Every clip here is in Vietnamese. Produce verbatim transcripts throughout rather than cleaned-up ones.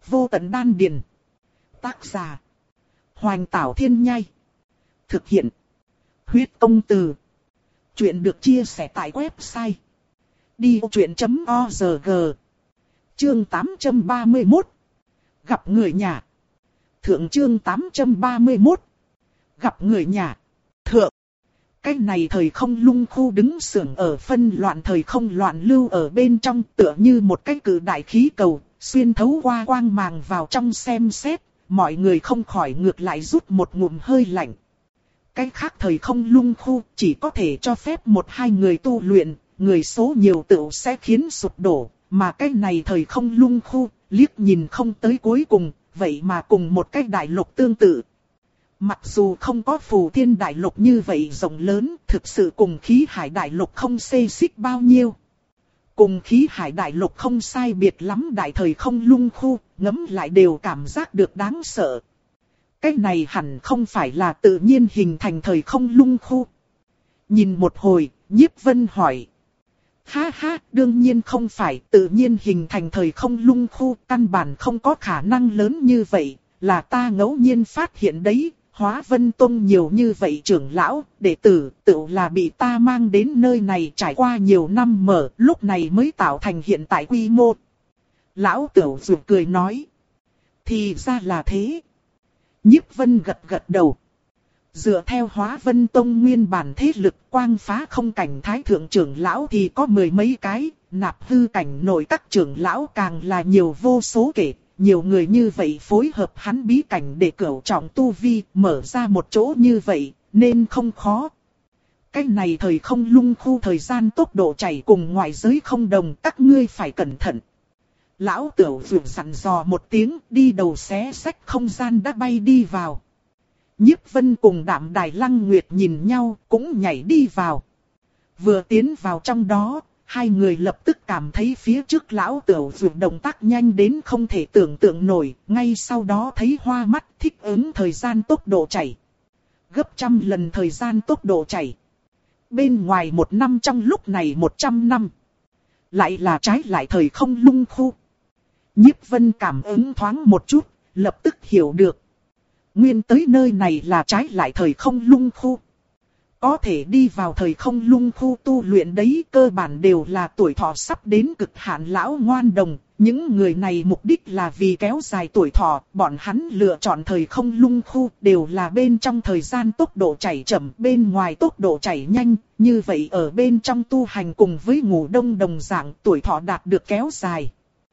Vô tận đan điền. Tác giả. Hoành Tảo Thiên Nhai. Thực hiện. Huyết Công Từ. Chuyện được chia sẻ tại website đi vô chuyện chấm org. Chương tám trăm ba mươi mốt. Gặp người nhà. Thượng chương tám trăm ba mươi mốt. Gặp người nhà. Thượng. Cái này thời không lung khu đứng sưởng ở phân loạn thời không loạn lưu ở bên trong, tựa như một cái cự đại khí cầu, xuyên thấu qua quang màng vào trong xem xét, mọi người không khỏi ngược lại rút một ngụm hơi lạnh. Cái khác thời không lung khu chỉ có thể cho phép một hai người tu luyện, người số nhiều tựu sẽ khiến sụp đổ, mà cái này thời không lung khu, liếc nhìn không tới cuối cùng, vậy mà cùng một cái đại lục tương tự. Mặc dù không có Phù Thiên đại lục như vậy rộng lớn, thực sự cùng Khí Hải đại lục không xê xích bao nhiêu. Cùng Khí Hải đại lục không sai biệt lắm đại thời không lung khu, ngẫm lại đều cảm giác được đáng sợ. Cái này hẳn không phải là tự nhiên hình thành thời không lung khu. Nhìn một hồi, Nhiếp Vân hỏi. Ha ha, đương nhiên không phải tự nhiên hình thành thời không lung khu, căn bản không có khả năng lớn như vậy, là ta ngẫu nhiên phát hiện đấy. Hóa Vân Tông nhiều như vậy trưởng lão, đệ tử, tự là bị ta mang đến nơi này trải qua nhiều năm mở, lúc này mới tạo thành hiện tại quy mô. Lão Tiểu Dụ cười nói. Thì ra là thế. Nhiếp Vân gật gật đầu. Dựa theo Hóa Vân Tông nguyên bản thế lực, quang phá không cảnh thái thượng trưởng lão thì có mười mấy cái, nạp hư cảnh nội các trưởng lão càng là nhiều vô số kể. Nhiều người như vậy phối hợp hắn bí cảnh để cửu trọng tu vi, mở ra một chỗ như vậy, nên không khó. Cái này thời không lung khu thời gian tốc độ chảy cùng ngoại giới không đồng, các ngươi phải cẩn thận. Lão Tiểu Dụ dặn dò một tiếng, đi đầu xé xách không gian đã bay đi vào. Nhiếp Vân cùng Đạm Đài Lăng Nguyệt nhìn nhau, cũng nhảy đi vào. Vừa tiến vào trong đó, hai người lập tức cảm thấy phía trước Lão Tiểu Dụ động tác nhanh đến không thể tưởng tượng nổi, ngay sau đó thấy hoa mắt thích ứng thời gian tốc độ chảy. Gấp trăm lần thời gian tốc độ chảy. Bên ngoài một năm trong lúc này một trăm năm. Lại là trái lại thời không lung khu. Nhiếp Vân cảm ứng thoáng một chút, lập tức hiểu được. Nguyên tới nơi này là trái lại thời không lung khu. Có thể đi vào thời không lung khu tu luyện đấy, cơ bản đều là tuổi thọ sắp đến cực hạn lão ngoan đồng. Những người này mục đích là vì kéo dài tuổi thọ, bọn hắn lựa chọn thời không lung khu đều là bên trong thời gian tốc độ chảy chậm, bên ngoài tốc độ chảy nhanh. Như vậy ở bên trong tu hành cùng với ngủ đông đồng dạng, tuổi thọ đạt được kéo dài.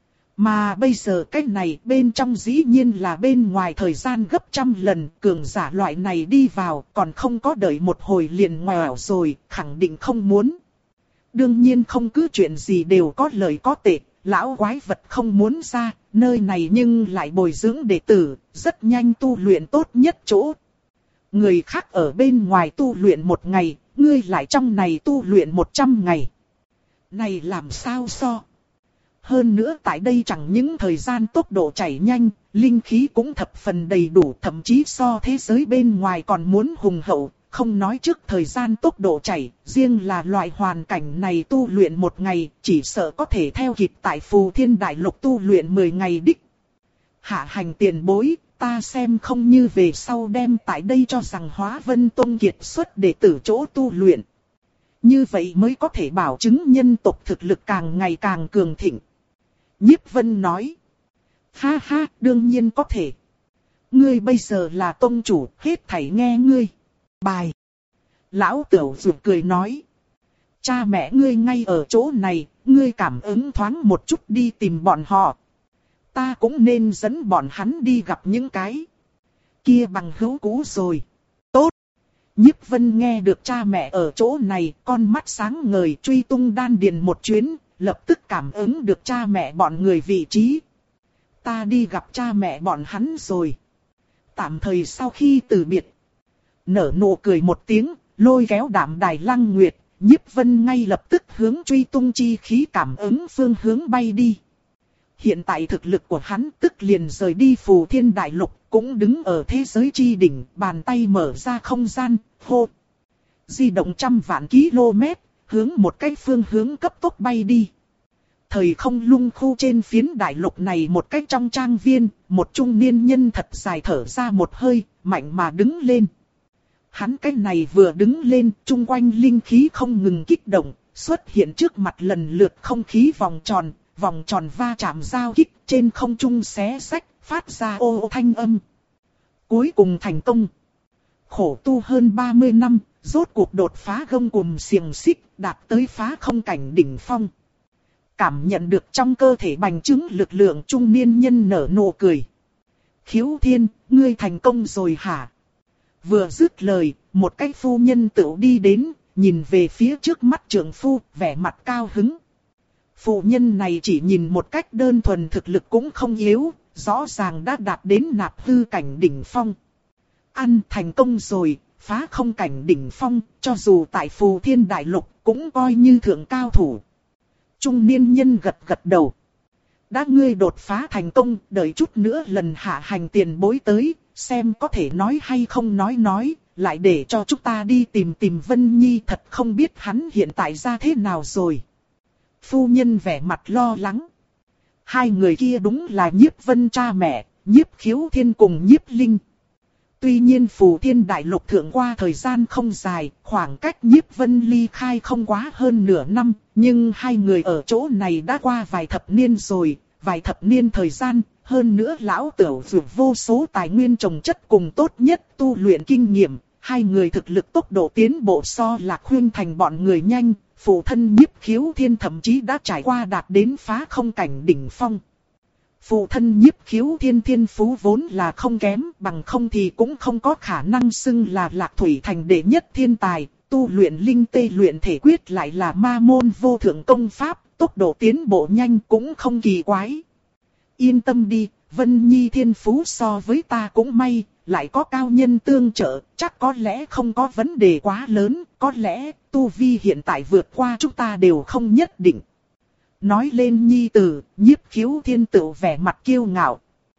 Mà bây giờ cái này bên trong dĩ nhiên là bên ngoài thời gian gấp trăm lần, cường giả loại này đi vào còn không có đợi một hồi liền ngoẻo rồi, khẳng định không muốn. Đương nhiên không cứ chuyện gì đều có lời có tệ, lão quái vật không muốn ra, nơi này nhưng lại bồi dưỡng đệ tử, rất nhanh tu luyện tốt nhất chỗ. Người khác ở bên ngoài tu luyện một ngày, ngươi lại trong này tu luyện một trăm ngày. Này làm sao so? Hơn nữa tại đây chẳng những thời gian tốc độ chảy nhanh, linh khí cũng thập phần đầy đủ, thậm chí so thế giới bên ngoài còn muốn hùng hậu, không nói trước thời gian tốc độ chảy, riêng là loại hoàn cảnh này tu luyện một ngày, chỉ sợ có thể theo kịp tại Phù Thiên đại lục tu luyện mười ngày đích. Hạ hành tiền bối, ta xem không như về sau đem tại đây cho rằng Hóa Vân Tông kiệt xuất đệ tử chỗ tu luyện. Như vậy mới có thể bảo chứng nhân tộc thực lực càng ngày càng cường thịnh. Nhiếp Vân nói. Ha ha, đương nhiên có thể. Ngươi bây giờ là tông chủ, hết thảy nghe ngươi. Bài. Lão Tiểu Dụ cười nói. Cha mẹ ngươi ngay ở chỗ này, ngươi cảm ứng thoáng một chút đi tìm bọn họ. Ta cũng nên dẫn bọn hắn đi gặp những cái kia bằng hữu cũ rồi. Tốt. Nhiếp Vân nghe được cha mẹ ở chỗ này, con mắt sáng ngời truy tung đan điền một chuyến. Lập tức cảm ứng được cha mẹ bọn người vị trí. Ta đi gặp cha mẹ bọn hắn rồi. Tạm thời sau khi từ biệt. Nở nụ cười một tiếng, lôi kéo Đạm Đài Lăng Nguyệt, Nhiếp Vân ngay lập tức hướng truy tung chi khí cảm ứng phương hướng bay đi. Hiện tại thực lực của hắn tức liền rời đi Phù Thiên đại lục, cũng đứng ở thế giới chi đỉnh, bàn tay mở ra không gian, hô. Di động trăm vạn km. Hướng một cái phương hướng cấp tốc bay đi. thời không lung khu trên phiến đại lục này một cách trong trang viên, một trung niên nhân thật dài thở ra một hơi, mạnh mà đứng lên. Hắn cái này vừa đứng lên, chung quanh linh khí không ngừng kích động, xuất hiện trước mặt lần lượt không khí vòng tròn, vòng tròn va chạm giao kích trên không trung xé xách, phát ra ô ô thanh âm. Cuối cùng thành công. Khổ tu hơn ba mươi năm, rốt cuộc đột phá gông cùm xiềng xích, đạt tới phá không cảnh đỉnh phong. Cảm nhận được trong cơ thể bành trướng lực lượng, trung niên nhân nở nụ cười. Khiếu Thiên, ngươi thành công rồi hả? Vừa dứt lời, một cái phu nhân tựu đi đến, nhìn về phía trước mắt trưởng phu, vẻ mặt cao hứng. Phụ nhân này chỉ nhìn một cách đơn thuần thực lực cũng không yếu, rõ ràng đã đạt đến nạp hư cảnh đỉnh phong. Ăn thành công rồi, phá không cảnh đỉnh phong, cho dù tại Phù Thiên Đại Lục cũng coi như thượng cao thủ. Trung niên nhân gật gật đầu. Đã ngươi đột phá thành công, đợi chút nữa lần hạ hành tiền bối tới, xem có thể nói hay không nói nói, lại để cho chúng ta đi tìm tìm Vân Nhi, thật không biết hắn hiện tại ra thế nào rồi. Phu nhân vẻ mặt lo lắng. Hai người kia đúng là Nhiếp Vân cha mẹ, Nhiếp Khiếu Thiên cùng Nhiếp Linh. Tuy nhiên Phù Thiên Đại Lục thượng qua thời gian không dài, khoảng cách Nhiếp Vân ly khai không quá hơn nửa năm, nhưng hai người ở chỗ này đã qua vài thập niên rồi, vài thập niên thời gian, hơn nữa lão tửu dùng vô số tài nguyên trồng chất cùng tốt nhất tu luyện kinh nghiệm, hai người thực lực tốc độ tiến bộ so Lạc Huyên Thành bọn người nhanh, phụ thân Nhiếp Khiếu Thiên thậm chí đã trải qua đạt đến phá không cảnh đỉnh phong. Phụ thân Nhiếp Khiếu Thiên thiên phú vốn là không kém, bằng không thì cũng không có khả năng xưng là Lạc Thủy Thành đệ nhất thiên tài, tu luyện linh tê luyện thể quyết lại là ma môn vô thượng công pháp, tốc độ tiến bộ nhanh cũng không kỳ quái. Yên tâm đi, Vân Nhi thiên phú so với ta cũng may, lại có cao nhân tương trợ, chắc có lẽ không có vấn đề quá lớn, có lẽ tu vi hiện tại vượt qua chúng ta đều không nhất định. Nói lên Nhi tử, Nhiếp Khiếu Thiên tự vẻ mặt kiêu ngạo.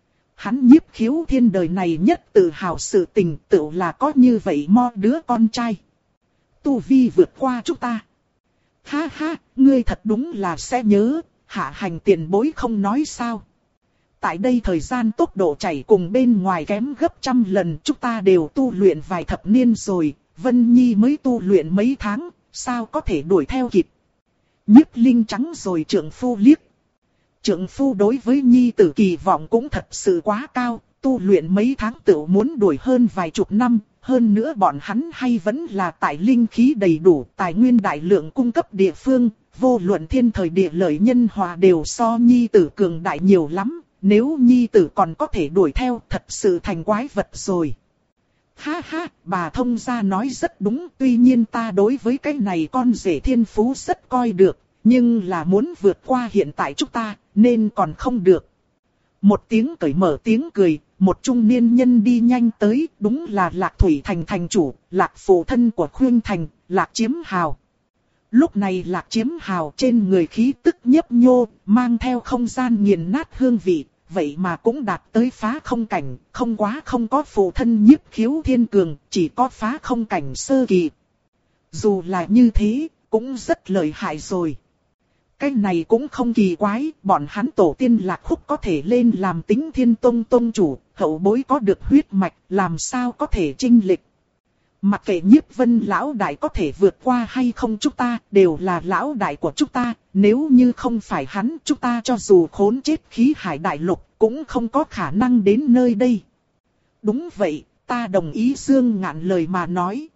Hắn Nhiếp Khiếu Thiên đời này nhất tự hào sự tình tự là có như vậy mo đứa con trai. Tu vi vượt qua chúng ta. Ha ha, ngươi thật đúng là sẽ nhớ, hạ hành tiền bối không nói sao. Tại đây thời gian tốc độ chạy cùng bên ngoài kém gấp trăm lần, chúng ta đều tu luyện vài thập niên rồi, Vân Nhi mới tu luyện mấy tháng, sao có thể đuổi theo kịp. Nhiếp Linh trắng rồi trượng phu liếc. Trượng phu đối với Nhi tử kỳ vọng cũng thật sự quá cao, tu luyện mấy tháng tự muốn đuổi hơn vài chục năm, hơn nữa bọn hắn hay vẫn là tại linh khí đầy đủ, tài nguyên đại lượng cung cấp địa phương, vô luận thiên thời địa lợi nhân hòa đều so Nhi tử cường đại nhiều lắm, nếu Nhi tử còn có thể đuổi theo thật sự thành quái vật rồi. Ha ha, bà thông gia nói rất đúng, tuy nhiên ta đối với cái này con rể thiên phú rất coi được, nhưng là muốn vượt qua hiện tại chúng ta, nên còn không được. Một tiếng cởi mở tiếng cười, một trung niên nhân đi nhanh tới, đúng là Lạc Thủy Thành thành chủ, Lạc phụ thân của Khuyên Thành, Lạc Chiếm Hào. Lúc này Lạc Chiếm Hào trên người khí tức nhấp nhô, mang theo không gian nghiền nát hương vị. Vậy mà cũng đạt tới phá không cảnh, không quá không có phụ thân Nhiếp Khiếu Thiên cường, chỉ có phá không cảnh sơ kỳ. Dù là như thế, cũng rất lợi hại rồi. Cái này cũng không kỳ quái, bọn hắn tổ tiên Lạc Khúc có thể lên làm Tính Thiên Tông tông chủ, hậu bối có được huyết mạch, làm sao có thể chênh lệch. Mặc kệ Nhiếp Vân lão đại có thể vượt qua hay không, chúng ta đều là lão đại của chúng ta, nếu như không phải hắn, chúng ta cho dù khốn chết khí hải đại lục cũng không có khả năng đến nơi đây. Đúng vậy, ta đồng ý Dương Ngạn lời mà nói.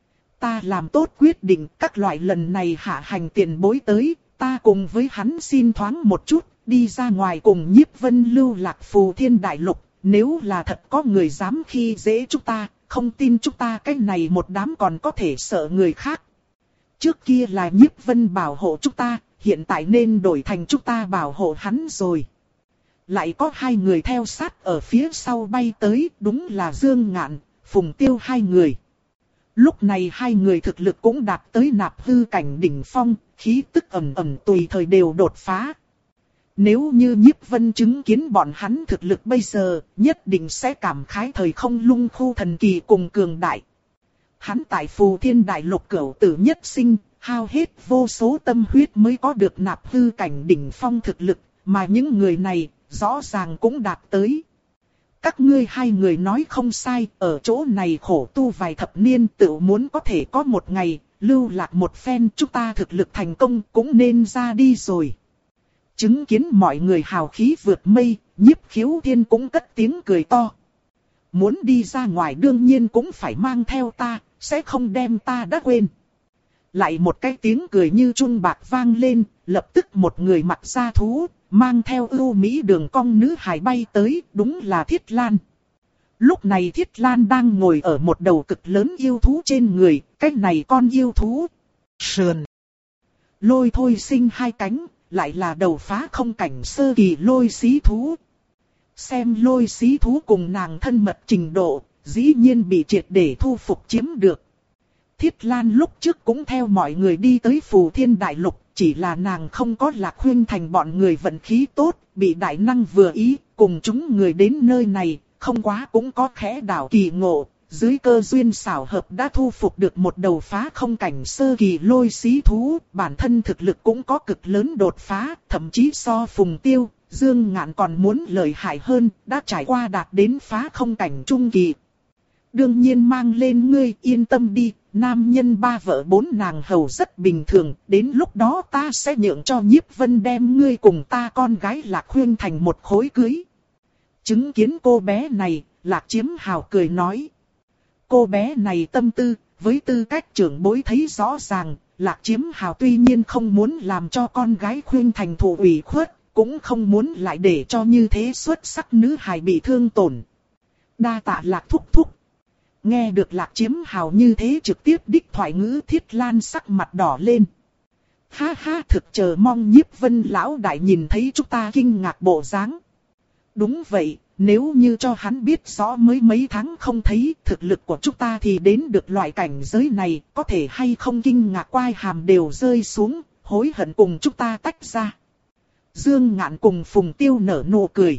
Ta làm tốt quyết định, các loại lần này hạ hành tiền bối tới, ta cùng với hắn xin thoáng một chút, đi ra ngoài cùng Nhiếp Vân lưu lạc Phù Thiên Đại Lục, nếu là thật có người dám khi dễ chúng ta. Không tin chúng ta cái này một đám còn có thể sợ người khác. Trước kia là Nhiếp Vân bảo hộ chúng ta, hiện tại nên đổi thành chúng ta bảo hộ hắn rồi. Lại có hai người theo sát ở phía sau bay tới, đúng là Dương Ngạn, Phùng Tiêu hai người. Lúc này hai người thực lực cũng đạt tới nạp hư cảnh đỉnh phong, khí tức ầm ầm tùy thời đều đột phá. Nếu như Nhiếp Vân chứng kiến bọn hắn thực lực bây giờ, nhất định sẽ cảm khái thời không lung khu thần kỳ cùng cường đại. Hắn tại Phù Thiên Đại Lục cửu tử nhất sinh, hao hết vô số tâm huyết mới có được nạp hư cảnh đỉnh phong thực lực, mà những người này rõ ràng cũng đạt tới. Các ngươi hai người nói không sai, ở chỗ này khổ tu vài thập niên tự muốn có thể có một ngày, lưu lạc một phen, chúng ta thực lực thành công cũng nên ra đi rồi. Chứng kiến mọi người hào khí vượt mây, Nhiếp Khiếu Thiên cũng cất tiếng cười to. Muốn đi ra ngoài đương nhiên cũng phải mang theo ta, sẽ không đem ta đã quên. Lại một cái tiếng cười như chuông bạc vang lên, lập tức một người mặc da thú, mang theo ưu mỹ đường cong nữ hài bay tới, đúng là Thiết Lan. Lúc này Thiết Lan đang ngồi ở một đầu cực lớn yêu thú trên người, cái này con yêu thú. Sườn. Lôi thôi sinh hai cánh, lại là đầu phá không cảnh sơ kỳ lôi xí thú. Xem lôi xí thú cùng nàng thân mật trình độ, dĩ nhiên bị triệt để thu phục chiếm được. Thiết Lan lúc trước cũng theo mọi người đi tới Phù Thiên Đại Lục, chỉ là nàng không có Lạc Huyên Thành bọn người vận khí tốt, bị đại năng vừa ý, cùng chúng người đến nơi này, không quá cũng có khẽ đảo kỳ ngộ, dưới cơ duyên xảo hợp đã thu phục được một đầu phá không cảnh sơ kỳ lôi xí thú, bản thân thực lực cũng có cực lớn đột phá, thậm chí so Phùng Tiêu, Dương Ngạn còn muốn lợi hại hơn, đã trải qua đạt đến phá không cảnh trung kỳ. Đương nhiên mang lên ngươi yên tâm đi, nam nhân ba vợ bốn nàng hầu rất bình thường, đến lúc đó ta sẽ nhượng cho Nhiếp Vân đem ngươi cùng ta con gái Lạc Huyên thành một khối cưới. Chứng kiến cô bé này, Lạc Chiếm Hào cười nói. Cô bé này tâm tư, với tư cách trưởng bối thấy rõ ràng, Lạc Chiếm Hào tuy nhiên không muốn làm cho con gái Huyên thành thụ ủy khuất, cũng không muốn lại để cho như thế xuất sắc nữ hài bị thương tổn. Đa tạ Lạc thúc thúc. Nghe được Lạc Chiếm Hào như thế trực tiếp đích thoại ngữ, Thiết Lan sắc mặt đỏ lên. Ha ha, thực chờ mong Nhiếp Vân lão đại nhìn thấy chúng ta kinh ngạc bộ dáng. Đúng vậy, nếu như cho hắn biết rõ mới mấy tháng không thấy thực lực của chúng ta thì đến được loại cảnh giới này, có thể hay không kinh ngạc quai hàm đều rơi xuống, hối hận cùng chúng ta tách ra. Dương Ngạn cùng Phùng Tiêu nở nụ cười.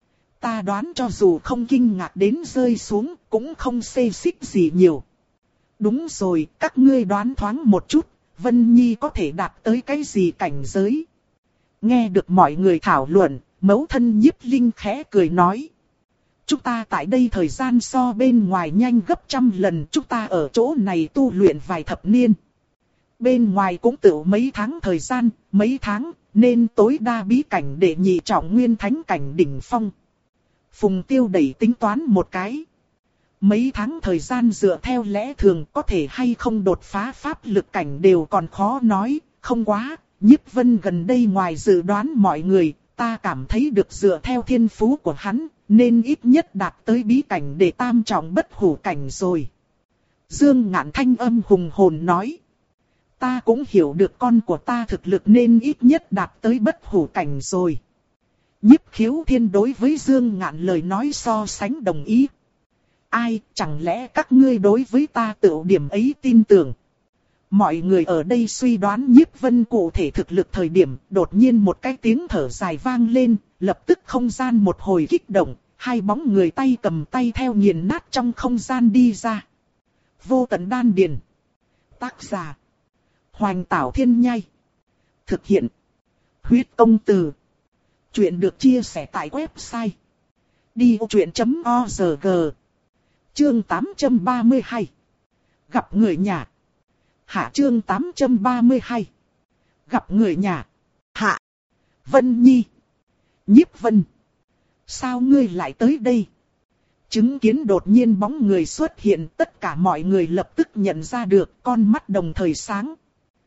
Ta đoán cho dù không kinh ngạc đến rơi xuống, cũng không xê xích gì nhiều. Đúng rồi, các ngươi đoán thoáng một chút, Vân Nhi có thể đạt tới cái gì cảnh giới? Nghe được mọi người thảo luận, mẫu thân Nhiếp Linh khẽ cười nói. Chúng ta tại đây thời gian so bên ngoài nhanh gấp trăm lần, chúng ta ở chỗ này tu luyện vài thập niên. Bên ngoài cũng tự mấy tháng thời gian, mấy tháng, nên tối đa bí cảnh để nhị trọng nguyên thánh cảnh đỉnh phong. Phùng Tiêu đẩy tính toán một cái. Mấy tháng thời gian dựa theo lẽ thường có thể hay không đột phá pháp lực cảnh đều còn khó nói, không quá. Nhiếp Vân gần đây ngoài dự đoán mọi người, ta cảm thấy được dựa theo thiên phú của hắn, nên ít nhất đạt tới bí cảnh để tam trọng bất hủ cảnh rồi. Dương Ngạn thanh âm hùng hồn nói. Ta cũng hiểu được con của ta thực lực nên ít nhất đạt tới bất hủ cảnh rồi. Nhiếp Khiếu Thiên đối với Dương Ngạn lời nói so sánh đồng ý. Ai, chẳng lẽ các ngươi đối với ta tự điểm ấy tin tưởng? Mọi người ở đây suy đoán Nhiếp Vân cụ thể thực lực thời điểm, đột nhiên một cái tiếng thở dài vang lên, lập tức không gian một hồi kích động, hai bóng người tay cầm tay theo nghiền nát trong không gian đi ra. Vô Tận Đan Điền. Tác giả: Hoành Tảo Thiên Nhai. Thực hiện: Huyết Công Từ. Chuyện được chia sẻ tại website đi ô chuyện chấm org. Chương tám trăm ba mươi hai. Gặp người nhà. Hạ chương tám trăm ba mươi hai. Gặp người nhà. Hạ. Vân Nhi. Nhiếp Vân. Sao ngươi lại tới đây? Chứng kiến đột nhiên bóng người xuất hiện, tất cả mọi người lập tức nhận ra được, con mắt đồng thời sáng.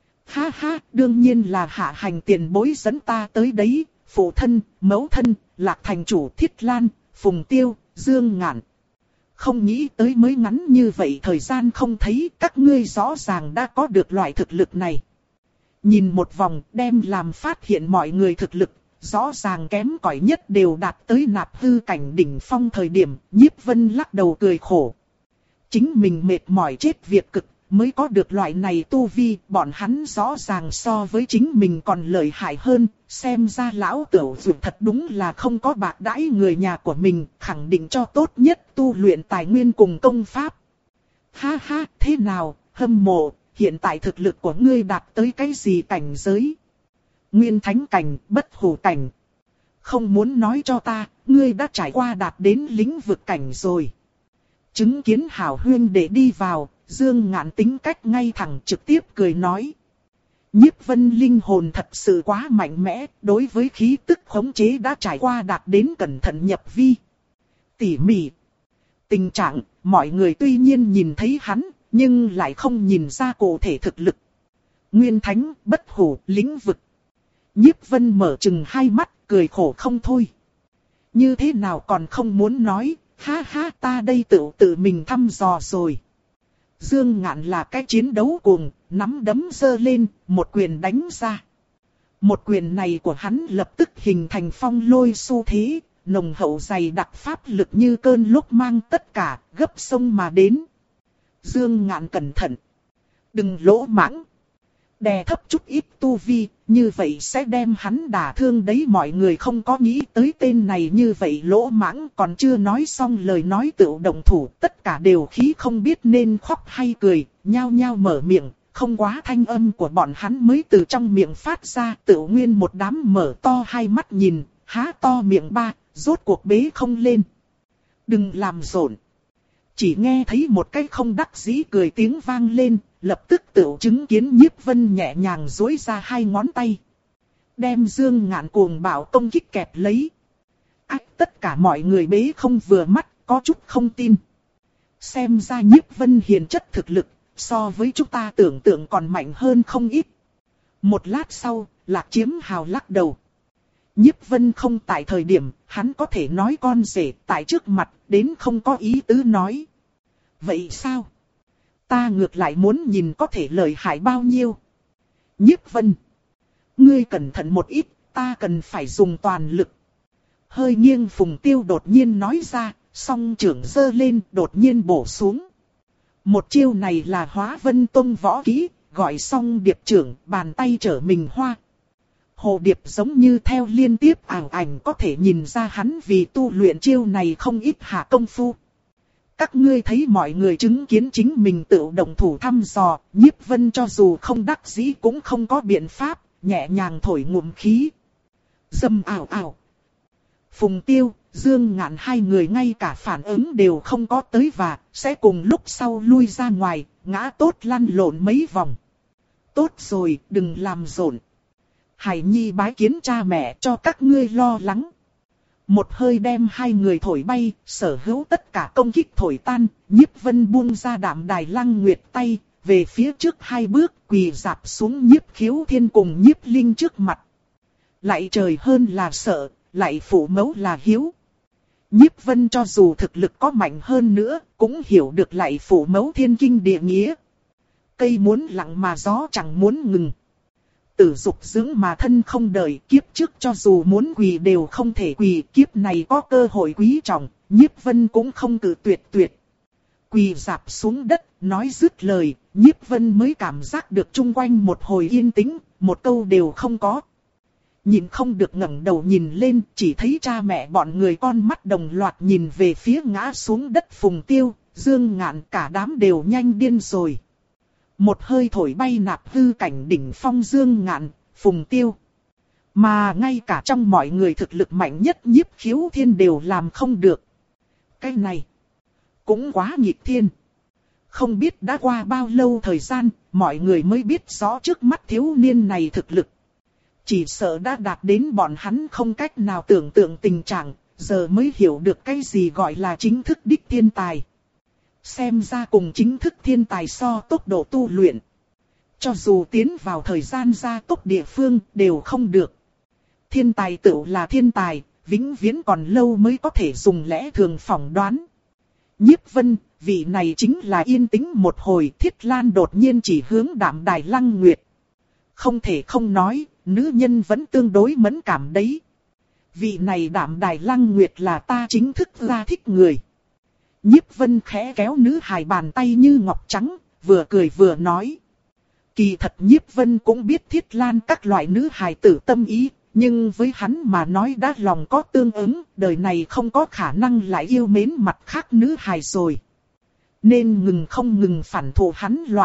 Ha ha, đương nhiên là Hạ Hành tiền bối dẫn ta tới đấy. Phụ thân, mẫu thân, Lạc thành chủ Thiết Lan, Phùng Tiêu, Dương Ngạn. Không nghĩ tới mới ngắn như vậy thời gian không thấy, các ngươi rõ ràng đã có được loại thực lực này. Nhìn một vòng đem làm phát hiện mọi người thực lực, rõ ràng kém cỏi nhất đều đạt tới nạp hư cảnh đỉnh phong thời điểm, Nhiếp Vân lắc đầu cười khổ. Chính mình mệt mỏi chết việc cực, mới có được loại này tu vi, bọn hắn rõ ràng so với chính mình còn lợi hại hơn, xem ra lão tửu dù thật đúng là không có bạc đãi người nhà của mình, khẳng định cho tốt nhất tu luyện tài nguyên cùng công pháp. Ha ha, thế nào, hâm mộ, hiện tại thực lực của ngươi đạt tới cái gì cảnh giới? Nguyên thánh cảnh, bất hủ cảnh. Không muốn nói cho ta, ngươi đã trải qua đạt đến lĩnh vực cảnh rồi. Chứng kiến Hảo huynh để đi vào, Dương Ngạn tính cách ngay thẳng trực tiếp cười nói. Nhiếp Vân linh hồn thật sự quá mạnh mẽ, đối với khí tức khống chế đã trải qua đạt đến cẩn thận nhập vi. Tỉ mỉ. Tình trạng, mọi người tuy nhiên nhìn thấy hắn, nhưng lại không nhìn ra cụ thể thực lực. Nguyên thánh, bất hủ, lĩnh vực. Nhiếp Vân mở chừng hai mắt, cười khổ không thôi. Như thế nào còn không muốn nói, ha ha ta đây tự tự mình thăm dò rồi. Dương Ngạn là cái chiến đấu cuồng, nắm đấm giơ lên, một quyền đánh ra. Một quyền này của hắn lập tức hình thành phong lôi xu thế, nồng hậu dày đặc pháp lực như cơn lốc mang tất cả, gấp sông mà đến. Dương Ngạn cẩn thận. Đừng lỗ mãng. Đè thấp chút ít tu vi, như vậy sẽ đem hắn đả thương đấy. Mọi người không có nghĩ tới tên này như vậy lỗ mãng, còn chưa nói xong lời nói tựu động thủ. Tất cả đều khí không biết nên khóc hay cười, nhao nhao mở miệng. Không quá thanh âm của bọn hắn mới từ trong miệng phát ra, tựu nguyên một đám mở to hai mắt nhìn, há to miệng ba, rốt cuộc bế không lên. Đừng làm rộn. Chỉ nghe thấy một cái không đắc dĩ cười tiếng vang lên, lập tức tựu chứng kiến Nhiếp Vân nhẹ nhàng duỗi ra hai ngón tay. Đem Dương Ngạn cuồng bạo công kích kẹp lấy. Ách, tất cả mọi người bế không vừa mắt, có chút không tin. Xem ra Nhiếp Vân hiền chất thực lực, so với chúng ta tưởng tượng còn mạnh hơn không ít. Một lát sau, Lạc Chiếm Hào lắc đầu. Nhiếp Vân không tại thời điểm, hắn có thể nói con rể tại trước mặt, đến không có ý tứ nói. Vậy sao? Ta ngược lại muốn nhìn có thể lợi hại bao nhiêu. Nhiếp Vân. Ngươi cẩn thận một ít, ta cần phải dùng toàn lực. Hơi nghiêng Phùng Tiêu đột nhiên nói ra, song trưởng giơ lên đột nhiên bổ xuống. Một chiêu này là Hóa Vân Tông võ kỹ, gọi song điệp trưởng, bàn tay trở mình hoa. Hồ điệp giống như theo liên tiếp ảo ảnh có thể nhìn ra hắn vì tu luyện chiêu này không ít hạ công phu. Các ngươi thấy mọi người chứng kiến chính mình tự động thủ thăm dò, Nhiếp Vân cho dù không đắc dĩ cũng không có biện pháp, nhẹ nhàng thổi ngụm khí. Dầm ảo ảo. Phùng Tiêu, Dương Ngạn hai người ngay cả phản ứng đều không có tới và sẽ cùng lúc sau lui ra ngoài, ngã tốt lăn lộn mấy vòng. Tốt rồi, đừng làm rộn. Hải Nhi bái kiến cha mẹ cho các ngươi lo lắng. Một hơi đem hai người thổi bay, sở hữu tất cả công kích thổi tan, Nhiếp Vân buông ra Đạm Đài Lăng Nguyệt tay, về phía trước hai bước quỳ dạp xuống Nhiếp Khiếu Thiên cùng Nhiếp Linh trước mặt. Lại trời hơn là sợ, lại phụ mẫu là hiếu. Nhiếp Vân cho dù thực lực có mạnh hơn nữa, cũng hiểu được lại phụ mẫu thiên kinh địa nghĩa. Cây muốn lặng mà gió chẳng muốn ngừng. Tử dục dưỡng mà thân không đợi, kiếp trước cho dù muốn quỳ đều không thể quỳ, kiếp này có cơ hội quý trọng, Nhiếp Vân cũng không cự tuyệt tuyệt. Quỳ dạp xuống đất, nói dứt lời, Nhiếp Vân mới cảm giác được chung quanh một hồi yên tĩnh, một câu đều không có. Nhìn không được ngẩng đầu nhìn lên, chỉ thấy cha mẹ bọn người con mắt đồng loạt nhìn về phía ngã xuống đất Phùng Tiêu, Dương Ngạn, cả đám đều nhanh điên rồi. Một hơi thổi bay nạp hư cảnh đỉnh phong Dương Ngạn, Phùng Tiêu. Mà ngay cả trong mọi người thực lực mạnh nhất Nhiếp Khiếu Thiên đều làm không được. Cái này cũng quá nghịch thiên. Không biết đã qua bao lâu thời gian, mọi người mới biết rõ trước mắt thiếu niên này thực lực. Chỉ sợ đã đạt đến bọn hắn không cách nào tưởng tượng tình trạng, giờ mới hiểu được cái gì gọi là chính thức đích thiên tài. Xem ra cùng chính thức thiên tài so tốc độ tu luyện. Cho dù tiến vào thời gian gia tốc địa phương đều không được. Thiên tài tự là thiên tài, vĩnh viễn còn lâu mới có thể dùng lẽ thường phỏng đoán. Nhiếp Vân, vị này chính là yên tĩnh một hồi. Thiết Lan đột nhiên chỉ hướng Đạm Đài Lăng Nguyệt. Không thể không nói, nữ nhân vẫn tương đối mẫn cảm đấy. Vị này Đạm Đài Lăng Nguyệt là ta chính thức ra thích người. Nhiếp Vân khẽ kéo nữ hài bàn tay như ngọc trắng, vừa cười vừa nói. Kỳ thật Nhiếp Vân cũng biết Thiết Lan các loại nữ hài tử tâm ý, nhưng với hắn mà nói đã lòng có tương ứng, đời này không có khả năng lại yêu mến mặt khác nữ hài rồi. Nên ngừng không ngừng phản thù hắn loạn,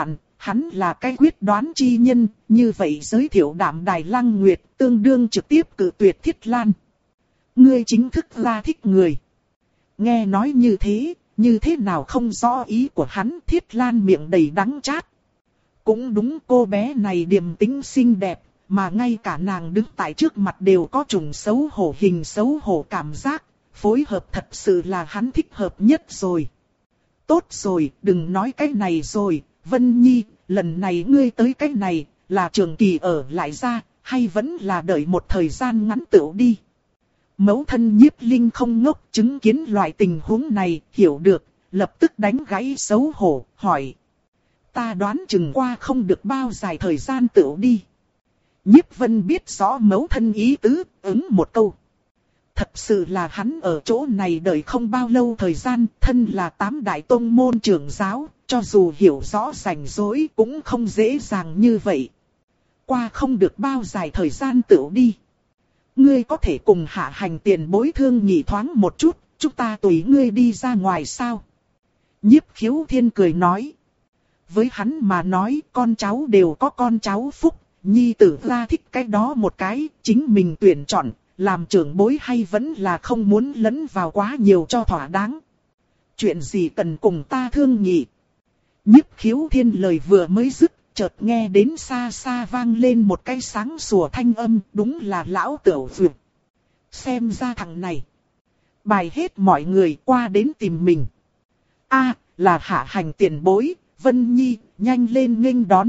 hắn là cái quyết đoán chi nhân, như vậy giới thiệu Đạm Đài Lăng Nguyệt tương đương trực tiếp cự tuyệt Thiết Lan. Ngươi chính thức ra thích người. Nghe nói như thế, như thế nào không rõ ý của hắn, Thiết Lan miệng đầy đắng chát. Cũng đúng, cô bé này điềm tĩnh xinh đẹp, mà ngay cả nàng đứng tại trước mặt đều có trùng xấu hổ hình xấu hổ cảm giác, phối hợp thật sự là hắn thích hợp nhất rồi. Tốt rồi, đừng nói cái này rồi, Vân Nhi, lần này ngươi tới cái này, là trường kỳ ở lại ra, hay vẫn là đợi một thời gian ngắn tựu đi. Mẫu thân Nhiếp Linh không ngốc, chứng kiến loại tình huống này, hiểu được, lập tức đánh gãy xấu hổ, hỏi. Ta đoán chừng qua không được bao dài thời gian tựu đi. Nhiếp Vân biết rõ mẫu thân ý tứ, ứng một câu. Thật sự là hắn ở chỗ này đợi không bao lâu thời gian, thân là tám đại tông môn trưởng giáo, cho dù hiểu rõ rảnh rỗi cũng không dễ dàng như vậy. Qua không được bao dài thời gian tựu đi. Ngươi có thể cùng Hạ Hành tiền bối thương nghị thoáng một chút, chúng ta tùy ngươi đi ra ngoài sao? Nhiếp Khiếu Thiên cười nói. Với hắn mà nói, con cháu đều có con cháu phúc, nhi tử ra thích cái đó một cái, chính mình tuyển chọn, làm trưởng bối hay vẫn là không muốn lấn vào quá nhiều cho thỏa đáng. Chuyện gì cần cùng ta thương nghị? Nhiếp Khiếu Thiên lời vừa mới dứt, chợt nghe đến xa xa vang lên một cái sáng sủa thanh âm, đúng là lão Tửu Dược. Xem ra thằng này bài hết mọi người qua đến tìm mình. A, là Hạ Hành tiền bối, Vân Nhi, nhanh lên nghênh đón.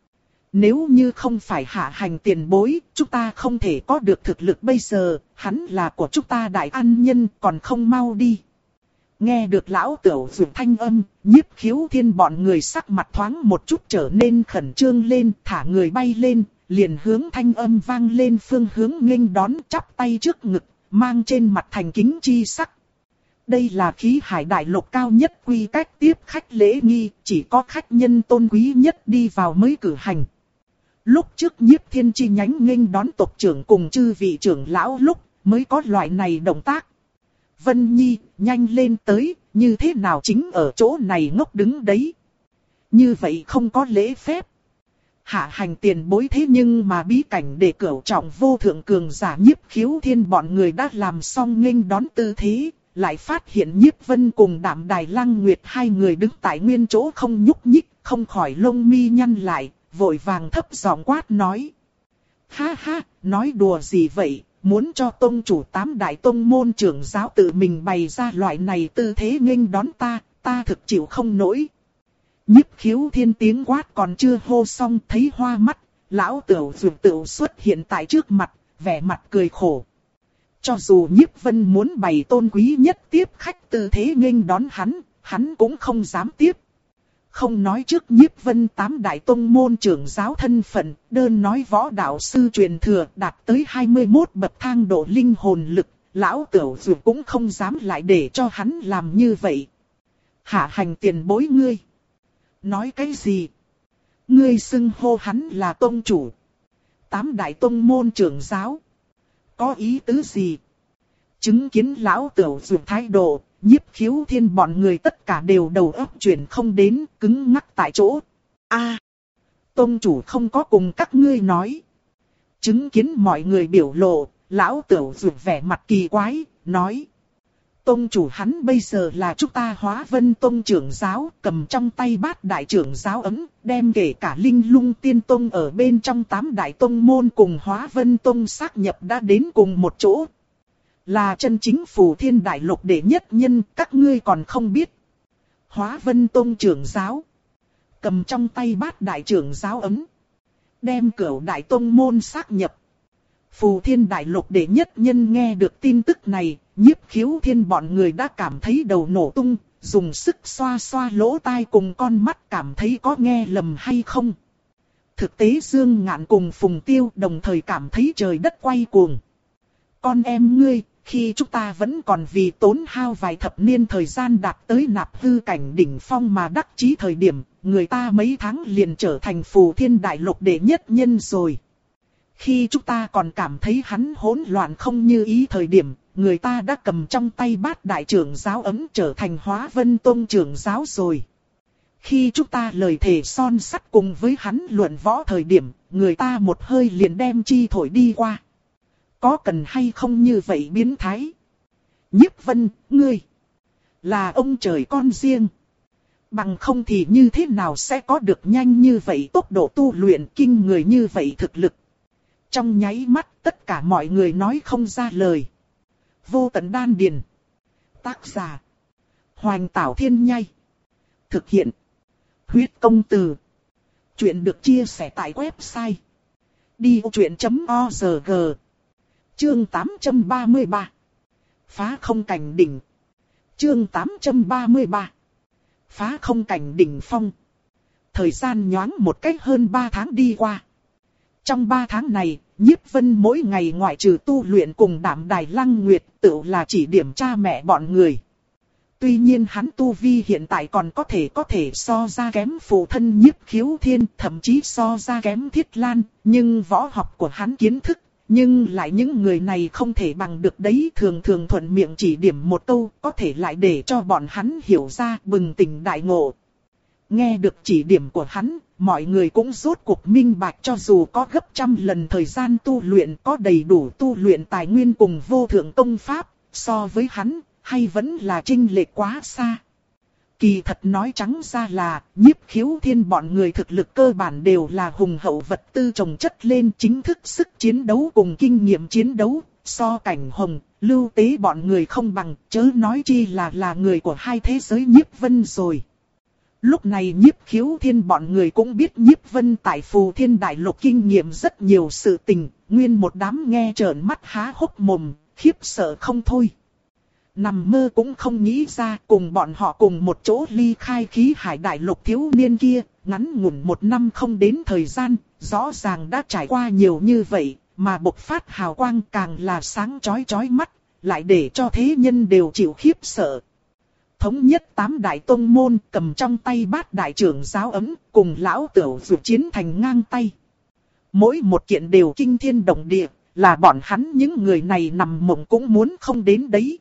Nếu như không phải Hạ Hành tiền bối, chúng ta không thể có được thực lực bây giờ, hắn là của chúng ta đại an nhân, còn không mau đi. Nghe được lão Tửu Dược thanh âm, Nhiếp Khiếu Thiên bọn người sắc mặt thoáng một chút trở nên khẩn trương lên, thả người bay lên, liền hướng thanh âm vang lên phương hướng nghênh đón, chắp tay trước ngực, mang trên mặt thành kính chi sắc. Đây là Khí Hải đại lục cao nhất quy cách tiếp khách lễ nghi, chỉ có khách nhân tôn quý nhất đi vào mới cử hành. Lúc trước Nhiếp Thiên chi nhánh nghênh đón tộc trưởng cùng chư vị trưởng lão lúc mới có loại này động tác. Vân Nhi, nhanh lên tới, như thế nào chính ở chỗ này ngốc đứng đấy. Như vậy không có lễ phép. Hạ Hành tiền bối thế nhưng mà bí cảnh để cửu trọng vô thượng cường giả Nhiếp Khiếu Thiên bọn người đã làm xong nghênh đón tư thế, lại phát hiện Nhiếp Vân cùng Đạm Đài Lăng Nguyệt hai người đứng tại nguyên chỗ không nhúc nhích, không khỏi lông mi nhăn lại, vội vàng thấp giọng quát nói. Ha ha, nói đùa gì vậy? Muốn cho tông chủ tám đại tông môn trưởng giáo tự mình bày ra loại này tư thế nghênh đón ta, ta thực chịu không nổi. Nhiếp Khiếu Thiên tiếng quát còn chưa hô xong, thấy hoa mắt, lão Tửu Dược tựu xuất hiện tại trước mặt, vẻ mặt cười khổ. Cho dù Nhiếp Vân muốn bày tôn quý nhất tiếp khách tư thế nghênh đón hắn, hắn cũng không dám tiếp. Không nói trước Nhiếp Vân tám đại tông môn trưởng giáo thân phận, đơn nói võ đạo sư truyền thừa đạt tới hai mươi mốt bậc thang độ linh hồn lực, lão Tửu Dược cũng không dám lại để cho hắn làm như vậy. Hạ Hành tiền bối ngươi. Nói cái gì? Ngươi xưng hô hắn là tông chủ. Tám đại tông môn trưởng giáo. Có ý tứ gì? Chứng kiến lão Tửu Dược thái độ, Nhiếp Khiếu Thiên bọn người tất cả đều đầu óc chuyển không đến, cứng ngắc tại chỗ. A, à, tông chủ không có cùng các ngươi nói. Chứng kiến mọi người biểu lộ, lão Tửu Dược vẻ mặt kỳ quái, nói. Tông chủ hắn bây giờ là chúng ta Hóa Vân Tông trưởng giáo, cầm trong tay bát đại trưởng giáo ấm, đem kể cả Linh Lung Tiên Tông ở bên trong tám đại tông môn cùng Hóa Vân Tông xác nhập đã đến cùng một chỗ. Là chân chính Phù Thiên đại lục đệ nhất nhân, các ngươi còn không biết. Hóa Vân Tông trưởng giáo, cầm trong tay bát đại trưởng giáo ấm, đem cửu đại tông môn xác nhập. Phù Thiên đại lục đệ nhất nhân nghe được tin tức này, Nhiếp Khiếu Thiên bọn người đã cảm thấy đầu nổ tung, dùng sức xoa xoa lỗ tai cùng con mắt cảm thấy có nghe lầm hay không. Thực tế Dương Ngạn cùng Phùng Tiêu đồng thời cảm thấy trời đất quay cuồng. Con em ngươi, khi chúng ta vẫn còn vì tốn hao vài thập niên thời gian đạt tới nạp hư cảnh đỉnh phong mà đắc chí thời điểm, người ta mấy tháng liền trở thành Phù Thiên đại lục đệ nhất nhân rồi. Khi chúng ta còn cảm thấy hắn hỗn loạn không như ý thời điểm, người ta đã cầm trong tay bát đại trưởng giáo ấm trở thành Hóa Vân Tông trưởng giáo rồi. Khi chúng ta lời thề son sắt cùng với hắn luận võ thời điểm, người ta một hơi liền đem chi thổi đi qua. Có cần hay không như vậy biến thái? Nhiếp Vân, ngươi là ông trời con riêng. Bằng không thì như thế nào sẽ có được nhanh như vậy tốc độ tu luyện kinh người như vậy thực lực. Trong nháy mắt tất cả mọi người nói không ra lời. Vô Tận Đan Điền. Tác giả Hoành Tảo Thiên Nhai. Thực hiện Huyết Công Từ. Chuyện được chia sẻ tại website đi vô chuyện chấm org. Chương tám trăm ba mươi ba. Phá không cảnh đỉnh. Chương tám trăm ba mươi ba. Phá không cảnh đỉnh phong. Thời gian nhoáng một cách hơn ba tháng đi qua. Trong ba tháng này, Nhiếp Vân mỗi ngày ngoại trừ tu luyện cùng Đạm Đài Lăng Nguyệt tự là chỉ điểm cha mẹ bọn người. Tuy nhiên hắn tu vi hiện tại còn có thể có thể so ra kém phụ thân Nhiếp Khiếu Thiên, thậm chí so ra kém Thiết Lan, nhưng võ học của hắn kiến thức, nhưng lại những người này không thể bằng được đấy, thường thường thuận miệng chỉ điểm một câu, có thể lại để cho bọn hắn hiểu ra, bừng tỉnh đại ngộ. Nghe được chỉ điểm của hắn, mọi người cũng rốt cuộc minh bạch, cho dù có gấp trăm lần thời gian tu luyện, có đầy đủ tu luyện tài nguyên cùng vô thượng công pháp, so với hắn, hay vẫn là chênh lệch quá xa. Kỳ thật nói trắng ra là, Nhiếp Khiếu Thiên bọn người thực lực cơ bản đều là hùng hậu vật tư chồng chất lên, chính thức sức chiến đấu cùng kinh nghiệm chiến đấu, so Cảnh Hồng, Lưu Tế bọn người không bằng, chớ nói chi là là người của hai thế giới Nhiếp Vân rồi. Lúc này Nhiếp Khiếu Thiên bọn người cũng biết Nhiếp Vân tại Phù Thiên Đại Lục kinh nghiệm rất nhiều sự tình, nguyên một đám nghe trợn mắt há hốc mồm, khiếp sợ không thôi. Nằm mơ cũng không nghĩ ra cùng bọn họ cùng một chỗ ly khai khí hải đại lục thiếu niên kia, ngắn ngủn một năm không đến thời gian, rõ ràng đã trải qua nhiều như vậy, mà bộc phát hào quang càng là sáng chói chói mắt, lại để cho thế nhân đều chịu khiếp sợ. Thống nhất tám đại tông môn cầm trong tay bát đại trưởng giáo ấm, cùng lão tửu vượt chiến thành ngang tay. Mỗi một kiện đều kinh thiên động địa, là bọn hắn những người này nằm mộng cũng muốn không đến đấy.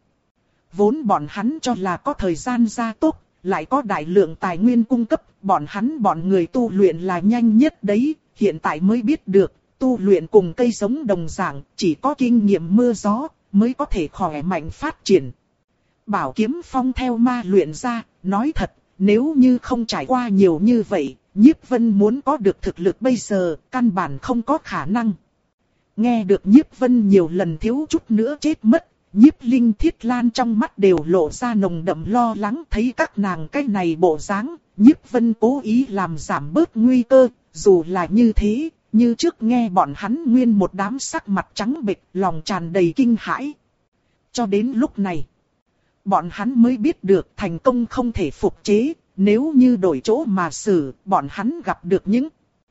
Vốn bọn hắn cho là có thời gian gia tốc, lại có đại lượng tài nguyên cung cấp, bọn hắn bọn người tu luyện là nhanh nhất đấy, hiện tại mới biết được, tu luyện cùng cây giống đồng dạng, chỉ có kinh nghiệm mưa gió, mới có thể khỏe mạnh phát triển. Bảo Kiếm Phong theo ma luyện ra, nói thật, nếu như không trải qua nhiều như vậy, Nhiếp Vân muốn có được thực lực bây giờ, căn bản không có khả năng. Nghe được Nhiếp Vân nhiều lần thiếu chút nữa chết mất, Nhiếp Linh Thiết Lan trong mắt đều lộ ra nồng đậm lo lắng, thấy các nàng cái này bộ dáng, Nhiếp Vân cố ý làm giảm bớt nguy cơ, dù là như thế, như trước nghe bọn hắn nguyên một đám sắc mặt trắng bệch, lòng tràn đầy kinh hãi. Cho đến lúc này, bọn hắn mới biết được thành công không thể phục chế, nếu như đổi chỗ mà xử, bọn hắn gặp được những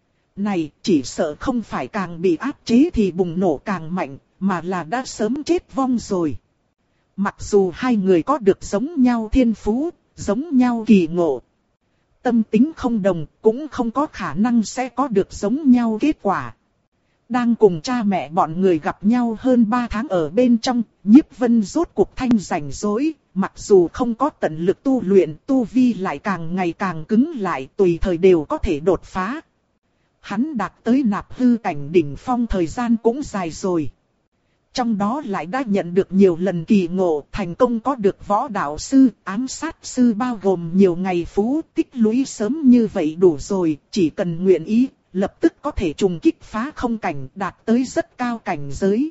này chỉ sợ không phải càng bị áp chế thì bùng nổ càng mạnh, mà là đã sớm chết vong rồi. Mặc dù hai người có được giống nhau thiên phú, giống nhau kỳ ngộ, tâm tính không đồng, cũng không có khả năng sẽ có được giống nhau kết quả. Đang cùng cha mẹ bọn người gặp nhau hơn ba tháng ở bên trong, Nhiếp Vân rốt cuộc thanh rảnh rỗi, mặc dù không có tận lực tu luyện, tu vi lại càng ngày càng cứng lại, tùy thời đều có thể đột phá. Hắn đạt tới nạp hư cảnh đỉnh phong thời gian cũng dài rồi. Trong đó lại đã nhận được nhiều lần kỳ ngộ, thành công có được võ đạo sư, ám sát sư bao gồm nhiều ngày phú, tích lũy sớm như vậy đủ rồi, chỉ cần nguyện ý, lập tức có thể trùng kích phá không cảnh, đạt tới rất cao cảnh giới.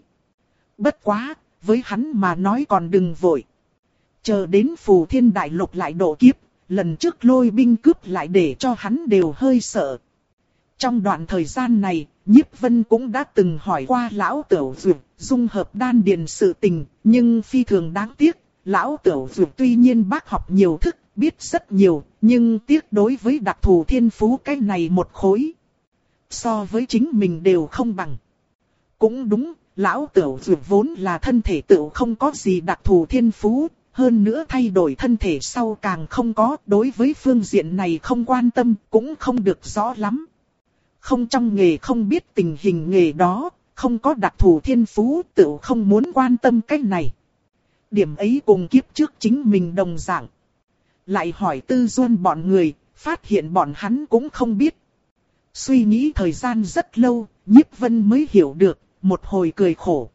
Bất quá, với hắn mà nói còn đừng vội. Chờ đến Phù Thiên Đại Lục lại độ kiếp, lần trước lôi binh cướp lại để cho hắn đều hơi sợ. Trong đoạn thời gian này, Nhiếp Vân cũng đã từng hỏi qua lão Tửu Dược, dung hợp đan điền sự tình, nhưng phi thường đáng tiếc, lão Tửu Dược tuy nhiên bác học nhiều thức, biết rất nhiều, nhưng tiếc đối với đặc thù thiên phú cái này một khối. So với chính mình đều không bằng. Cũng đúng, lão Tửu Dược vốn là thân thể tựu không có gì đặc thù thiên phú, hơn nữa thay đổi thân thể sau càng không có, đối với phương diện này không quan tâm, cũng không được rõ lắm. Không trong nghề không biết tình hình nghề đó, không có đặc thù thiên phú tự không muốn quan tâm cái này. Điểm ấy cùng kiếp trước chính mình đồng dạng. Lại hỏi Tư Duân bọn người, phát hiện bọn hắn cũng không biết. Suy nghĩ thời gian rất lâu, Nhiếp Vân mới hiểu được, một hồi cười khổ.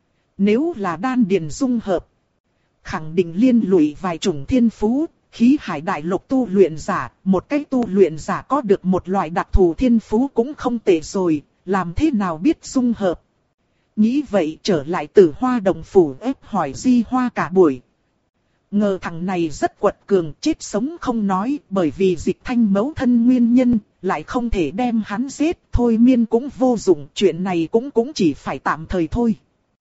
Nếu là đan điền dung hợp, khẳng định liên lụy vài chủng thiên phú, khí hải đại lục tu luyện giả, một cái tu luyện giả có được một loại đặc thù thiên phú cũng không tệ rồi, làm thế nào biết dung hợp. Nghĩ vậy trở lại Tử Hoa Đồng phủ ép hỏi Di Hoa cả buổi. Ngờ thằng này rất quật cường, chết sống không nói, bởi vì Dịch Thanh mẫu thân nguyên nhân, lại không thể đem hắn giết, thôi miên cũng vô dụng, chuyện này cũng cũng chỉ phải tạm thời thôi.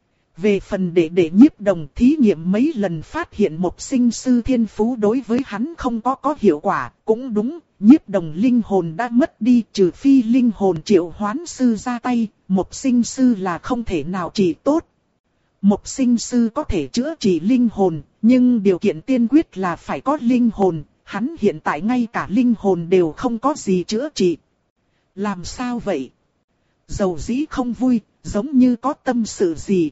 Về phần đệ đệ Nhiếp Đồng, thí nghiệm mấy lần phát hiện một sinh sư thiên phú đối với hắn không có có hiệu quả, cũng đúng, Nhiếp Đồng linh hồn đã mất đi, trừ phi linh hồn triệu hoán sư ra tay, một sinh sư là không thể nào trị tốt. Một sinh sư có thể chữa trị linh hồn, nhưng điều kiện tiên quyết là phải có linh hồn, hắn hiện tại ngay cả linh hồn đều không có gì chữa trị. Làm sao vậy? Dầu dĩ không vui, giống như có tâm sự gì.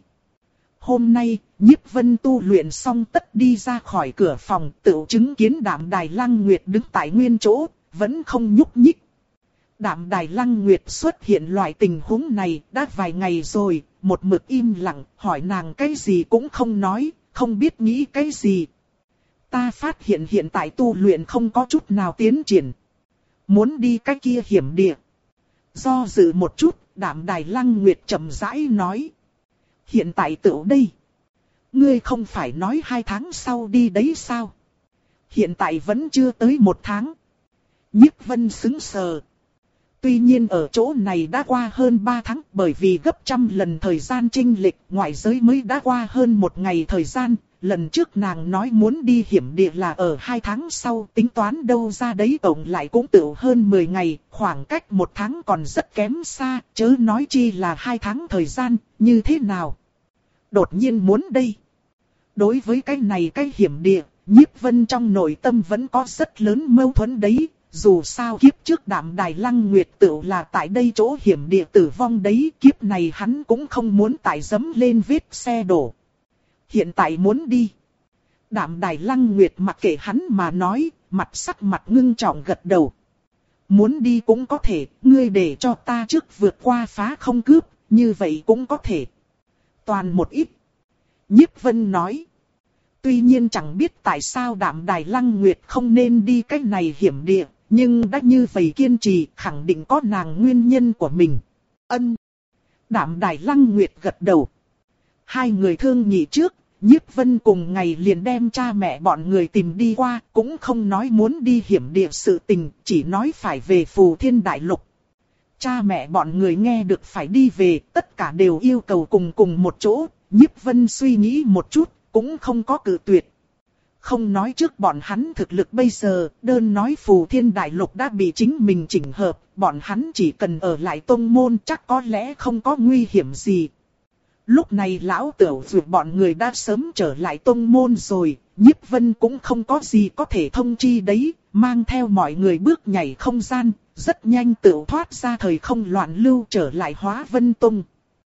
Hôm nay, Nhiếp Vân tu luyện xong tất đi ra khỏi cửa phòng, tự chứng kiến Đạm Đài Lăng Nguyệt đứng tại nguyên chỗ, vẫn không nhúc nhích. Đạm Đài Lăng Nguyệt xuất hiện loại tình huống này đã vài ngày rồi, một mực im lặng, hỏi nàng cái gì cũng không nói, không biết nghĩ cái gì. Ta phát hiện hiện tại tu luyện không có chút nào tiến triển. Muốn đi cái kia hiểm địa. Do dự một chút, Đạm Đài Lăng Nguyệt chậm rãi nói. Hiện tại tựu đây. Ngươi không phải nói hai tháng sau đi đấy sao? Hiện tại vẫn chưa tới một tháng. Nhiếp Vân sững sờ. Tuy nhiên ở chỗ này đã qua hơn ba tháng, bởi vì gấp trăm lần thời gian chênh lệch, ngoại giới mới đã qua hơn một ngày thời gian. Lần trước nàng nói muốn đi hiểm địa là ở hai tháng sau, tính toán đâu ra đấy tổng lại cũng tự hơn mười ngày, khoảng cách một tháng còn rất kém xa, chớ nói chi là hai tháng thời gian, như thế nào? Đột nhiên muốn đây. Đối với cái này cái hiểm địa, Nhiếp Vân trong nội tâm vẫn có rất lớn mâu thuẫn đấy. Dù sao kiếp trước Đạm Đài Lăng Nguyệt tự là tại đây chỗ hiểm địa tử vong đấy, kiếp này hắn cũng không muốn tại dẫm lên vết xe đổ. Hiện tại muốn đi. Đạm Đài Lăng Nguyệt mặc kệ hắn mà nói, mặt sắc mặt ngưng trọng gật đầu. Muốn đi cũng có thể, ngươi để cho ta trước vượt qua phá không cướp, như vậy cũng có thể. Toàn một ít. Nhiếp Vân nói. Tuy nhiên chẳng biết tại sao Đạm Đài Lăng Nguyệt không nên đi cách này hiểm địa, nhưng đã như vậy kiên trì, khẳng định có nàng nguyên nhân của mình. Ân. Đạm Đài Lăng Nguyệt gật đầu. Hai người thương nghị trước, Nhiếp Vân cùng ngày liền đem cha mẹ bọn người tìm đi qua, cũng không nói muốn đi hiểm địa sự tình, chỉ nói phải về Phù Thiên Đại Lục. Cha mẹ bọn người nghe được phải đi về, tất cả đều yêu cầu cùng cùng một chỗ, Nhiếp Vân suy nghĩ một chút, cũng không có cự tuyệt. Không nói trước bọn hắn thực lực bây giờ, đơn nói Phù Thiên Đại Lục đã bị chính mình chỉnh hợp, bọn hắn chỉ cần ở lại tông môn chắc có lẽ không có nguy hiểm gì. Lúc này lão tiểu dược bọn người đã sớm trở lại tông môn rồi, Nhiếp Vân cũng không có gì có thể thông chi đấy, mang theo mọi người bước nhảy không gian, rất nhanh tự thoát ra thời không loạn lưu trở lại Hóa Vân Tông.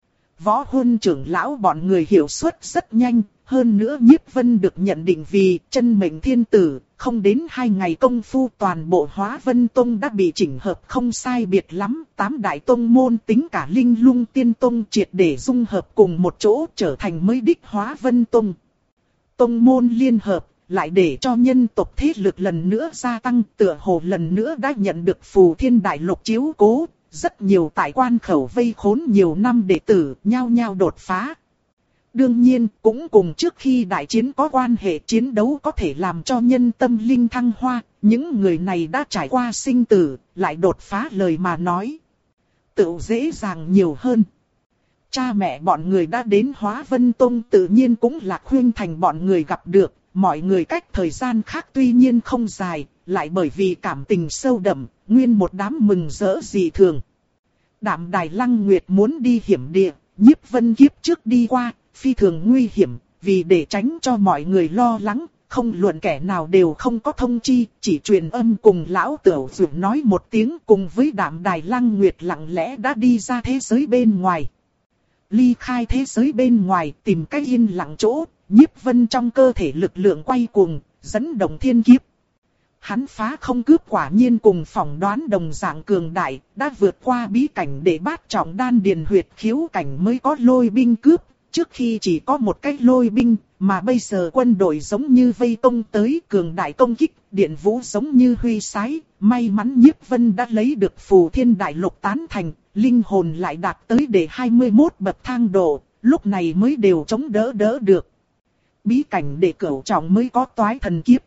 Võ Huân trưởng lão bọn người hiệu suất rất nhanh, hơn nữa Nhiếp Vân được nhận định vì chân mệnh thiên tử, không đến hai ngày công phu toàn bộ Hóa Vân Tông đã bị chỉnh hợp không sai biệt lắm, tám đại tông môn tính cả Linh Lung Tiên Tông triệt để dung hợp cùng một chỗ trở thành mới đích Hóa Vân Tông. Tông môn liên hợp, lại để cho nhân tộc thế lực lần nữa gia tăng, tựa hồ lần nữa đã nhận được Phù Thiên Đại Lục chiếu cố, rất nhiều tại quan khẩu vây khốn nhiều năm đệ tử, nhao nhao đột phá. Đương nhiên, cũng cùng trước khi đại chiến có quan hệ, chiến đấu có thể làm cho nhân tâm linh thăng hoa, những người này đã trải qua sinh tử, lại đột phá lời mà nói. Tự dễ dàng nhiều hơn. Cha mẹ bọn người đã đến Hóa Vân Tông tự nhiên cũng là khuyên thành bọn người gặp được, mọi người cách thời gian khác tuy nhiên không dài, lại bởi vì cảm tình sâu đậm, nguyên một đám mừng rỡ dị thường. Đạm Đài Lăng Nguyệt muốn đi hiểm địa, Nhiếp Vân kiếp trước đi qua, phi thường nguy hiểm, vì để tránh cho mọi người lo lắng, không luận kẻ nào đều không có thông chi, chỉ truyền âm cùng lão tiểu dược nói một tiếng cùng với Đạm Đài Lăng Nguyệt lặng lẽ đã đi ra thế giới bên ngoài. Ly khai thế giới bên ngoài tìm cách yên lặng chỗ, Nhiếp Vân trong cơ thể lực lượng quay cuồng, dẫn động thiên kiếp. Hắn phá không cướp quả nhiên cùng phỏng đoán đồng dạng cường đại, đã vượt qua bí cảnh để bát trọng đan điền huyệt khiếu cảnh mới có lôi binh cướp. Trước khi chỉ có một cái lôi binh, mà bây giờ quân đội giống như vây công tới cường đại công kích, điện vũ giống như huy sái. May mắn Nhiếp Vân đã lấy được phù thiên đại lục tán thành, linh hồn lại đạt tới để hai mươi mốt bậc thang độ, lúc này mới đều chống đỡ đỡ được. Bí cảnh để cửu trọng mới có toái thần kiếp.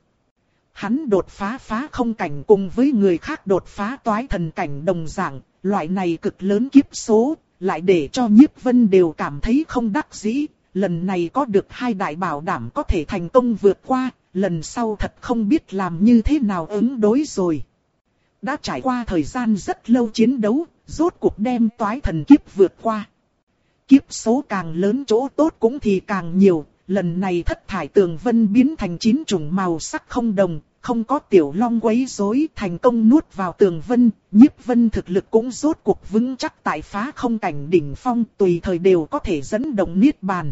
Hắn đột phá phá không cảnh cùng với người khác đột phá toái thần cảnh đồng dạng, loại này cực lớn kiếp số, lại để cho Nhiếp Vân đều cảm thấy không đắc dĩ. Lần này có được hai đại bảo đảm có thể thành công vượt qua, lần sau thật không biết làm như thế nào ứng đối rồi. Đã trải qua thời gian rất lâu chiến đấu, rốt cuộc đem toái thần kiếp vượt qua. Kiếp số càng lớn chỗ tốt cũng thì càng nhiều, lần này thất thải tường vân biến thành chín chủng màu sắc không đồng, không có tiểu long quấy rối, thành công nuốt vào tường vân. Nhiếp Vân thực lực cũng rốt cuộc vững chắc tại phá không cảnh đỉnh phong, tùy thời đều có thể dẫn động niết bàn.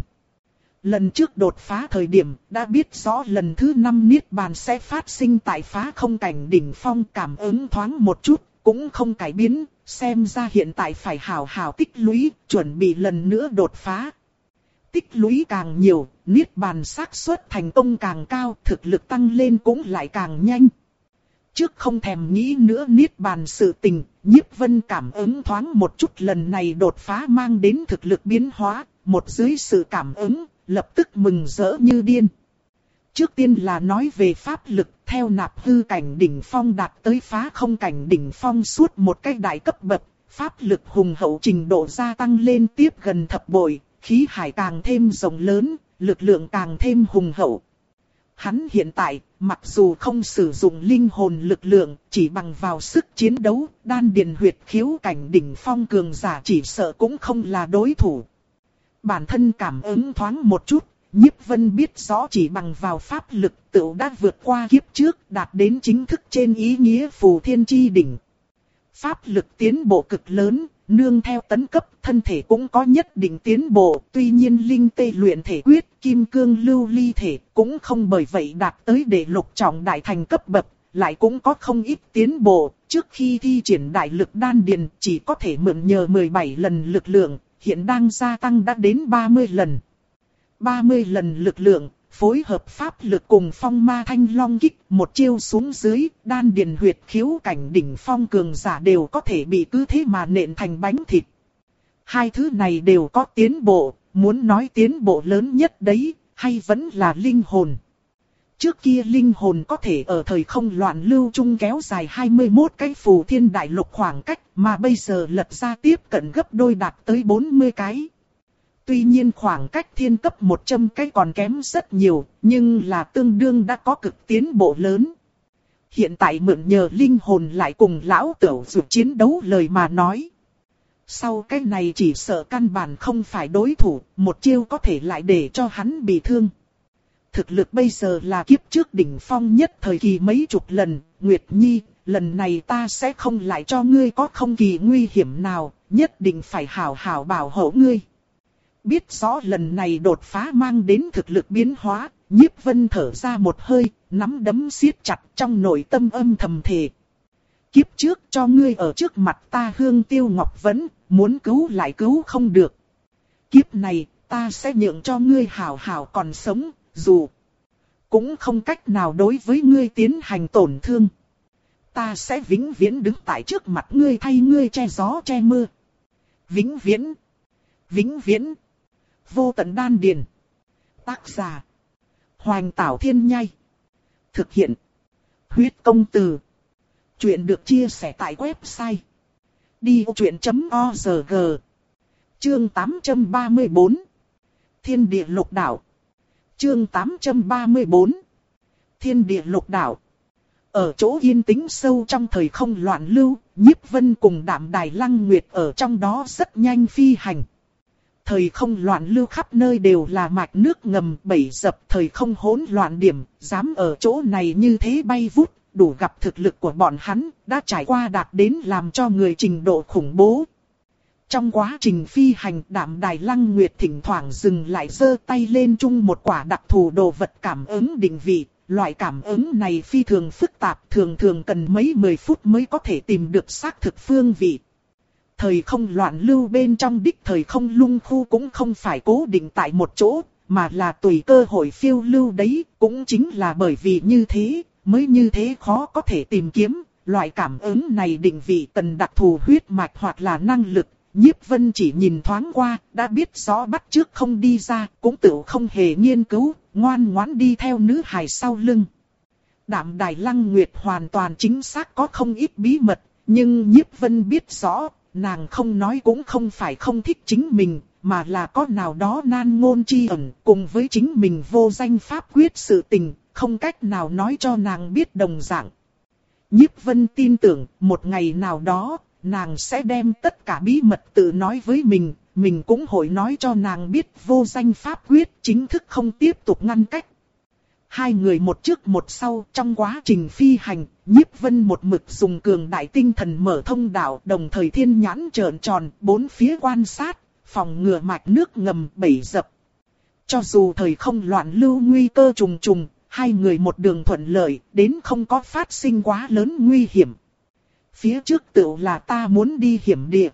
Lần trước đột phá thời điểm, đã biết rõ lần thứ năm niết bàn sẽ phát sinh tại phá không cảnh đỉnh phong, cảm ứng thoáng một chút, cũng không cải biến, xem ra hiện tại phải hào hào tích lũy, chuẩn bị lần nữa đột phá. Tích lũy càng nhiều, niết bàn xác suất thành công càng cao, thực lực tăng lên cũng lại càng nhanh. Trước không thèm nghĩ nữa niết bàn sự tình, Nhiếp Vân cảm ứng thoáng một chút lần này đột phá mang đến thực lực biến hóa, một dưới sự cảm ứng, lập tức mừng rỡ như điên. Trước tiên là nói về pháp lực, theo nạp hư cảnh đỉnh phong đạt tới phá không cảnh đỉnh phong suốt một cái đại cấp bậc, pháp lực hùng hậu trình độ gia tăng lên tiếp gần thập bội, khí hải càng thêm rộng lớn, lực lượng càng thêm hùng hậu. Hắn hiện tại, mặc dù không sử dụng linh hồn lực lượng, chỉ bằng vào sức chiến đấu, đan điền huyệt khiếu cảnh đỉnh phong cường giả chỉ sợ cũng không là đối thủ. Bản thân cảm ứng thoáng một chút, Nhiếp Vân biết rõ chỉ bằng vào pháp lực tựu đã vượt qua kiếp trước, đạt đến chính thức trên ý nghĩa phù thiên chi đỉnh. Pháp lực tiến bộ cực lớn, nương theo tấn cấp, thân thể cũng có nhất định tiến bộ, tuy nhiên linh tê luyện thể quyết, kim cương lưu ly thể cũng không bởi vậy đạt tới để lục trọng đại thành cấp bậc, lại cũng có không ít tiến bộ. Trước khi thi triển đại lực đan điền chỉ có thể mượn nhờ mười bảy lần lực lượng, hiện đang gia tăng đã đến ba mươi lần. ba mươi lần lực lượng, phối hợp pháp lực cùng phong ma thanh long kích, một chiêu xuống dưới, đan điền huyệt khiếu cảnh đỉnh phong cường giả đều có thể bị cứ thế mà nện thành bánh thịt. Hai thứ này đều có tiến bộ, muốn nói tiến bộ lớn nhất đấy, hay vẫn là linh hồn. Trước kia linh hồn có thể ở thời không loạn lưu chung kéo dài hai mươi mốt cái phù thiên đại lục khoảng cách, mà bây giờ lật ra tiếp cận gấp đôi đạt tới bốn mươi cái. Tuy nhiên khoảng cách thiên cấp một trăm cái còn kém rất nhiều, nhưng là tương đương đã có cực tiến bộ lớn. Hiện tại mượn nhờ linh hồn lại cùng lão tửu dù chiến đấu lời mà nói. Sau cái này chỉ sợ căn bản không phải đối thủ, một chiêu có thể lại để cho hắn bị thương. Thực lực bây giờ là kiếp trước đỉnh phong nhất thời kỳ mấy chục lần, Nguyệt Nhi, lần này ta sẽ không lại cho ngươi có không kỳ nguy hiểm nào, nhất định phải hảo hảo bảo hộ ngươi. Biết rõ lần này đột phá mang đến thực lực biến hóa, Nhiếp Vân thở ra một hơi, nắm đấm siết chặt trong nội tâm âm thầm thề. Kiếp trước cho ngươi ở trước mặt ta hương tiêu ngọc vẫn, muốn cứu lại cứu không được. Kiếp này, ta sẽ nhượng cho ngươi hảo hảo còn sống, dù cũng không cách nào đối với ngươi tiến hành tổn thương. Ta sẽ vĩnh viễn đứng tại trước mặt ngươi thay ngươi che gió che mưa. Vĩnh viễn, vĩnh viễn. Vô tận đan điền. Tác giả: Hoành Tảo Thiên Nhai. Thực hiện: Huyết Công Từ. Chuyện được chia sẻ tại website đi vô chuyện chấm org. Chương tám trăm ba mươi bốn. Thiên địa lục đạo. Chương tám trăm ba mươi bốn. Thiên địa lục đạo. Ở chỗ yên tĩnh sâu trong thời không loạn lưu, Nhiếp Vân cùng Đạm Đài Lăng Nguyệt ở trong đó rất nhanh phi hành. Thời không loạn lưu khắp nơi đều là mạch nước ngầm bẫy dập, thời không hỗn loạn điểm, dám ở chỗ này như thế bay vút, đủ gặp thực lực của bọn hắn, đã trải qua đạt đến làm cho người trình độ khủng bố. Trong quá trình phi hành, Đạm Đài Lăng Nguyệt thỉnh thoảng dừng lại giơ tay lên chung một quả đặc thù đồ vật cảm ứng định vị, loại cảm ứng này phi thường phức tạp, thường thường cần mấy mười phút mới có thể tìm được xác thực phương vị. Thời không loạn lưu bên trong đích thời không lung khu cũng không phải cố định tại một chỗ, mà là tùy cơ hội phiêu lưu đấy, cũng chính là bởi vì như thế, mới như thế khó có thể tìm kiếm. Loại cảm ứng này định vị cần đặc thù huyết mạch hoặc là năng lực. Nhiếp Vân chỉ nhìn thoáng qua, đã biết rõ bắt trước không đi ra, cũng tự không hề nghiên cứu, ngoan ngoãn đi theo nữ hài sau lưng. Đạm Đài Lăng Nguyệt hoàn toàn chính xác có không ít bí mật, nhưng Nhiếp Vân biết rõ, nàng không nói cũng không phải không thích chính mình, mà là có nào đó nan ngôn chi ẩn, cùng với chính mình vô danh pháp quyết sự tình, không cách nào nói cho nàng biết đồng dạng. Nhiếp Vân tin tưởng, một ngày nào đó, nàng sẽ đem tất cả bí mật tự nói với mình, mình cũng hội nói cho nàng biết vô danh pháp quyết chính thức không tiếp tục ngăn cách. Hai người một trước một sau trong quá trình phi hành, Nhiếp Vân một mực dùng cường đại tinh thần mở thông đạo, đồng thời thiên nhãn trợn tròn, bốn phía quan sát, phòng ngừa mạch nước ngầm bẫy dập. Cho dù thời không loạn lưu nguy cơ trùng trùng, hai người một đường thuận lợi, đến không có phát sinh quá lớn nguy hiểm. Phía trước tựu là ta muốn đi hiểm địa.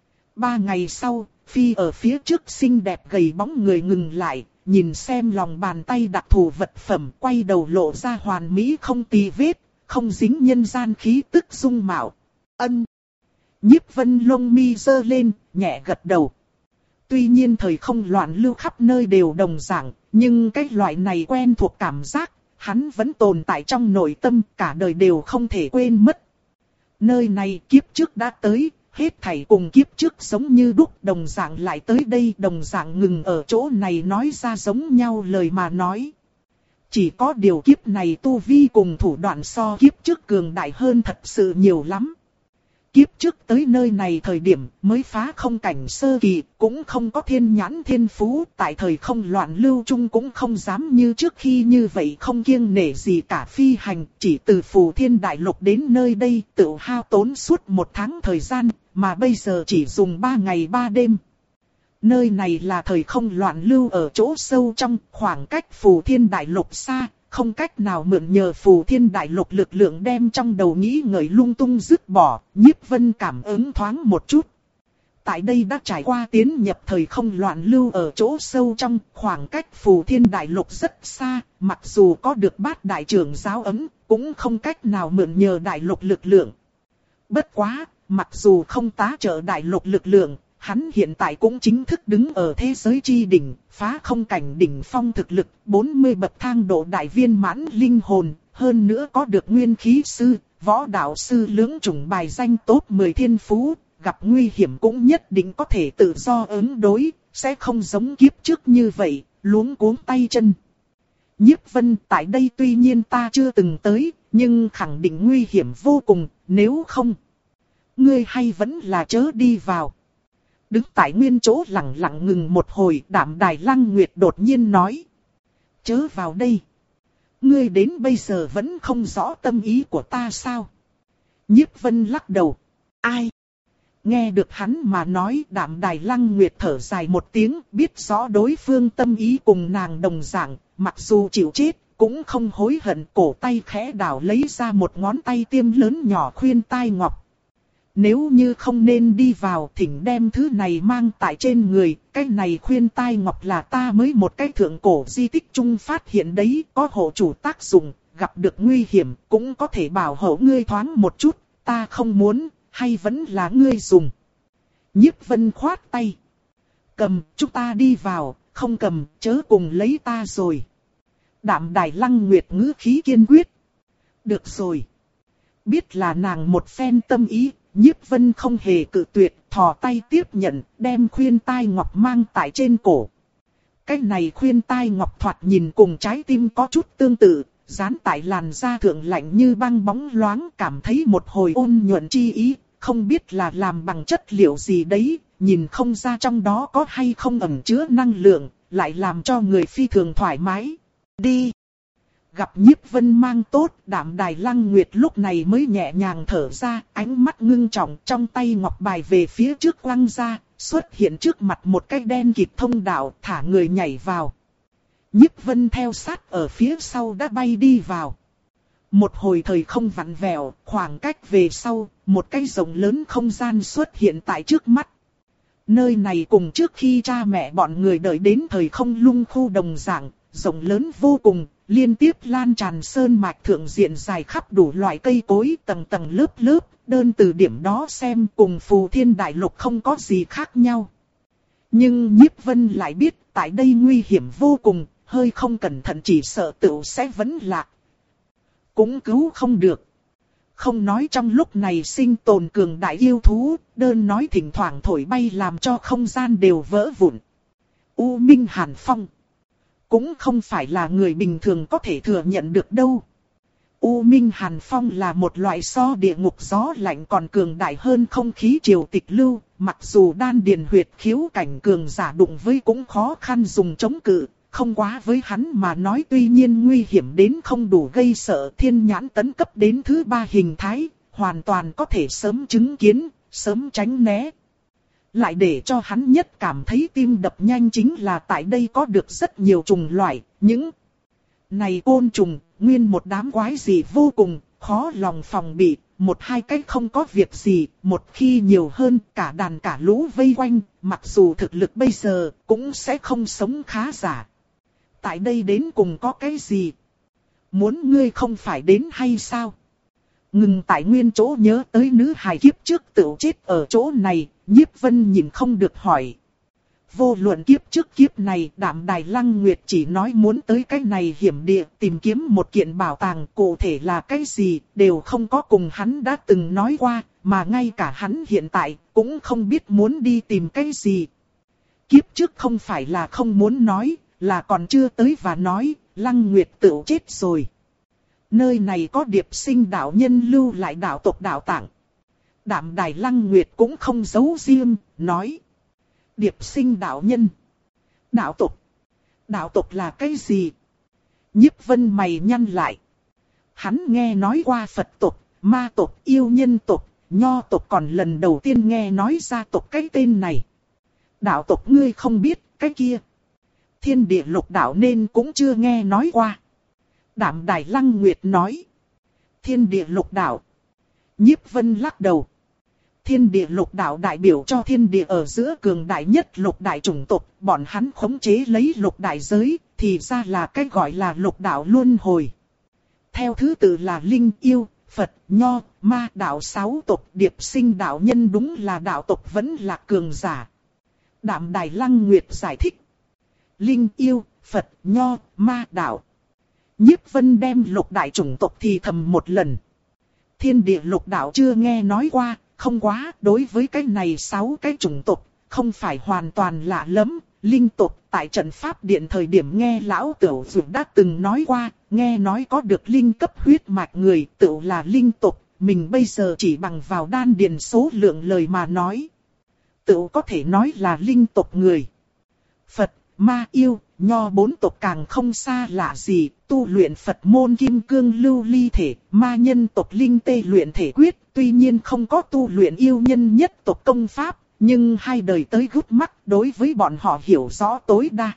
Ba ngày sau, Phi ở phía trước xinh đẹp gầy bóng người ngừng lại, nhìn xem lòng bàn tay đặc thù vật phẩm, quay đầu lộ ra hoàn mỹ không tì vết, không dính nhân gian khí tức dung mạo. Ân. Nhiếp Vân lông mi giơ lên, nhẹ gật đầu. Tuy nhiên thời không loạn lưu khắp nơi đều đồng dạng, nhưng cái loại này quen thuộc cảm giác, hắn vẫn tồn tại trong nội tâm, cả đời đều không thể quên mất. Nơi này kiếp trước đã tới, hết thảy cùng kiếp trước giống như đúc, đồng dạng lại tới đây, đồng dạng ngừng ở chỗ này nói ra giống nhau lời mà nói. Chỉ có điều kiếp này tu vi cùng thủ đoạn so kiếp trước cường đại hơn thật sự nhiều lắm. Kiếp trước tới nơi này thời điểm mới phá không cảnh sơ kỳ, cũng không có thiên nhãn thiên phú, tại thời không loạn lưu chung cũng không dám như trước khi như vậy không kiêng nể gì cả phi hành, chỉ từ Phù Thiên Đại Lục đến nơi đây tự hao tốn suốt một tháng thời gian, mà bây giờ chỉ dùng ba ngày ba đêm. Nơi này là thời không loạn lưu ở chỗ sâu trong, khoảng cách Phù Thiên Đại Lục xa, không cách nào mượn nhờ Phù Thiên Đại Lục lực lượng đem trong đầu nghĩ ngợi lung tung dứt bỏ, Nhiếp Vân cảm ứng thoáng một chút. Tại đây đã trải qua tiến nhập thời không loạn lưu ở chỗ sâu trong, khoảng cách Phù Thiên Đại Lục rất xa, mặc dù có được Bát Đại Trưởng giáo ấm, cũng không cách nào mượn nhờ Đại Lục lực lượng. Bất quá, mặc dù không tá trợ Đại Lục lực lượng, hắn hiện tại cũng chính thức đứng ở thế giới chi đỉnh, phá không cảnh đỉnh phong thực lực, bốn mươi bậc thang độ đại viên mãn linh hồn, hơn nữa có được nguyên khí sư, võ đạo sư lưỡng chủng bài danh top mười thiên phú, gặp nguy hiểm cũng nhất định có thể tự do ứng đối, sẽ không giống kiếp trước như vậy, luống cuống tay chân. Nhiếp Vân, tại đây tuy nhiên ta chưa từng tới, nhưng khẳng định nguy hiểm vô cùng, nếu không, ngươi hay vẫn là chớ đi vào. Đứng tại nguyên chỗ lặng lặng ngừng một hồi, Đạm Đài Lăng Nguyệt đột nhiên nói. Chớ vào đây. Ngươi đến bây giờ vẫn không rõ tâm ý của ta sao? Nhiếp Vân lắc đầu. Ai? Nghe được hắn mà nói, Đạm Đài Lăng Nguyệt thở dài một tiếng, biết rõ đối phương tâm ý cùng nàng đồng dạng, mặc dù chịu chết, cũng không hối hận, cổ tay khẽ đảo lấy ra một ngón tay tiêm lớn nhỏ khuyên tai ngọc. Nếu như không nên đi vào, thỉnh đem thứ này mang tại trên người, cái này khuyên tai ngọc là ta mới một cái thượng cổ di tích chung phát hiện đấy, có hộ chủ tác dụng, gặp được nguy hiểm, cũng có thể bảo hộ ngươi thoáng một chút, ta không muốn, hay vẫn là ngươi dùng. Nhiếp Vân khoát tay. Cầm, chúng ta đi vào, không cầm, chớ cùng lấy ta rồi. Đạm Đài Lăng Nguyệt ngữ khí kiên quyết. Được rồi. Biết là nàng một phen tâm ý. Nhiếp Vân không hề cự tuyệt, thò tay tiếp nhận, đem khuyên tai ngọc mang tại trên cổ. Cái này khuyên tai ngọc thoạt nhìn cùng trái tim có chút tương tự, dán tại làn da thượng lạnh như băng bóng loáng, cảm thấy một hồi ôn nhuận chi ý, không biết là làm bằng chất liệu gì đấy, nhìn không ra trong đó có hay không ẩn chứa năng lượng, lại làm cho người phi thường thoải mái. Đi! Gặp Nhiếp Vân mang tốt, Đạm Đài Lăng Nguyệt lúc này mới nhẹ nhàng thở ra, ánh mắt ngưng trọng, trong tay ngọc bài về phía trước quăng ra, xuất hiện trước mặt một cái đen kịt thông đạo, thả người nhảy vào. Nhiếp Vân theo sát ở phía sau đã bay đi vào. Một hồi thời không vặn vẹo, khoảng cách về sau, một cái rộng lớn không gian xuất hiện tại trước mắt. Nơi này cùng trước khi cha mẹ bọn người đợi đến thời không lung khu đồng dạng, rộng lớn vô cùng, liên tiếp lan tràn sơn mạch thượng diện dài khắp đủ loại cây cối tầng tầng lớp lớp, đơn từ điểm đó xem cùng Phù Thiên Đại Lục không có gì khác nhau. Nhưng Nhiếp Vân lại biết tại đây nguy hiểm vô cùng, hơi không cẩn thận chỉ sợ tựu sẽ vấn lạc. Cũng cứu không được. Không nói trong lúc này sinh tồn cường đại yêu thú, đơn nói thỉnh thoảng thổi bay làm cho không gian đều vỡ vụn. U Minh Hàn Phong cũng không phải là người bình thường có thể thừa nhận được đâu. U Minh Hàn Phong là một loại so địa ngục gió lạnh còn cường đại hơn không khí triều tịch lưu, mặc dù đan điền huyệt khiếu cảnh cường giả đụng với cũng khó khăn dùng chống cự, không quá với hắn mà nói tuy nhiên nguy hiểm đến không đủ gây sợ. Thiên nhãn tấn cấp đến thứ ba hình thái, hoàn toàn có thể sớm chứng kiến, sớm tránh né. Lại để cho hắn nhất cảm thấy tim đập nhanh chính là tại đây có được rất nhiều trùng loại, những này côn trùng, nguyên một đám quái gì vô cùng, khó lòng phòng bị, một hai cái không có việc gì, một khi nhiều hơn cả đàn cả lũ vây quanh, mặc dù thực lực bây giờ cũng sẽ không sống khá giả. Tại đây đến cùng có cái gì? Muốn ngươi không phải đến hay sao? Ngừng tại nguyên chỗ nhớ tới nữ hài kiếp trước tự chết ở chỗ này, Nhiếp Vân nhìn không được hỏi. Vô luận kiếp trước kiếp này, Đạm Đài Lăng Nguyệt chỉ nói muốn tới cái này hiểm địa tìm kiếm một kiện bảo tàng, cụ thể là cái gì, đều không có cùng hắn đã từng nói qua, mà ngay cả hắn hiện tại cũng không biết muốn đi tìm cái gì. Kiếp trước không phải là không muốn nói, là còn chưa tới và nói, Lăng Nguyệt tự chết rồi. Nơi này có Điệp Sinh đạo nhân lưu lại đạo tộc đạo tạng. Đạm Đài Lăng Nguyệt cũng không giấu riêng, nói. Điệp Sinh đạo nhân. Đạo tộc. Đạo tộc là cái gì? Nhiếp Vân mày nhăn lại. Hắn nghe nói qua Phật tộc, ma tộc, yêu nhân tộc, nho tộc, còn lần đầu tiên nghe nói ra tộc cái tên này. Đạo tộc ngươi không biết, cái kia. Thiên địa lục đạo nên cũng chưa nghe nói qua. Đạm Đài Lăng Nguyệt nói. Thiên địa lục đạo. Nhiếp Vân lắc đầu. Thiên địa lục đạo đại biểu cho thiên địa ở giữa cường đại nhất lục đại chủng tộc, bọn hắn khống chế lấy lục đại giới, thì ra là cái gọi là lục đạo luân hồi. Theo thứ tự là Linh, Yêu, Phật, Nho, Ma đạo sáu tộc, Điệp Sinh đạo nhân đúng là đạo tộc vẫn là cường giả. Đạm Đài Lăng Nguyệt giải thích. Linh, Yêu, Phật, Nho, Ma đạo. Nhiếp Vân đem lục đại chủng tộc thì thầm một lần. Thiên địa lục đạo chưa nghe nói qua, không quá, đối với cái này sáu cái chủng tộc, không phải hoàn toàn lạ lắm. Linh tộc tại trận pháp điện thời điểm nghe lão Tửu Dược đã từng nói qua, nghe nói có được linh cấp huyết mạch người, Tửu là linh tộc, mình bây giờ chỉ bằng vào đan điền số lượng lời mà nói. Tửu có thể nói là linh tộc người. Phật, Ma, Yêu, Nho bốn tộc càng không xa lạ gì, tu luyện Phật môn kim cương lưu ly thể, Ma nhân tộc linh tê luyện thể quyết, tuy nhiên không có tu luyện yêu nhân nhất tộc công pháp, nhưng hai đời tới gút mắt đối với bọn họ hiểu rõ tối đa.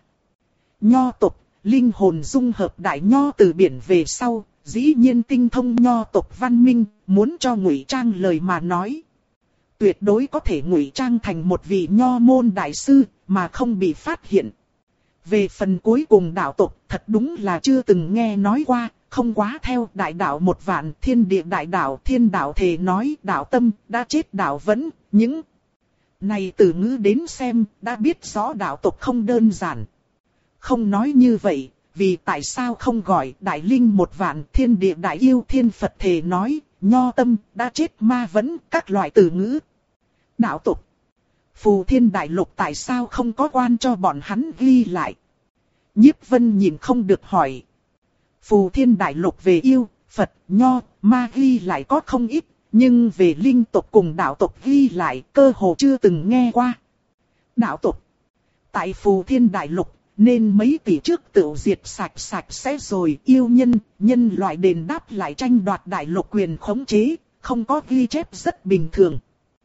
Nho tộc, linh hồn dung hợp đại nho từ biển về sau, dĩ nhiên tinh thông nho tộc văn minh, muốn cho ngụy trang lời mà nói. Tuyệt đối có thể ngụy trang thành một vị nho môn đại sư, mà không bị phát hiện. Về phần cuối cùng đạo tộc, thật đúng là chưa từng nghe nói qua, không quá theo đại đạo một vạn, thiên địa đại đạo, thiên đạo thề nói, đạo tâm, đã chết đạo vẫn, những này từ ngữ đến xem, đã biết rõ đạo tộc không đơn giản. Không nói như vậy, vì tại sao không gọi đại linh một vạn, thiên địa đại yêu, thiên Phật thề nói, nho tâm, đã chết ma vẫn, các loại từ ngữ. Đạo tộc. Phù Thiên Đại Lục tại sao không có quan cho bọn hắn ghi lại? Nhiếp Vân nhìn không được hỏi. Phù Thiên Đại Lục về yêu, Phật, Nho, Ma ghi lại có không ít, nhưng về linh tộc cùng đạo tộc ghi lại cơ hồ chưa từng nghe qua. Đạo tộc. Tại Phù Thiên Đại Lục, nên mấy tỷ trước tự diệt sạch sạch sẽ rồi, yêu nhân, nhân loại đền đáp lại tranh đoạt đại lục quyền khống chế, không có ghi chép rất bình thường.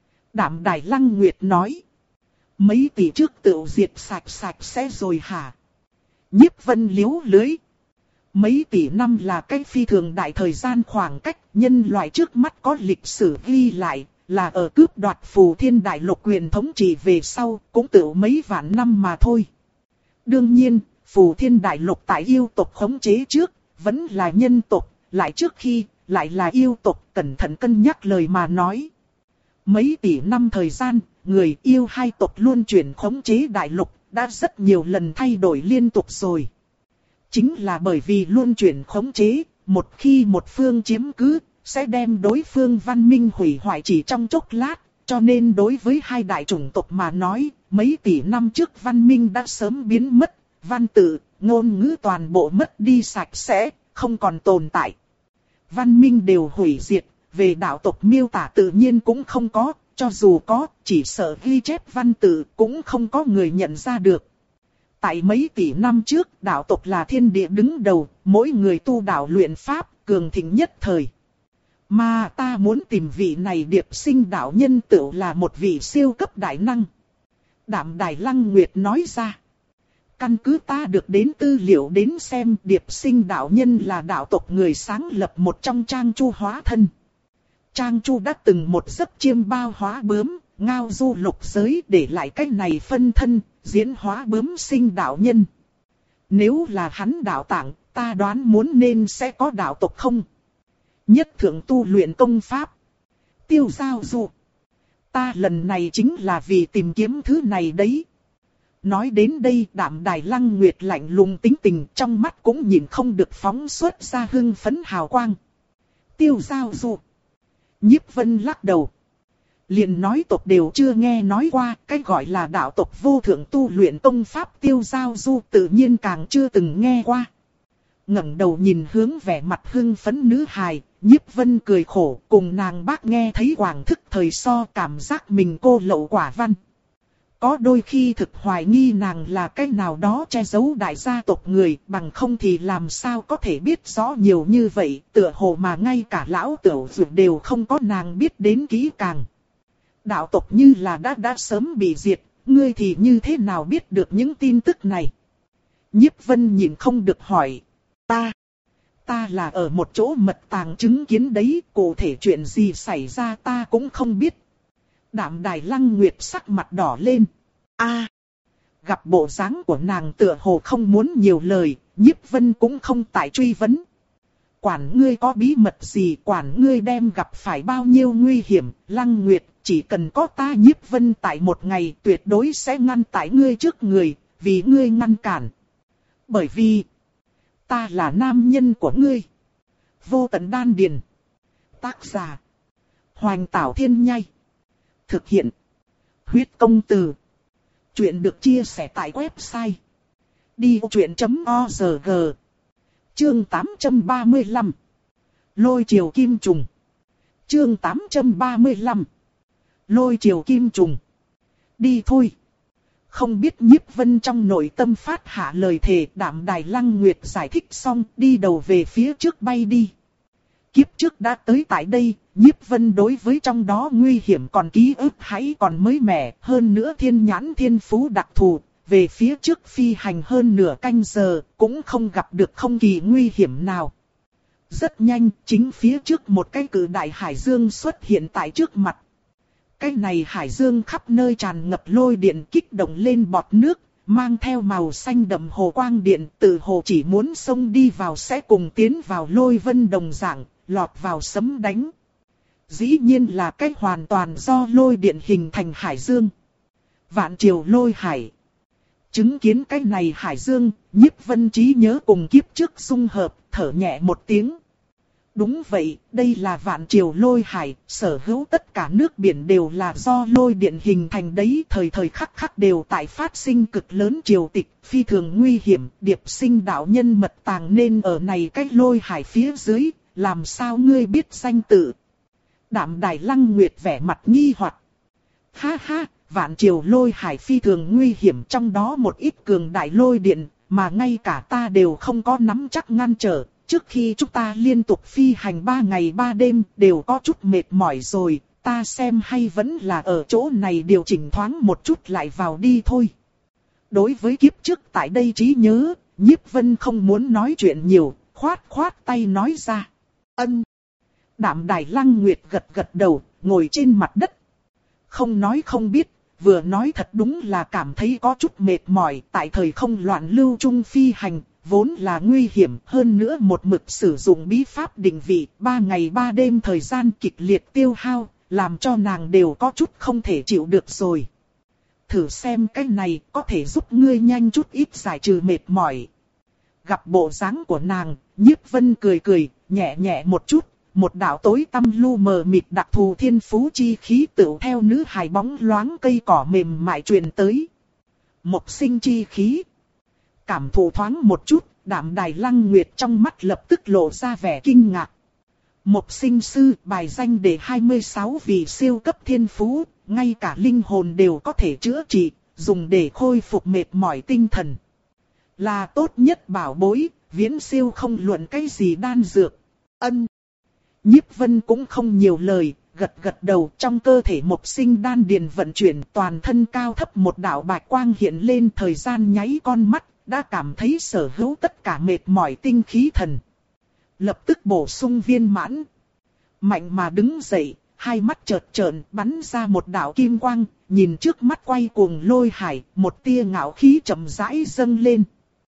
Đạm Đài Lăng Nguyệt nói. Mấy tỷ trước tự diệt sạch sạch sẽ rồi hả? Nhiếp Vân liếu lưới. Mấy tỷ năm là cách phi thường đại thời gian khoảng cách, nhân loại trước mắt có lịch sử ghi lại, là ở cướp đoạt Phù Thiên Đại Lục quyền thống trị về sau, cũng tự mấy vạn năm mà thôi. Đương nhiên, Phù Thiên Đại Lục tại yêu tộc khống chế trước, vẫn là nhân tộc, lại trước khi, lại là yêu tộc, cẩn thận cân nhắc lời mà nói. Mấy tỷ năm thời gian, người yêu hai tộc luôn chuyển khống chế đại lục, đã rất nhiều lần thay đổi liên tục rồi. Chính là bởi vì luôn chuyển khống chế, một khi một phương chiếm cứ, sẽ đem đối phương văn minh hủy hoại chỉ trong chốc lát, cho nên đối với hai đại chủng tộc mà nói, mấy tỷ năm trước văn minh đã sớm biến mất, văn tự, ngôn ngữ toàn bộ mất đi sạch sẽ, không còn tồn tại. Văn minh đều hủy diệt, về đạo tộc miêu tả tự nhiên cũng không có, cho dù có, chỉ sợ ghi chép văn tự cũng không có người nhận ra được. Tại mấy tỷ năm trước, đạo tộc là thiên địa đứng đầu, mỗi người tu đạo luyện pháp, cường thịnh nhất thời. Mà ta muốn tìm vị này điệp sinh đạo nhân tựu là một vị siêu cấp đại năng. Đạm Đài Lăng Nguyệt nói ra. Căn cứ ta được đến tư liệu đến xem, điệp sinh đạo nhân là đạo tộc người sáng lập một trong Trang Chu hóa thân. Trang Chu đã từng một giấc chiêm bao hóa bướm, ngao du lục giới để lại cái này phân thân, diễn hóa bướm sinh đạo nhân. Nếu là hắn đạo tạng, ta đoán muốn nên sẽ có đạo tộc không? Nhất thượng tu luyện công pháp. Tiêu giao du. Ta lần này chính là vì tìm kiếm thứ này đấy. Nói đến đây, Đạm Đài Lăng Nguyệt lạnh lùng tính tình, trong mắt cũng nhìn không được phóng xuất ra hưng phấn hào quang. Tiêu giao du. Nhiếp Vân lắc đầu. Liền nói tộc đều chưa nghe nói qua, cái gọi là đạo tộc vô thượng tu luyện công pháp tiêu giao du tự nhiên càng chưa từng nghe qua. Ngẩng đầu nhìn hướng vẻ mặt hưng phấn nữ hài, Nhiếp Vân cười khổ, cùng nàng bác nghe thấy hoàng thức thời so, cảm giác mình cô lậu quả văn. Có đôi khi thực hoài nghi nàng là cái nào đó che giấu đại gia tộc người, bằng không thì làm sao có thể biết rõ nhiều như vậy, tựa hồ mà ngay cả lão tiểu dược đều không có nàng biết đến kỹ càng. Đạo tộc như là đã đã sớm bị diệt, ngươi thì như thế nào biết được những tin tức này? Nhiếp Vân nhìn không được hỏi. Ta, ta là ở một chỗ mật tàng chứng kiến đấy, cụ thể chuyện gì xảy ra ta cũng không biết. Đạm Đài Lăng Nguyệt sắc mặt đỏ lên. A, gặp bộ dáng của nàng tựa hồ không muốn nhiều lời, Nhiếp Vân cũng không tại truy vấn. Quản ngươi có bí mật gì, quản ngươi đem gặp phải bao nhiêu nguy hiểm, Lăng Nguyệt, chỉ cần có ta Nhiếp Vân tại một ngày tuyệt đối sẽ ngăn tại ngươi trước người, vì ngươi ngăn cản. Bởi vì, ta là nam nhân của ngươi. Vô Tận Đan Điền. Tác giả, Hoành Tảo Thiên Nhai. Thực hiện, Huyết Công Từ. Chuyện được chia sẻ tại website đi vô chuyện chấm org. Chương tám trăm ba mươi lăm. Lôi triều kim trùng. Chương tám trăm ba mươi lăm. Lôi triều kim trùng. Đi thôi. Không biết Nhiếp Vân trong nội tâm phát hạ lời thề, Đạm Đài Lăng Nguyệt giải thích xong, đi đầu về phía trước bay đi. Kiếp trước đã tới tại đây, Nhiếp Vân đối với trong đó nguy hiểm còn ký ức hãy còn mới mẻ, hơn nữa thiên nhãn thiên phú đặc thù, về phía trước phi hành hơn nửa canh giờ, cũng không gặp được không kỳ nguy hiểm nào. Rất nhanh, chính phía trước một cái cự đại hải dương xuất hiện tại trước mặt. Cái này hải dương khắp nơi tràn ngập lôi điện kích động lên bọt nước, mang theo màu xanh đậm hồ quang điện, từ hồ chỉ muốn xông đi vào sẽ cùng tiến vào lôi vân đồng dạng, lọt vào sấm đánh. Dĩ nhiên là cách hoàn toàn do lôi điện hình thành hải dương. Vạn triều lôi hải. Chứng kiến cái này hải dương, Nhiếp Vân trí nhớ cùng kiếp trước xung hợp, thở nhẹ một tiếng. Đúng vậy, đây là vạn triều lôi hải, sở hữu tất cả nước biển đều là do lôi điện hình thành đấy, thời thời khắc khắc đều tại phát sinh cực lớn triều tịch, phi thường nguy hiểm, điệp sinh đạo nhân mật tàng nên ở này cách lôi hải phía dưới, làm sao ngươi biết danh tự? Đạm Đài Lăng Nguyệt vẻ mặt nghi hoặc. Ha ha, vạn triều lôi hải phi thường nguy hiểm, trong đó một ít cường đại lôi điện, mà ngay cả ta đều không có nắm chắc ngăn trở. Trước khi chúng ta liên tục phi hành ba ngày ba đêm, đều có chút mệt mỏi rồi, ta xem hay vẫn là ở chỗ này điều chỉnh thoáng một chút lại vào đi thôi. Đối với kiếp trước tại đây trí nhớ, Nhiếp Vân không muốn nói chuyện nhiều, khoát khoát tay nói ra. Ân. Đạm Đài Lăng Nguyệt gật gật đầu, ngồi trên mặt đất. Không nói không biết, vừa nói thật đúng là cảm thấy có chút mệt mỏi. Tại thời không loạn lưu trung phi hành, vốn là nguy hiểm. Hơn nữa một mực sử dụng bí pháp định vị, ba ngày ba đêm thời gian kịch liệt tiêu hao, làm cho nàng đều có chút không thể chịu được rồi. Thử xem cái này có thể giúp ngươi nhanh chút ít giải trừ mệt mỏi. Gặp bộ dáng của nàng, Nhiếp Vân cười cười, nhẹ nhẹ một chút. Một đạo tối tăm lu mờ mịt đặc thù thiên phú chi khí tựu theo nữ hài bóng loáng cây cỏ mềm mại truyền tới. Mộc sinh chi khí. Cảm thụ thoáng một chút, Đạm Đài Lăng Nguyệt trong mắt lập tức lộ ra vẻ kinh ngạc. Mộc sinh sư bài danh để hai mươi sáu vị siêu cấp thiên phú, ngay cả linh hồn đều có thể chữa trị, dùng để khôi phục mệt mỏi tinh thần. Là tốt nhất bảo bối, viễn siêu không luận cái gì đan dược. Ân. Nhiếp Vân cũng không nhiều lời, gật gật đầu, trong cơ thể mộc sinh đan điền vận chuyển, toàn thân cao thấp một đạo bạch quang hiện lên, thời gian nháy con mắt, đã cảm thấy sở hữu tất cả mệt mỏi tinh khí thần. Lập tức bổ sung viên mãn. Mạnh mà đứng dậy, hai mắt chợt trợn, bắn ra một đạo kim quang, nhìn trước mắt quay cuồng lôi hải, một tia ngạo khí chậm rãi dâng lên.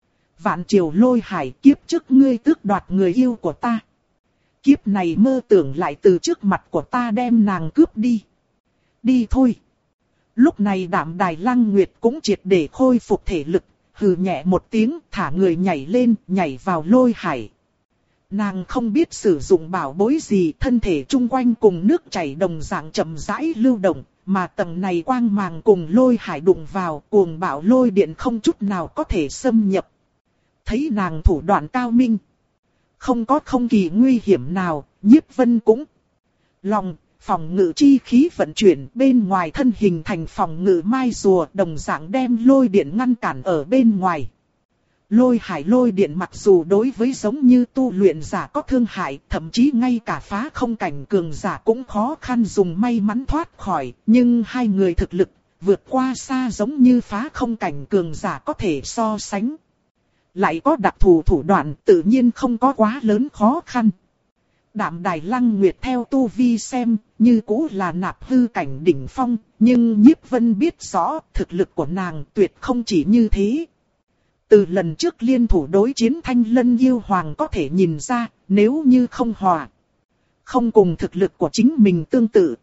Vạn triều lôi hải, kiếp trước ngươi tước đoạt người yêu của ta. Kiếp này mơ tưởng lại từ trước mặt của ta đem nàng cướp đi. Đi thôi. Lúc này Đạm Đài Lăng Nguyệt cũng triệt để khôi phục thể lực, hừ nhẹ một tiếng, thả người nhảy lên, nhảy vào lôi hải. Nàng không biết sử dụng bảo bối gì, thân thể chung quanh cùng nước chảy đồng dạng chậm rãi lưu động, mà tầng này quang màng cùng lôi hải đụng vào, cuồng bạo lôi điện không chút nào có thể xâm nhập. Thấy nàng thủ đoạn cao minh, không có không kỳ nguy hiểm nào, Nhiếp Vân cũng lòng phòng ngự chi khí vận chuyển, bên ngoài thân hình thành phòng ngự mai rùa, đồng dạng đem lôi điện ngăn cản ở bên ngoài. Lôi hải lôi điện mặc dù đối với giống như tu luyện giả có thương hại, thậm chí ngay cả phá không cảnh cường giả cũng khó khăn dùng may mắn thoát khỏi, nhưng hai người thực lực vượt qua xa giống như phá không cảnh cường giả có thể so sánh. Lại có đặc thù thủ đoạn, tự nhiên không có quá lớn khó khăn. Đạm Đài Lăng Nguyệt theo tu vi xem, như cũ là nạp hư cảnh đỉnh phong, nhưng Nhiếp Vân biết rõ thực lực của nàng tuyệt không chỉ như thế. Từ lần trước liên thủ đối chiến Thanh Lân Yêu Hoàng có thể nhìn ra, nếu như không hòa, không cùng thực lực của chính mình tương tự,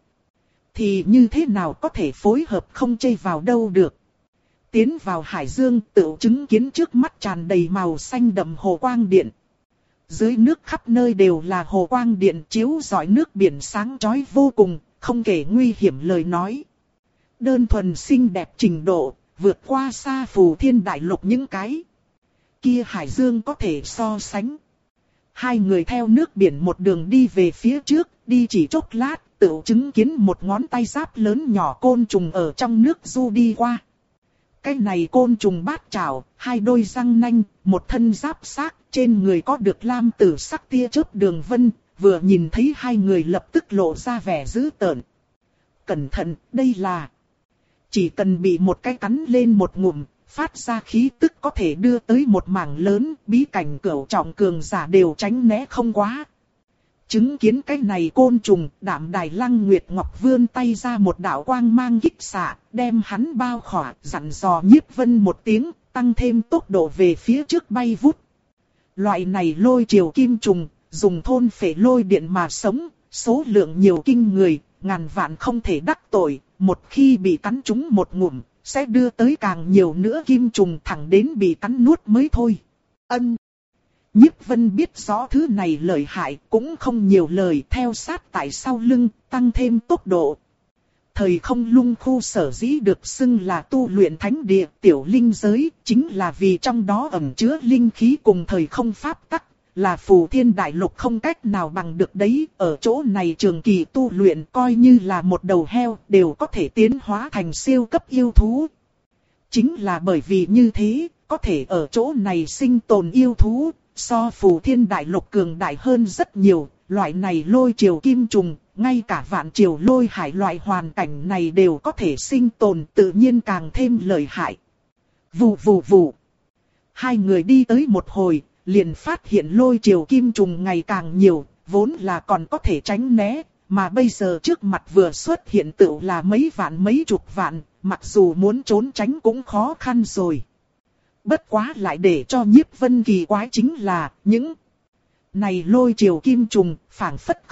thì như thế nào có thể phối hợp không chây vào đâu được. Tiến vào hải dương, tự chứng kiến trước mắt tràn đầy màu xanh đậm hồ quang điện. Dưới nước khắp nơi đều là hồ quang điện chiếu rọi nước biển sáng chói vô cùng, không kể nguy hiểm lời nói. Đơn thuần xinh đẹp trình độ, vượt qua xa Phù Thiên Đại Lục những cái kia hải dương có thể so sánh. Hai người theo nước biển một đường đi về phía trước, đi chỉ chốc lát, tự chứng kiến một ngón tay giáp lớn nhỏ côn trùng ở trong nước du đi qua. Cái này côn trùng bát chảo, hai đôi răng nanh, một thân giáp xác, trên người có được lam tử sắc tia chớp đường vân, vừa nhìn thấy hai người lập tức lộ ra vẻ dữ tợn. Cẩn thận, đây là... Chỉ cần bị một cái cắn lên một ngụm, phát ra khí tức có thể đưa tới một mảng lớn, bí cảnh cửu trọng cường giả đều tránh né không quá. Chứng kiến cái này côn trùng, Đạm Đài Lăng Nguyệt Ngọc vươn tay ra một đạo quang mang kích xạ, đem hắn bao khỏa, dặn dò Nhiếp Vân một tiếng, tăng thêm tốc độ về phía trước bay vút. Loại này lôi triều kim trùng, dùng thôn phệ lôi điện mà sống, số lượng nhiều kinh người, ngàn vạn không thể đắc tội, một khi bị cắn trúng một ngụm, sẽ đưa tới càng nhiều nữa kim trùng thẳng đến bị cắn nuốt mới thôi. Ân. Nhiếp Vân biết rõ thứ này lợi hại, cũng không nhiều lời, theo sát tại sau lưng, tăng thêm tốc độ. Thời không lung khu sở dĩ được xưng là tu luyện thánh địa tiểu linh giới, chính là vì trong đó ẩn chứa linh khí cùng thời không pháp tắc, là Phù Thiên Đại Lục không cách nào bằng được đấy. Ở chỗ này trường kỳ tu luyện coi như là một đầu heo đều có thể tiến hóa thành siêu cấp yêu thú. Chính là bởi vì như thế, có thể ở chỗ này sinh tồn yêu thú, so Phù Thiên Đại Lục cường đại hơn rất nhiều. Loại này lôi triều kim trùng, ngay cả vạn triều lôi hải loại hoàn cảnh này đều có thể sinh tồn, tự nhiên càng thêm lợi hại. Vù vù vù. Hai người đi tới một hồi, liền phát hiện lôi triều kim trùng ngày càng nhiều, vốn là còn có thể tránh né, mà bây giờ trước mặt vừa xuất hiện tựu là mấy vạn mấy chục vạn, mặc dù muốn trốn tránh cũng khó khăn rồi. Bất quá lại để cho Nhiếp Vân kỳ quái chính là, những này lôi triều kim trùng, phảng phất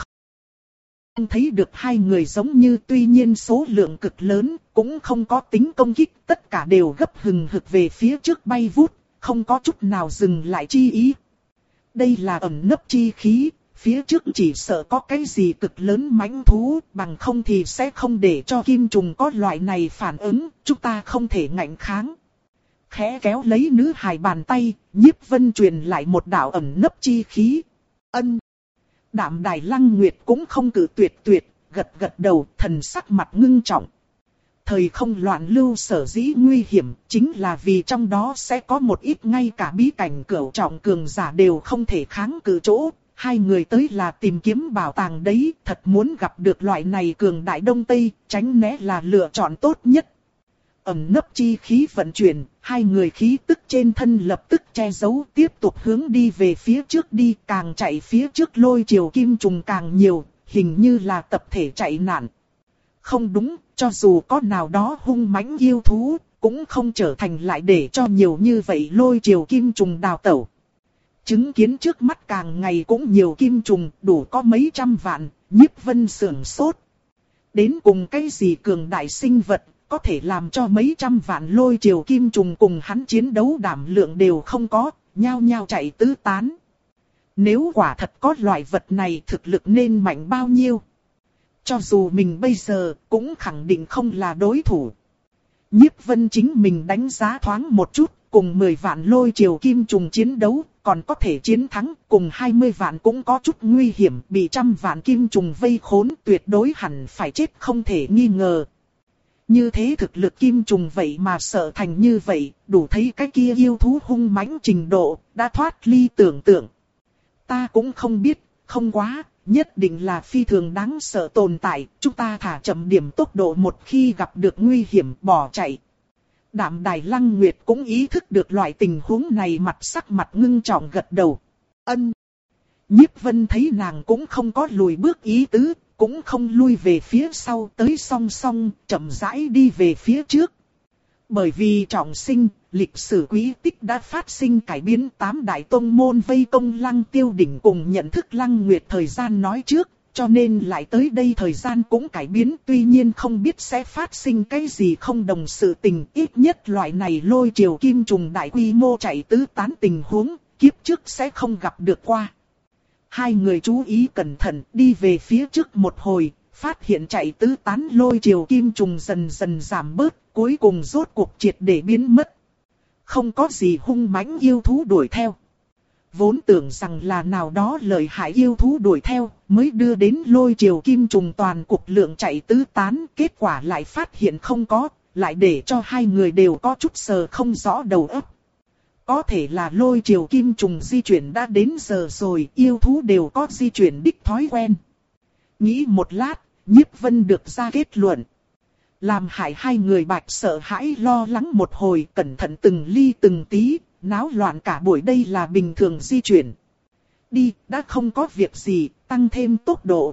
không thấy được hai người giống như, tuy nhiên số lượng cực lớn, cũng không có tính công kích, tất cả đều gấp hừng hực về phía trước bay vút, không có chút nào dừng lại chi ý. Đây là ẩn nấp chi khí, phía trước chỉ sợ có cái gì cực lớn mãnh thú, bằng không thì sẽ không để cho kim trùng có loại này phản ứng, chúng ta không thể ngạnh kháng. Khẽ kéo lấy nữ hài bàn tay, Nhiếp Vân truyền lại một đạo ẩn nấp chi khí. Ân. Đạm Đài Lăng Nguyệt cũng không cử tuyệt tuyệt, gật gật đầu, thần sắc mặt ngưng trọng. Thời không loạn lưu sở dĩ nguy hiểm, chính là vì trong đó sẽ có một ít ngay cả bí cảnh cửu trọng cường giả đều không thể kháng cự chỗ. Hai người tới là tìm kiếm bảo tàng đấy, thật muốn gặp được loại này cường đại đông tây, tránh né là lựa chọn tốt nhất. Ẩn nấp chi khí vận chuyển, hai người khí tức trên thân lập tức che giấu, tiếp tục hướng đi về phía trước đi, càng chạy phía trước lôi triều kim trùng càng nhiều, hình như là tập thể chạy nạn. Không đúng, cho dù có nào đó hung mãnh yêu thú, cũng không trở thành lại để cho nhiều như vậy lôi triều kim trùng đào tẩu. Chứng kiến trước mắt càng ngày cũng nhiều kim trùng, đủ có mấy trăm vạn, Nhiếp Vân sưởng sốt. Đến cùng cái gì cường đại sinh vật, có thể làm cho mấy trăm vạn lôi triều kim trùng cùng hắn chiến đấu đảm lượng đều không có, nhao nhao chạy tứ tán. Nếu quả thật có loại vật này thực lực nên mạnh bao nhiêu? Cho dù mình bây giờ cũng khẳng định không là đối thủ. Nhiếp Vân chính mình đánh giá thoáng một chút, cùng mười vạn lôi triều kim trùng chiến đấu, còn có thể chiến thắng, cùng hai mươi vạn cũng có chút nguy hiểm, bị trăm vạn kim trùng vây khốn tuyệt đối hẳn phải chết không thể nghi ngờ. Như thế thực lực kim trùng vậy mà sợ thành như vậy, đủ thấy cái kia yêu thú hung mãnh trình độ, đã thoát ly tưởng tượng. Ta cũng không biết, không quá, nhất định là phi thường đáng sợ tồn tại, chúng ta thả chậm điểm tốc độ một khi gặp được nguy hiểm bỏ chạy. Đạm Đài Lăng Nguyệt cũng ý thức được loại tình huống này, mặt sắc mặt ngưng trọng gật đầu. Ân. Nhiếp Vân thấy nàng cũng không có lùi bước ý tứ, cũng không lui về phía sau, tới song song, chậm rãi đi về phía trước. Bởi vì trọng sinh, lịch sử quý tích đã phát sinh cải biến, tám đại tông môn vây công Lăng Tiêu Đỉnh cùng nhận thức Lăng Nguyệt thời gian nói trước, cho nên lại tới đây thời gian cũng cải biến, tuy nhiên không biết sẽ phát sinh cái gì không đồng sự tình, ít nhất loại này lôi triều kim trùng đại quy mô chạy tứ tán tình huống, kiếp trước sẽ không gặp được qua. Hai người chú ý cẩn thận, đi về phía trước một hồi, phát hiện chạy tứ tán lôi triều kim trùng dần dần giảm bớt, cuối cùng rốt cuộc triệt để biến mất. Không có gì hung mãnh yêu thú đuổi theo. Vốn tưởng rằng là nào đó lợi hại yêu thú đuổi theo, mới đưa đến lôi triều kim trùng toàn cục lượng chạy tứ tán, kết quả lại phát hiện không có, lại để cho hai người đều có chút sờ không rõ đầu óc. Có thể là lôi triều kim trùng di chuyển đã đến giờ rồi, yêu thú đều có di chuyển đích thói quen. Nghĩ một lát, Nhiếp Vân được ra kết luận. Làm hại hai người bạch sợ hãi lo lắng một hồi, cẩn thận từng ly từng tí, náo loạn cả buổi, đây là bình thường di chuyển. Đi, đã không có việc gì, tăng thêm tốc độ.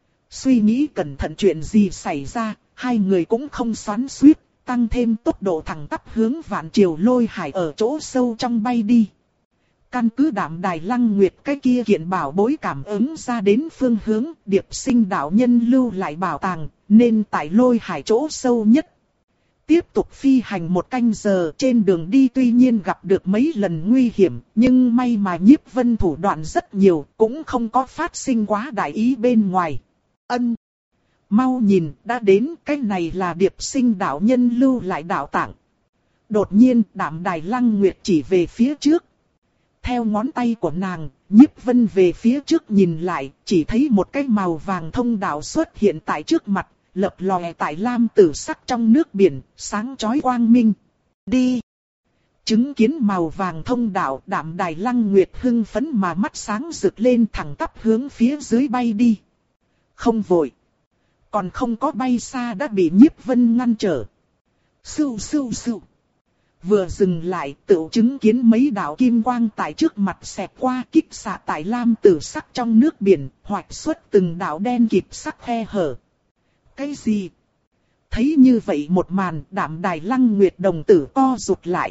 Suy nghĩ cẩn thận chuyện gì xảy ra, hai người cũng không xoắn xuýt, tăng thêm tốc độ thẳng tắp hướng Vạn Triều Lôi Hải ở chỗ sâu trong bay đi. Căn cứ Đạm Đài Lăng Nguyệt cái kia kiện bảo bối cảm ứng ra đến phương hướng, Điệp Sinh đạo nhân lưu lại bảo tàng, nên tại Lôi Hải chỗ sâu nhất. Tiếp tục phi hành một canh giờ, trên đường đi tuy nhiên gặp được mấy lần nguy hiểm, nhưng may mà Nhiếp Vân thủ đoạn rất nhiều, cũng không có phát sinh quá đại ý bên ngoài. Ân. Mau nhìn, đã đến, cái này là Điệp Sinh đạo nhân lưu lại đạo tạng. Đột nhiên, Đạm Đài Lăng Nguyệt chỉ về phía trước. Theo ngón tay của nàng, Nhiếp Vân về phía trước nhìn lại, chỉ thấy một cái màu vàng thông đạo xuất hiện tại trước mặt, lập lòe tại lam tử sắc trong nước biển, sáng chói quang minh. Đi! Chứng kiến màu vàng thông đạo, Đạm Đài Lăng Nguyệt hưng phấn mà mắt sáng rực lên, thẳng tắp hướng phía dưới bay đi. Không vội. Còn không có bay xa đã bị Nhiếp Vân ngăn trở. Sưu sưu sưu. Vừa dừng lại, tựu chứng kiến mấy đạo kim quang tại trước mặt xẹt qua, kích xạ tại lam tử sắc trong nước biển, hoạch xuất từng đạo đen kịt sắc khe hở. Cái gì? Thấy như vậy một màn, Đạm Đài Lăng Nguyệt đồng tử co rụt lại.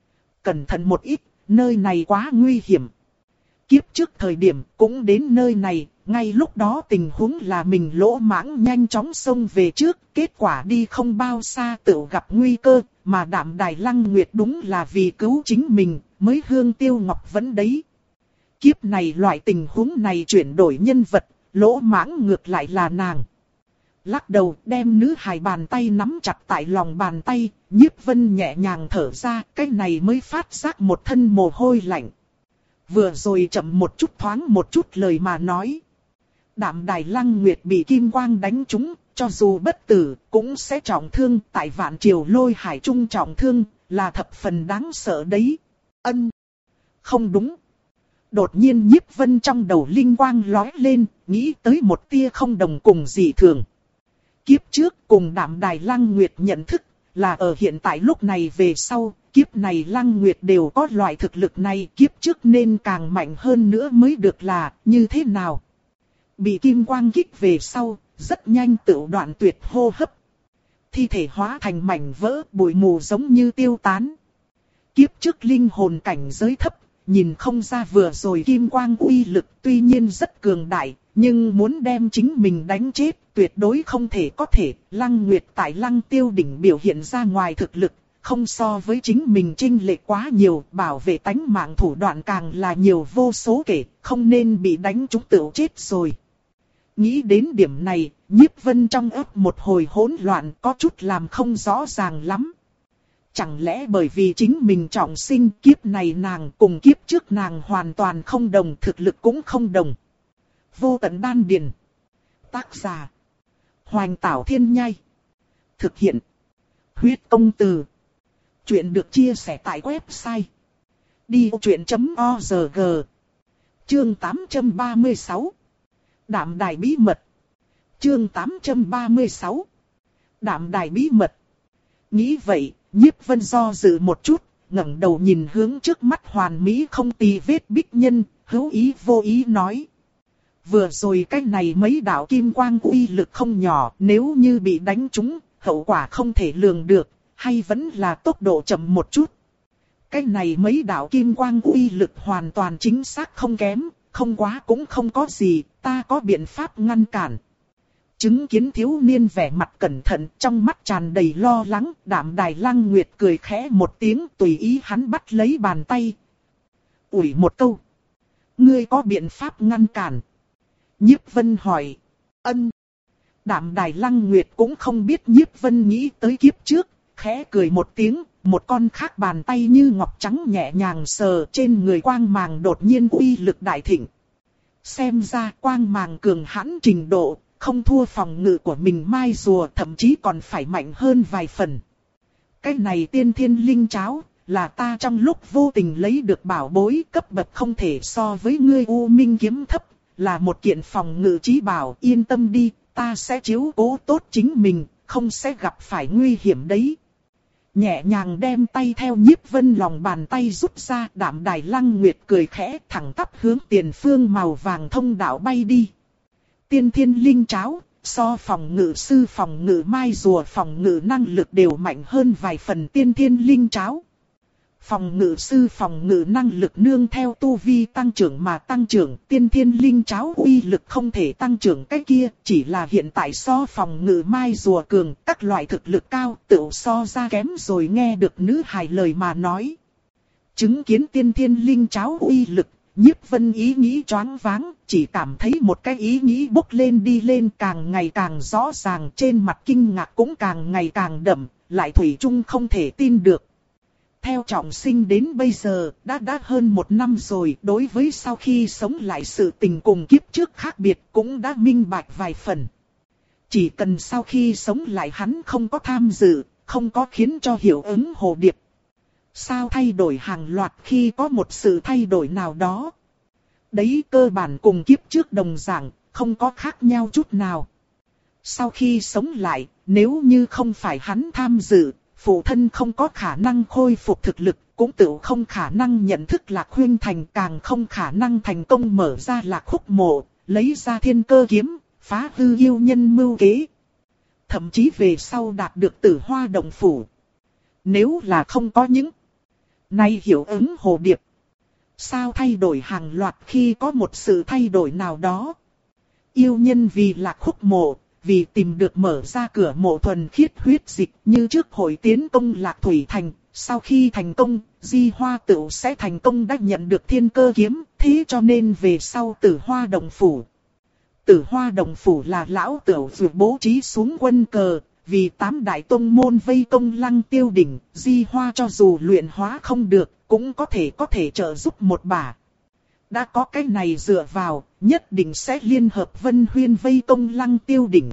Cẩn thận một ít, nơi này quá nguy hiểm. Kiếp trước thời điểm cũng đến nơi này, ngay lúc đó tình huống là mình lỗ mãng nhanh chóng xông về trước, kết quả đi không bao xa tự gặp nguy cơ, mà Đạm Đài Lăng Nguyệt đúng là vì cứu chính mình, mới hương tiêu ngọc vẫn đấy. Kiếp này loại tình huống này chuyển đổi nhân vật, lỗ mãng ngược lại là nàng. Lắc đầu đem nữ hài bàn tay nắm chặt tại lòng bàn tay, Nhiếp Vân nhẹ nhàng thở ra, cái này mới phát giác một thân mồ hôi lạnh. Vừa rồi chậm một chút thoáng một chút lời mà nói. Đạm Đài Lăng Nguyệt bị kim quang đánh trúng, cho dù bất tử, cũng sẽ trọng thương, tại Vạn Triều Lôi Hải trung trọng thương, là thập phần đáng sợ đấy. Ân. Không đúng. Đột nhiên Nhiếp Vân trong đầu linh quang lóe lên, nghĩ tới một tia không đồng cùng dị thường. Kiếp trước cùng Đạm Đài Lăng Nguyệt nhận thức, là ở hiện tại lúc này về sau, kiếp này Lăng Nguyệt đều có loại thực lực này, kiếp trước nên càng mạnh hơn nữa mới được là, như thế nào? Bị kim quang kích về sau, rất nhanh tự đoạn tuyệt hô hấp. Thi thể hóa thành mảnh vỡ, bụi mù giống như tiêu tán. Kiếp trước linh hồn cảnh giới thấp, nhìn không ra vừa rồi kim quang uy lực tuy nhiên rất cường đại, nhưng muốn đem chính mình đánh chết, tuyệt đối không thể có thể. Lăng Nguyệt tại Lăng Tiêu đỉnh biểu hiện ra ngoài thực lực, không so với chính mình chênh lệch quá nhiều, bảo vệ tánh mạng thủ đoạn càng là nhiều vô số kể, không nên bị đánh trúng tự chết rồi. Nghĩ đến điểm này, Nhiếp Vân trong óc một hồi hỗn loạn, có chút làm không rõ ràng lắm. Chẳng lẽ bởi vì chính mình trọng sinh, kiếp này nàng cùng kiếp trước nàng hoàn toàn không đồng, thực lực cũng không đồng. Vô Tận Đan Điền. Tác giả: Hoành Tảo Thiên Nhai. Thực hiện: Huyết Công Từ. Chuyện được chia sẻ tại website đi vô chuyện chấm org. Chương tám trăm ba mươi sáu. Đạm Đài bí mật. Chương tám trăm ba mươi sáu. Đạm Đài bí mật. Nghĩ vậy, Nhiếp Vân do dự một chút, ngẩng đầu nhìn hướng trước mắt hoàn mỹ không tì vết bích nhân, hữu ý vô ý nói: vừa rồi cái này mấy đạo kim quang uy lực không nhỏ, nếu như bị đánh trúng, hậu quả không thể lường được, hay vẫn là tốc độ chậm một chút. Cái này mấy đạo kim quang uy lực hoàn toàn chính xác không kém, không quá cũng không có gì, ta có biện pháp ngăn cản. Chứng kiến thiếu niên vẻ mặt cẩn thận, trong mắt tràn đầy lo lắng, Đạm Đài Lăng Nguyệt cười khẽ một tiếng, tùy ý hắn bắt lấy bàn tay. Ủi một câu: ngươi có biện pháp ngăn cản? Nhiếp Vân hỏi. Ân. Đạm Đài Lăng Nguyệt cũng không biết Nhiếp Vân nghĩ tới kiếp trước, khẽ cười một tiếng, một con khác bàn tay như ngọc trắng nhẹ nhàng sờ trên người quang màng đột nhiên uy lực đại thịnh. Xem ra quang màng cường hãn trình độ, không thua phòng ngự của mình mai rùa, thậm chí còn phải mạnh hơn vài phần. Cái này tiên thiên linh cháo, là ta trong lúc vô tình lấy được bảo bối, cấp bậc không thể so với ngươi U Minh kiếm thấp, là một kiện phòng ngự chí bảo, yên tâm đi, ta sẽ chiếu cố tốt chính mình, không sẽ gặp phải nguy hiểm đấy. Nhẹ nhàng đem tay theo Nhiếp Vân lòng bàn tay rút ra, Đạm Đài Lăng Nguyệt cười khẽ thẳng tắp hướng tiền phương màu vàng thông đạo bay đi. Tiên thiên linh cháo, so phòng ngự sư phòng ngự mai rùa phòng ngự năng lực đều mạnh hơn vài phần tiên thiên linh cháo. Phòng ngự sư phòng ngự năng lực nương theo tu vi tăng trưởng mà tăng trưởng, tiên thiên linh cháo uy lực không thể tăng trưởng cái kia, chỉ là hiện tại so phòng ngự mai rùa cường, các loại thực lực cao tự so ra kém rồi. Nghe được nữ hài lời mà nói. Chứng kiến tiên thiên linh cháo uy lực, Nhiếp Vân ý nghĩ choáng váng, chỉ cảm thấy một cái ý nghĩ bốc lên đi lên càng ngày càng rõ ràng, trên mặt kinh ngạc cũng càng ngày càng đậm, lại thủy chung không thể tin được. Theo trọng sinh đến bây giờ, đã đã hơn một năm rồi, đối với sau khi sống lại sự tình cùng kiếp trước khác biệt cũng đã minh bạch vài phần. Chỉ cần sau khi sống lại hắn không có tham dự, không có khiến cho hiệu ứng hồ điệp. Sao thay đổi hàng loạt khi có một sự thay đổi nào đó? Đấy cơ bản cùng kiếp trước đồng dạng, không có khác nhau chút nào. Sau khi sống lại, nếu như không phải hắn tham dự, phụ thân không có khả năng khôi phục thực lực, cũng tự không khả năng nhận thức Lạc Huynh thành, càng không khả năng thành công mở ra Lạc Khúc Mộ, lấy ra Thiên Cơ kiếm, phá hư yêu nhân mưu kế. Thậm chí về sau đạt được Tử Hoa Động Phủ. Nếu là không có những này hiệu ứng hồ điệp, sao thay đổi hàng loạt khi có một sự thay đổi nào đó? Yêu nhân vì Lạc Khúc Mộ, vì tìm được mở ra cửa mộ thuần khiết huyết dịch, như trước hội tiến công Lạc Thủy Thành. Sau khi thành công, Di Hoa Tửu sẽ thành công đã nhận được Thiên Cơ kiếm, thế cho nên về sau Tử Hoa Động Phủ. Tử Hoa Động Phủ là lão Tửu vừa bố trí xuống quân cờ, vì tám đại tông môn vây công Lăng Tiêu đỉnh, Di Hoa cho dù luyện hóa không được, cũng có thể có thể trợ giúp một bả. Đã có cái này dựa vào, nhất định sẽ liên hợp Vân Huyên vây công Lăng Tiêu đỉnh.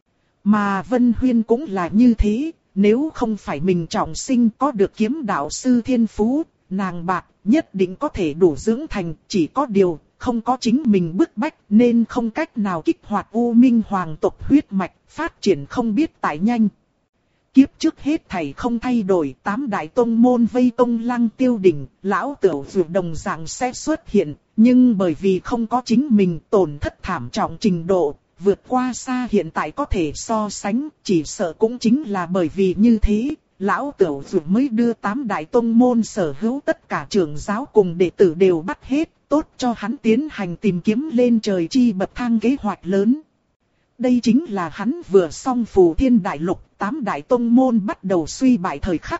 Mà Vân Huyên cũng là như thế, nếu không phải mình trọng sinh có được kiếm đạo sư thiên phú, nàng bạc nhất định có thể đủ dưỡng thành, chỉ có điều không có chính mình bức bách nên không cách nào kích hoạt U Minh Hoàng tộc huyết mạch, phát triển không biết tại nhanh. Kiếp trước hết thảy không thay đổi, tám đại tông môn vây công Lăng Tiêu đỉnh, lão Tửu dù đồng dạng sẽ xuất hiện, nhưng bởi vì không có chính mình tổn thất thảm trọng trình độ, vượt qua xa hiện tại có thể so sánh, chỉ sợ cũng chính là bởi vì như thế, lão Tửu dù mới đưa tám đại tông môn sở hữu tất cả trưởng giáo cùng đệ tử đều bắt hết, tốt cho hắn tiến hành tìm kiếm lên trời chi bậc thang kế hoạch lớn. Đây chính là hắn vừa xong Phù Thiên Đại Lục, tám đại tông môn bắt đầu suy bại thời khắc.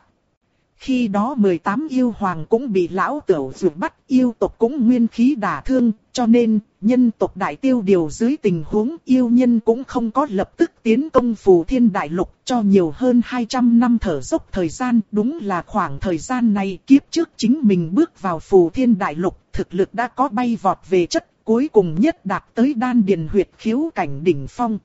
Khi đó mười tám yêu hoàng cũng bị lão Tửu dù bắt, yêu tộc cũng nguyên khí đả thương, cho nên nhân tộc đại tiêu điều dưới tình huống yêu nhân cũng không có lập tức tiến công Phù Thiên Đại Lục, cho nhiều hơn hai trăm năm thở dốc thời gian. Đúng là khoảng thời gian này kiếp trước chính mình bước vào Phù Thiên Đại Lục, thực lực đã có bay vọt về chất, cuối cùng nhất đạt tới đan điền huyệt khiếu cảnh đỉnh phong.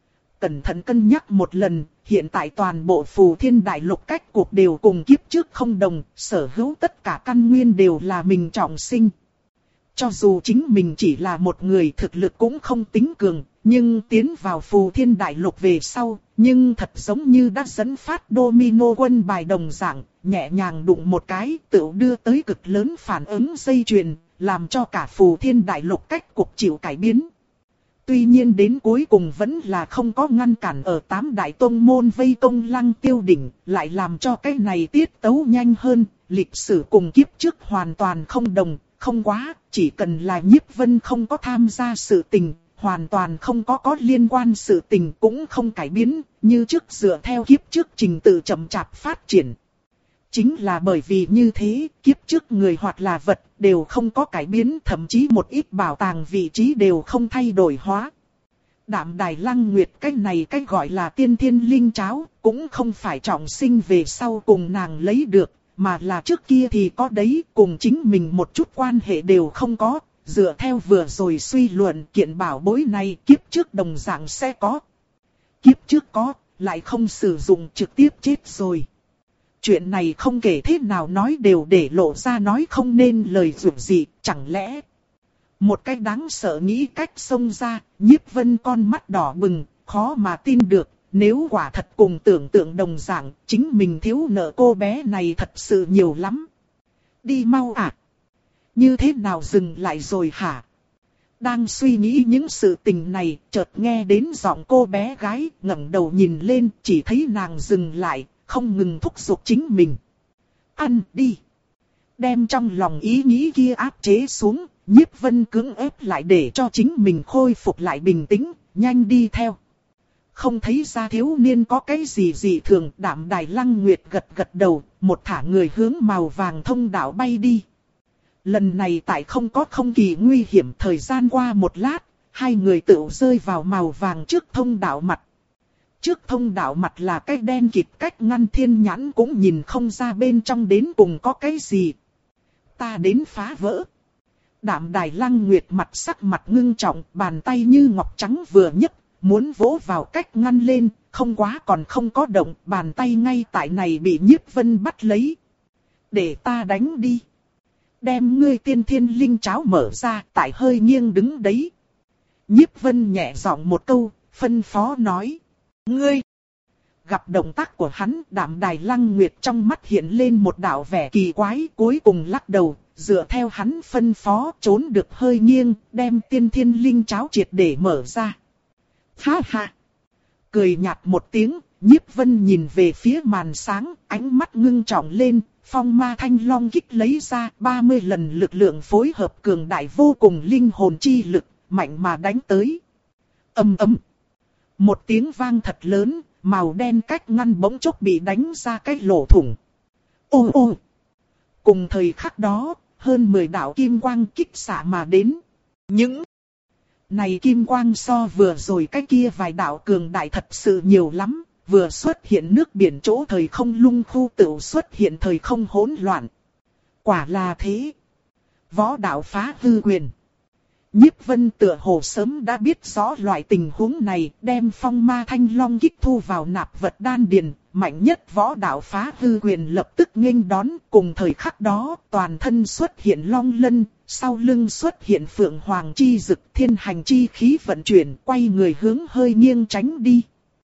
Cẩn thận cân nhắc một lần, hiện tại toàn bộ Phù Thiên Đại Lục cách cuộc đều cùng kiếp trước không đồng, sở hữu tất cả căn nguyên đều là mình trọng sinh. Cho dù chính mình chỉ là một người thực lực cũng không tính cường, nhưng tiến vào Phù Thiên Đại Lục về sau, nhưng thật giống như đã dẫn phát domino quân bài đồng dạng, nhẹ nhàng đụng một cái tự đưa tới cực lớn phản ứng dây chuyền, làm cho cả Phù Thiên Đại Lục cách cuộc chịu cải biến. Tuy nhiên đến cuối cùng vẫn là không có ngăn cản ở tám đại tông môn vây công Lăng Tiêu đỉnh, lại làm cho cái này tiết tấu nhanh hơn, lịch sử cùng kiếp trước hoàn toàn không đồng, không quá, chỉ cần là Nhiếp Vân không có tham gia sự tình, hoàn toàn không có có liên quan sự tình cũng không cải biến, như trước dựa theo kiếp trước trình tự chậm chạp phát triển. Chính là bởi vì như thế, kiếp trước người hoặc là vật đều không có cải biến, thậm chí một ít bảo tàng vị trí đều không thay đổi hóa. Đạm Đài Lăng Nguyệt cái này cái gọi là tiên thiên linh cháo, cũng không phải trọng sinh về sau cùng nàng lấy được, mà là trước kia thì có đấy, cùng chính mình một chút quan hệ đều không có. Dựa theo vừa rồi suy luận kiện bảo bối này kiếp trước đồng dạng sẽ có. Kiếp trước có, lại không sử dụng trực tiếp chết rồi. Chuyện này không kể thế nào nói đều để lộ ra nói không nên lời dù gì, chẳng lẽ. Một cái đáng sợ nghĩ cách xông ra, Nhiếp Vân con mắt đỏ bừng, khó mà tin được. Nếu quả thật cùng tưởng tượng đồng dạng, chính mình thiếu nợ cô bé này thật sự nhiều lắm. Đi mau à! Như thế nào dừng lại rồi hả? Đang suy nghĩ những sự tình này, chợt nghe đến giọng cô bé gái, ngẩng đầu nhìn lên, chỉ thấy nàng dừng lại, không ngừng thúc giục chính mình. Ăn đi! Đem trong lòng ý nghĩ kia áp chế xuống, Nhiếp Vân cưỡng ép lại để cho chính mình khôi phục lại bình tĩnh, nhanh đi theo. Không thấy ra thiếu niên có cái gì gì thường, Đạm Đài Lăng Nguyệt gật gật đầu, một thả người hướng màu vàng thông đạo bay đi. Lần này tại không có không kỳ nguy hiểm, thời gian qua một lát, hai người tự rơi vào màu vàng trước thông đạo mặt. Trước thông đạo mặt là cái đen kịt cách ngăn thiên nhãn cũng nhìn không ra bên trong đến cùng có cái gì. Ta đến phá vỡ. Đạm Đài Lăng Nguyệt mặt sắc mặt ngưng trọng, bàn tay như ngọc trắng vừa nhấc, muốn vỗ vào cách ngăn lên, không quá còn không có động, bàn tay ngay tại này bị Nhiếp Vân bắt lấy. Để ta đánh đi. Đem ngươi tiên thiên linh cháo mở ra, tại hơi nghiêng đứng đấy. Nhiếp Vân nhẹ giọng một câu, phân phó nói. Ngươi! gặp động tác của hắn, Đạm Đài Lăng Nguyệt trong mắt hiện lên một đạo vẻ kỳ quái, cuối cùng lắc đầu, dựa theo hắn phân phó trốn được hơi nghiêng, đem tiên thiên linh cháo triệt để mở ra. Ha ha! Cười nhạt một tiếng, Nhiếp Vân nhìn về phía màn sáng, ánh mắt ngưng trọng lên, phong ma thanh long kích lấy ra ba mươi lần lực lượng phối hợp cường đại vô cùng linh hồn chi lực, mạnh mà đánh tới. Ầm ầm! Một tiếng vang thật lớn, màu đen cách ngăn bỗng chốc bị đánh ra cái lỗ thủng. Ô ô! Cùng thời khắc đó, hơn mười đạo kim quang kích xạ mà đến. Những này kim quang so vừa rồi cái kia vài đạo cường đại thật sự nhiều lắm, vừa xuất hiện nước biển chỗ thời không lung khu tựu xuất hiện thời không hỗn loạn. Quả là thế. Võ đạo phá hư quyền. Nhiếp Vân tựa hồ sớm đã biết rõ loại tình huống này, đem phong ma thanh long kích thu vào nạp vật đan điền, mạnh nhất võ đạo phá hư quyền lập tức nghênh đón, cùng thời khắc đó, toàn thân xuất hiện long lân, sau lưng xuất hiện phượng hoàng chi dực, thiên hành chi khí vận chuyển, quay người hướng hơi nghiêng tránh đi.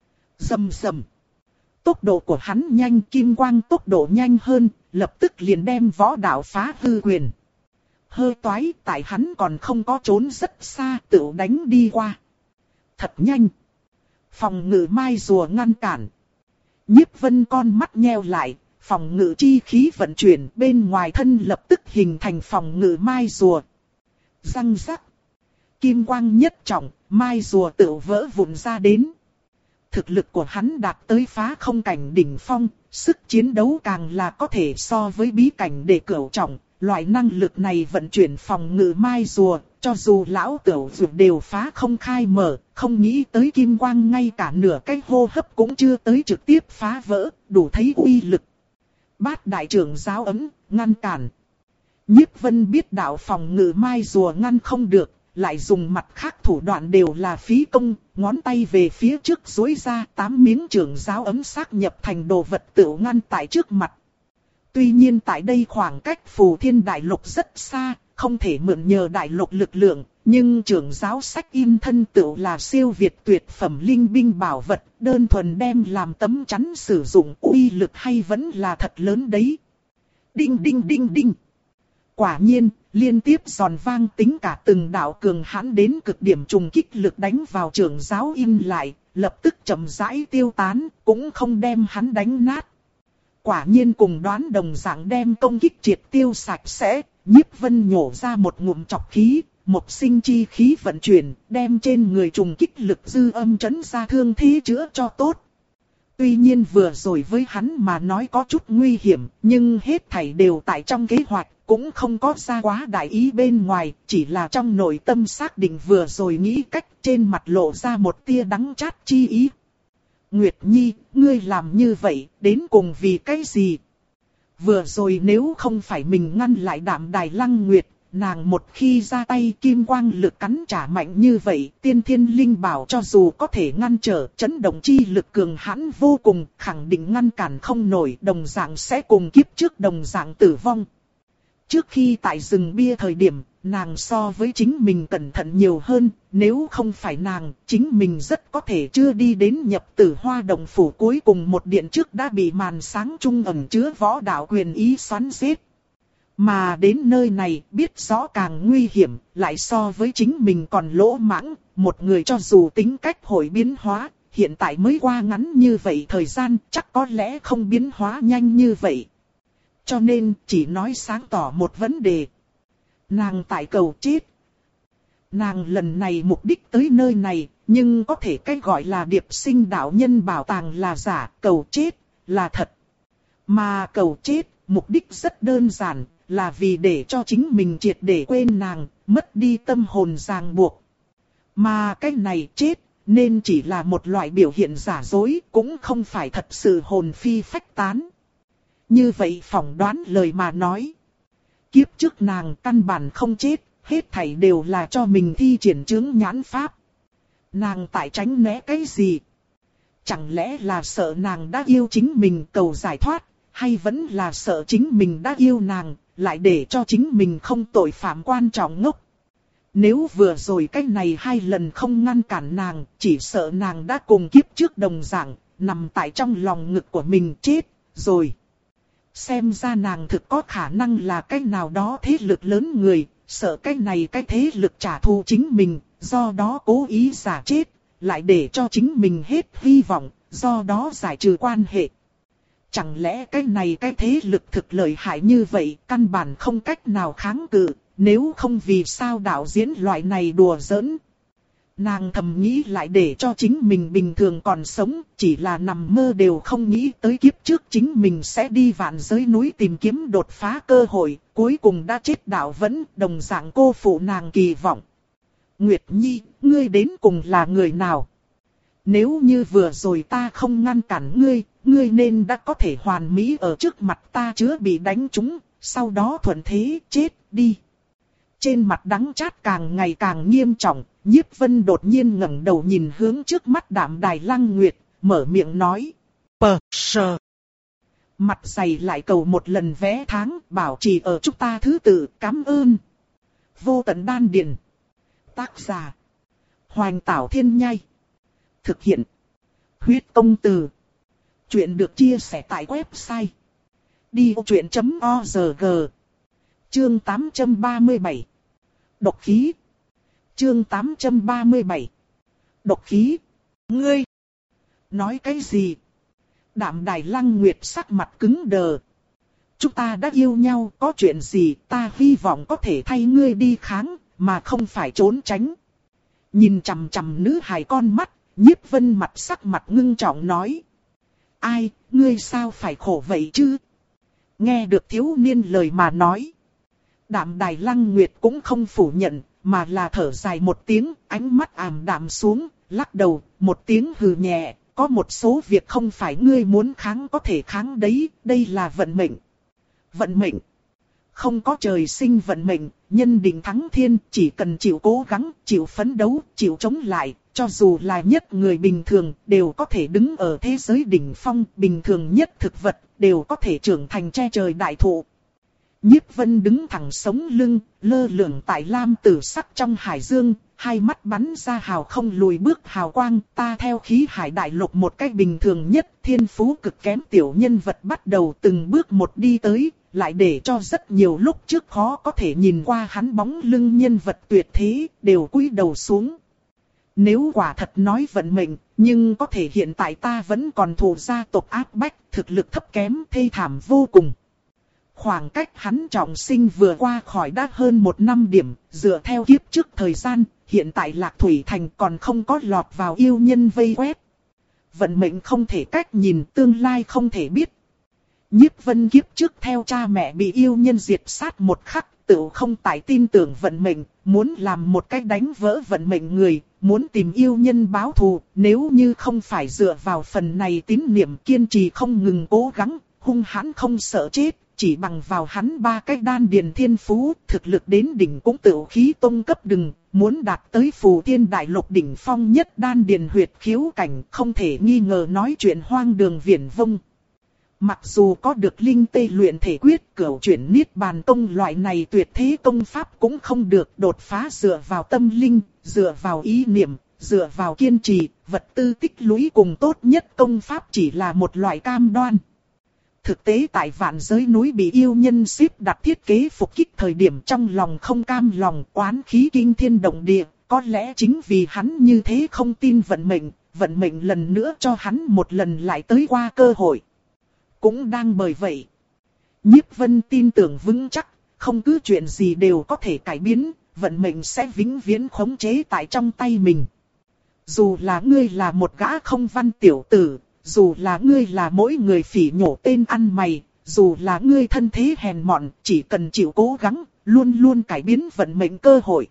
Rầm rầm. Tốc độ của hắn nhanh, kim quang tốc độ nhanh hơn, lập tức liền đem võ đạo phá hư quyền hơi toái, tại hắn còn không có trốn rất xa, tự đánh đi qua. Thật nhanh. Phòng ngự mai rùa ngăn cản. Nhiếp Vân con mắt nheo lại, phòng ngự chi khí vận chuyển, bên ngoài thân lập tức hình thành phòng ngự mai rùa. Răng rắc. Kim quang nhất trọng, mai rùa tự vỡ vụn ra đến. Thực lực của hắn đạt tới phá không cảnh đỉnh phong, sức chiến đấu càng là có thể so với bí cảnh để cửu trọng. Loại năng lực này vận chuyển phòng ngự mai rùa, cho dù lão tiểu dược đều phá không khai mở, không nghĩ tới kim quang ngay cả nửa cái hô hấp cũng chưa tới trực tiếp phá vỡ, đủ thấy uy lực. Bát đại trưởng giáo ấm, ngăn cản. Nhiếp Vân biết đạo phòng ngự mai rùa ngăn không được, lại dùng mặt khác thủ đoạn đều là phí công, ngón tay về phía trước duỗi ra, tám miếng trưởng giáo ấm xác nhập thành đồ vật tự ngăn tại trước mặt. Tuy nhiên tại đây khoảng cách Phù Thiên Đại Lục rất xa, không thể mượn nhờ đại lục lực lượng, nhưng trưởng giáo sách in thân tựu là siêu việt tuyệt phẩm linh binh bảo vật, đơn thuần đem làm tấm chắn sử dụng uy lực hay vẫn là thật lớn đấy. Đinh đinh đinh đinh. Quả nhiên, liên tiếp giòn vang tính cả từng đạo cường hãn đến cực điểm trùng kích lực đánh vào trưởng giáo in lại, lập tức chậm rãi tiêu tán, cũng không đem hắn đánh nát. Quả nhiên cùng đoán đồng dạng đem công kích triệt tiêu sạch sẽ, Nhiếp Vân nhổ ra một ngụm chọc khí, một sinh chi khí vận chuyển, đem trên người trùng kích lực dư âm chấn ra thương thế chữa cho tốt. Tuy nhiên vừa rồi với hắn mà nói có chút nguy hiểm, nhưng hết thảy đều tại trong kế hoạch, cũng không có ra quá đại ý bên ngoài, chỉ là trong nội tâm xác định vừa rồi nghĩ cách, trên mặt lộ ra một tia đắng chát chi ý. Nguyệt Nhi, ngươi làm như vậy, đến cùng vì cái gì? Vừa rồi nếu không phải mình ngăn lại Đạm Đài Lăng Nguyệt, nàng một khi ra tay kim quang lực cắn trả mạnh như vậy, tiên thiên linh bảo cho dù có thể ngăn trở, chấn động chi lực cường hãn vô cùng, khẳng định ngăn cản không nổi, đồng dạng sẽ cùng kiếp trước đồng dạng tử vong. Trước khi tại rừng bia thời điểm, nàng so với chính mình cẩn thận nhiều hơn, nếu không phải nàng, chính mình rất có thể chưa đi đến nhập tử hoa đồng phủ cuối cùng một điện trước đã bị màn sáng trung ẩn chứa võ đạo quyền ý xoắn xếp. Mà đến nơi này biết rõ càng nguy hiểm, lại so với chính mình còn lỗ mãng, một người cho dù tính cách hội biến hóa, hiện tại mới qua ngắn như vậy thời gian chắc có lẽ không biến hóa nhanh như vậy. Cho nên chỉ nói sáng tỏ một vấn đề. Nàng tại cầu chết. Nàng lần này mục đích tới nơi này, nhưng có thể cách gọi là điệp sinh đạo nhân bảo tàng là giả, cầu chết là thật. Mà cầu chết, mục đích rất đơn giản, là vì để cho chính mình triệt để quên nàng, mất đi tâm hồn ràng buộc. Mà cái này chết, nên chỉ là một loại biểu hiện giả dối, cũng không phải thật sự hồn phi phách tán. Như vậy phỏng đoán lời mà nói. Kiếp trước nàng căn bản không chết, hết thảy đều là cho mình thi triển chướng nhãn pháp. Nàng tại tránh né cái gì? Chẳng lẽ là sợ nàng đã yêu chính mình cầu giải thoát, hay vẫn là sợ chính mình đã yêu nàng, lại để cho chính mình không tội phạm quan trọng ngốc? Nếu vừa rồi cái này hai lần không ngăn cản nàng, chỉ sợ nàng đã cùng kiếp trước đồng dạng, nằm tại trong lòng ngực của mình chết, rồi. Xem ra nàng thực có khả năng là cái nào đó thế lực lớn người, sợ cái này cái thế lực trả thù chính mình, do đó cố ý giả chết, lại để cho chính mình hết hy vọng, do đó giải trừ quan hệ. Chẳng lẽ cái này cái thế lực thực lợi hại như vậy, căn bản không cách nào kháng cự, nếu không vì sao đạo diễn loại này đùa giỡn. Nàng thầm nghĩ lại để cho chính mình bình thường còn sống, chỉ là nằm mơ đều không nghĩ tới kiếp trước chính mình sẽ đi vạn giới núi tìm kiếm đột phá cơ hội, cuối cùng đã chết đạo vẫn đồng dạng cô phụ nàng kỳ vọng. Nguyệt Nhi, ngươi đến cùng là người nào? Nếu như vừa rồi ta không ngăn cản ngươi, ngươi nên đã có thể hoàn mỹ ở trước mặt ta chứa bị đánh trúng, sau đó thuận thế chết đi. Trên mặt đắng chát càng ngày càng nghiêm trọng, Nhiếp Vân đột nhiên ngẩng đầu nhìn hướng trước mắt Đạm Đài Lăng Nguyệt, mở miệng nói. Pờ sờ. Mặt dày lại cầu một lần vé tháng, bảo trì ở chúng ta thứ tự, cảm ơn. Vô tận đan điền. Tác giả. Hoành Tảo Thiên Nhai. Thực hiện. Huyết Công Từ. Chuyện được chia sẻ tại website. đi ô chuyện chấm org. Chương tám trăm ba mươi bảy. Độc khí. Chương tám trăm ba mươi bảy. Độc khí. Ngươi. Nói cái gì? Đạm Đài Lăng Nguyệt sắc mặt cứng đờ. Chúng ta đã yêu nhau, có chuyện gì ta hy vọng có thể thay ngươi đi kháng, mà không phải trốn tránh. Nhìn chằm chằm nữ hài con mắt, Nhiếp Vân mặt sắc mặt ngưng trọng nói. Ai, ngươi sao phải khổ vậy chứ? Nghe được thiếu niên lời mà nói. Đạm Đài Lăng Nguyệt cũng không phủ nhận, mà là thở dài một tiếng, ánh mắt ảm đạm xuống, lắc đầu, một tiếng hừ nhẹ, có một số việc không phải ngươi muốn kháng có thể kháng đấy, đây là vận mệnh. Vận mệnh. Không có trời sinh vận mệnh, nhân định thắng thiên, chỉ cần chịu cố gắng, chịu phấn đấu, chịu chống lại, cho dù là nhất người bình thường, đều có thể đứng ở thế giới đỉnh phong, bình thường nhất thực vật, đều có thể trưởng thành che trời đại thụ. Nhiếp Vân đứng thẳng sống lưng, lơ lửng tại lam tử sắc trong hải dương, hai mắt bắn ra hào không lùi bước hào quang, ta theo khí hải đại lục một cách bình thường nhất, thiên phú cực kém tiểu nhân vật bắt đầu từng bước một đi tới, lại để cho rất nhiều lúc trước khó có thể nhìn qua hắn bóng lưng nhân vật tuyệt thế, đều cúi đầu xuống. Nếu quả thật nói vận mệnh, nhưng có thể hiện tại ta vẫn còn thụ gia tộc áp bách, thực lực thấp kém, thê thảm vô cùng. Khoảng cách hắn trọng sinh vừa qua khỏi đã hơn một năm điểm, dựa theo kiếp trước thời gian, hiện tại Lạc Thủy Thành còn không có lọt vào yêu nhân vây quét. Vận mệnh không thể cách nhìn, tương lai không thể biết. Nhiếp Vân kiếp trước theo cha mẹ bị yêu nhân diệt sát một khắc, tự không tại tin tưởng vận mệnh, muốn làm một cách đánh vỡ vận mệnh người, muốn tìm yêu nhân báo thù, nếu như không phải dựa vào phần này tín niệm kiên trì không ngừng cố gắng, hung hãn không sợ chết. Chỉ bằng vào hắn ba cái đan điền thiên phú, thực lực đến đỉnh cũng tự khí tông cấp đừng, muốn đạt tới phù thiên đại lục đỉnh phong nhất đan điền huyệt khiếu cảnh, không thể nghi ngờ nói chuyện hoang đường viển vông. Mặc dù có được linh tê luyện thể quyết, cửu chuyển niết bàn tông loại này tuyệt thế công pháp cũng không được đột phá dựa vào tâm linh, dựa vào ý niệm, dựa vào kiên trì, vật tư tích lũy cùng tốt nhất công pháp chỉ là một loại cam đoan. Thực tế tại vạn giới núi bị yêu nhân xếp đặt thiết kế phục kích thời điểm trong lòng không cam lòng oán khí kinh thiên động địa, có lẽ chính vì hắn như thế không tin vận mệnh, vận mệnh lần nữa cho hắn một lần lại tới qua cơ hội. Cũng đang bởi vậy, Nhiếp Vân tin tưởng vững chắc, không cứ chuyện gì đều có thể cải biến, vận mệnh sẽ vĩnh viễn khống chế tại trong tay mình. Dù là ngươi là một gã không văn tiểu tử, dù là ngươi là mỗi người phỉ nhổ tên ăn mày, dù là ngươi thân thế hèn mọn, chỉ cần chịu cố gắng, luôn luôn cải biến vận mệnh cơ hội.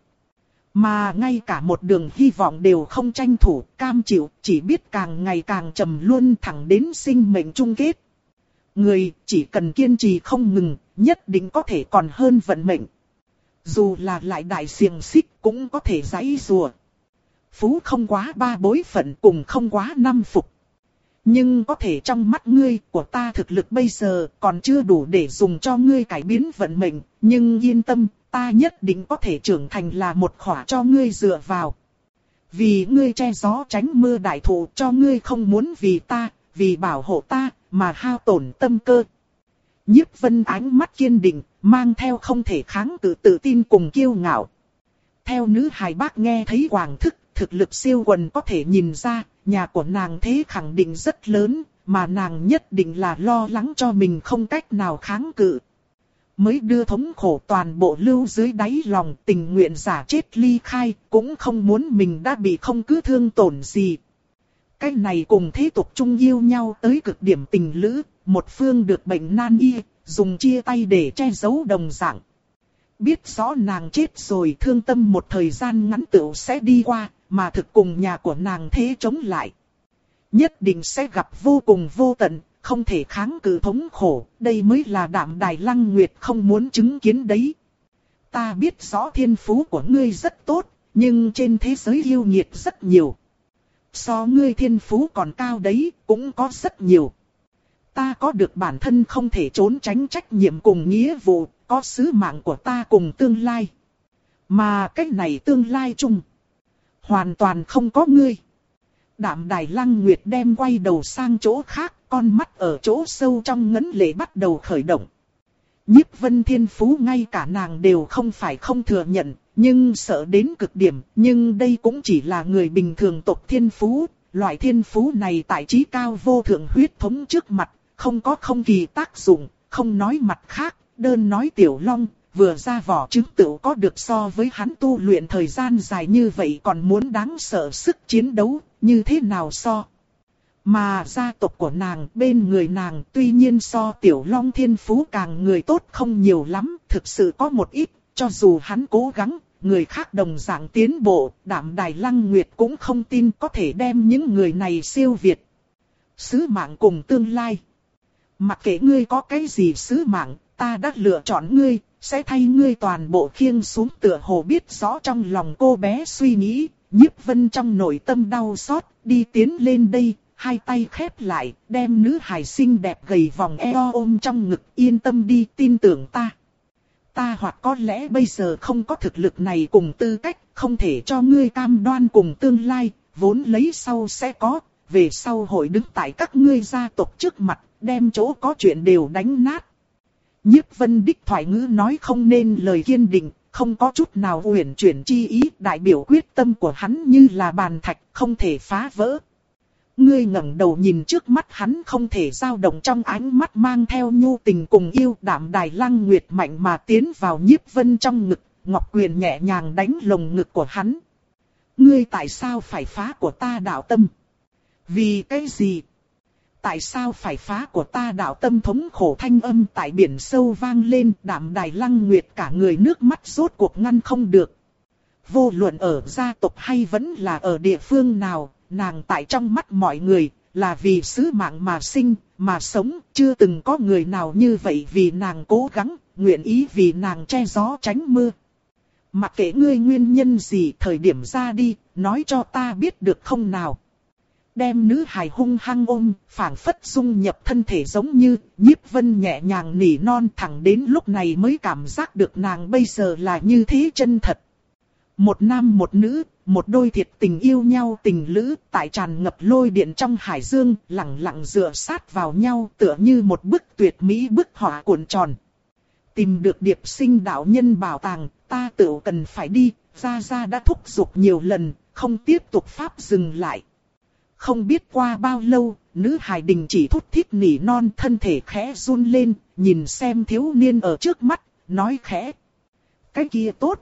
Mà ngay cả một đường hy vọng đều không tranh thủ, cam chịu, chỉ biết càng ngày càng trầm luân thẳng đến sinh mệnh chung kết. Người chỉ cần kiên trì không ngừng, nhất định có thể còn hơn vận mệnh. Dù là lại đại xiềng xích cũng có thể giãy giụa. Phú không quá ba bối phận cùng không quá năm phục. Nhưng có thể trong mắt ngươi của ta thực lực bây giờ còn chưa đủ để dùng cho ngươi cải biến vận mệnh. Nhưng yên tâm, ta nhất định có thể trưởng thành là một khỏa cho ngươi dựa vào. Vì ngươi che gió tránh mưa đại thụ cho ngươi không muốn vì ta, vì bảo hộ ta, mà hao tổn tâm cơ. Nhiếp Vân ánh mắt kiên định, mang theo không thể kháng cự tự tin cùng kiêu ngạo. Theo nữ hài bác nghe thấy quảng thức, thực lực siêu quần có thể nhìn ra, nhà của nàng thế khẳng định rất lớn, mà nàng nhất định là lo lắng cho mình không cách nào kháng cự. Mới đưa thống khổ toàn bộ lưu dưới đáy lòng, tình nguyện giả chết ly khai, cũng không muốn mình đã bị không cứ thương tổn gì. Cái này cùng thế tục chung yêu nhau tới cực điểm tình lữ, một phương được bệnh nan y, dùng chia tay để che giấu đồng dạng. Biết rõ nàng chết rồi, thương tâm một thời gian ngắn tựu sẽ đi qua, mà thực cùng nhà của nàng thế chống lại. Nhất định sẽ gặp vô cùng vô tận, không thể kháng cự thống khổ, đây mới là Đạm Đài Lăng Nguyệt không muốn chứng kiến đấy. Ta biết rõ thiên phú của ngươi rất tốt, nhưng trên thế giới yêu nghiệt rất nhiều. So ngươi thiên phú còn cao đấy, cũng có rất nhiều. Ta có được bản thân không thể trốn tránh trách nhiệm cùng nghĩa vụ, có sứ mạng của ta cùng tương lai. Mà cách này tương lai chung, hoàn toàn không có ngươi. Đạm Đài Lăng Nguyệt đem quay đầu sang chỗ khác, con mắt ở chỗ sâu trong ngấn lệ bắt đầu khởi động. Nhiếp Vân thiên phú ngay cả nàng đều không phải không thừa nhận, nhưng sợ đến cực điểm, nhưng đây cũng chỉ là người bình thường tộc thiên phú, loại thiên phú này tại trí cao vô thượng huyết thống trước mặt, không có không kỳ tác dụng, không nói mặt khác, đơn nói Tiểu Long, vừa ra vỏ trứng tựu có được so với hắn tu luyện thời gian dài như vậy còn muốn đáng sợ sức chiến đấu, như thế nào so. Mà gia tộc của nàng, bên người nàng tuy nhiên so Tiểu Long thiên phú càng người tốt không nhiều lắm, thực sự có một ít, cho dù hắn cố gắng, người khác đồng dạng tiến bộ, Đạm Đài Lăng Nguyệt cũng không tin có thể đem những người này siêu việt. Sứ mạng cùng tương lai. Mặc kệ ngươi có cái gì sứ mạng, ta đã lựa chọn ngươi, sẽ thay ngươi toàn bộ khiêng xuống, tựa hồ biết rõ trong lòng cô bé suy nghĩ. Nhiếp Vân trong nội tâm đau xót, đi tiến lên đây, hai tay khép lại, đem nữ hài xinh đẹp gầy vòng eo ôm trong ngực, yên tâm đi, tin tưởng ta. Ta hoặc có lẽ bây giờ không có thực lực này cùng tư cách, không thể cho ngươi cam đoan cùng tương lai, vốn lấy sau sẽ có, về sau hội đứng tại các ngươi gia tộc trước mặt, đem chỗ có chuyện đều đánh nát. Nhiếp Vân đích thoại ngữ nói không nên lời kiên định, không có chút nào uyển chuyển chi ý, đại biểu quyết tâm của hắn như là bàn thạch, không thể phá vỡ. Ngươi ngẩng đầu nhìn trước mắt hắn, không thể dao động trong ánh mắt mang theo nhu tình cùng yêu. Đạm Đài Lăng Nguyệt mạnh mà tiến vào Nhiếp Vân trong ngực, ngọc quyền nhẹ nhàng đánh lồng ngực của hắn. Ngươi tại sao phải phá của ta đạo tâm? Vì cái gì? Tại sao phải phá của ta đạo tâm? Thống khổ thanh âm tại biển sâu vang lên. Đạm Đài Lăng Nguyệt cả người nước mắt rốt cuộc ngăn không được. Vô luận ở gia tộc hay vẫn là ở địa phương nào, nàng tại trong mắt mọi người là vì sứ mạng mà sinh, mà sống. Chưa từng có người nào như vậy vì nàng cố gắng, nguyện ý vì nàng che gió tránh mưa. Mặc kệ ngươi nguyên nhân gì, thời điểm ra đi, nói cho ta biết được không nào? Đem nữ hài hung hăng ôm, phảng phất dung nhập thân thể giống như. Nhiếp Vân nhẹ nhàng nỉ non, thẳng đến lúc này mới cảm giác được nàng bây giờ là như thế chân thật. Một nam một nữ, một đôi thiệt tình yêu nhau tình lữ, tại tràn ngập lôi điện trong hải dương, lặng lặng dựa sát vào nhau, tựa như một bức tuyệt mỹ bức họa cuộn tròn. Tìm được Điệp Sinh đạo nhân bảo tàng, ta tự cần phải đi. Gia Gia đã thúc giục nhiều lần, không tiếp tục pháp dừng lại. Không biết qua bao lâu, nữ hài đình chỉ thút thít nỉ non, thân thể khẽ run lên, nhìn xem thiếu niên ở trước mắt, nói khẽ. Cái kia tốt.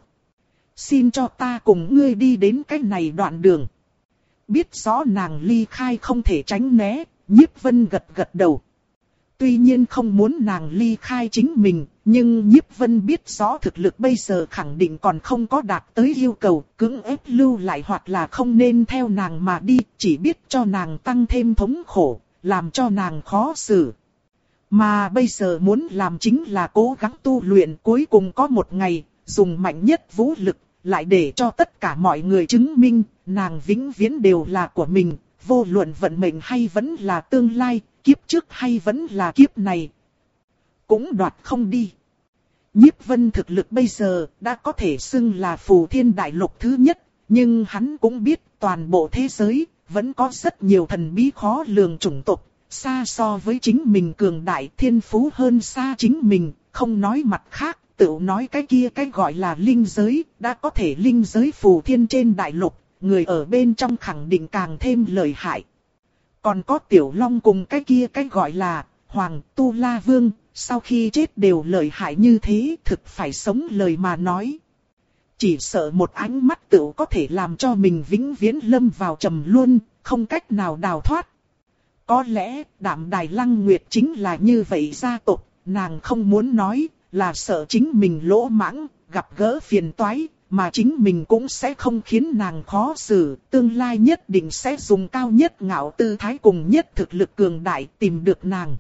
Xin cho ta cùng ngươi đi đến cái này đoạn đường. Biết rõ nàng ly khai không thể tránh né, Nhiếp Vân gật gật đầu. Tuy nhiên không muốn nàng ly khai chính mình, nhưng Nhiếp Vân biết rõ thực lực bây giờ khẳng định còn không có đạt tới yêu cầu, cưỡng ép lưu lại hoặc là không nên theo nàng mà đi, chỉ biết cho nàng tăng thêm thống khổ, làm cho nàng khó xử. Mà bây giờ muốn làm chính là cố gắng tu luyện, cuối cùng có một ngày, dùng mạnh nhất vũ lực, lại để cho tất cả mọi người chứng minh, nàng vĩnh viễn đều là của mình, vô luận vận mệnh hay vẫn là tương lai, kiếp trước hay vẫn là kiếp này, cũng đoạt không đi. Nhiếp Vân thực lực bây giờ đã có thể xưng là phù thiên đại lục thứ nhất, nhưng hắn cũng biết toàn bộ thế giới vẫn có rất nhiều thần bí khó lường chủng tộc, xa so với chính mình cường đại, thiên phú hơn xa chính mình, không nói mặt khác, tự nói cái kia cái gọi là linh giới, đã có thể linh giới phù thiên trên đại lục, người ở bên trong khẳng định càng thêm lợi hại. Còn có Tiểu Long cùng cái kia cái gọi là Hoàng Tu La Vương, sau khi chết đều lợi hại như thế, thực phải sống lời mà nói. Chỉ sợ một ánh mắt tự có thể làm cho mình vĩnh viễn lâm vào trầm luân, không cách nào đào thoát. Có lẽ Đạm Đài Lăng Nguyệt chính là như vậy gia tộc, nàng không muốn nói, là sợ chính mình lỗ mãng, gặp gỡ phiền toái, mà chính mình cũng sẽ không khiến nàng khó xử, tương lai nhất định sẽ dùng cao nhất ngạo tư thái cùng nhất thực lực cường đại tìm được nàng.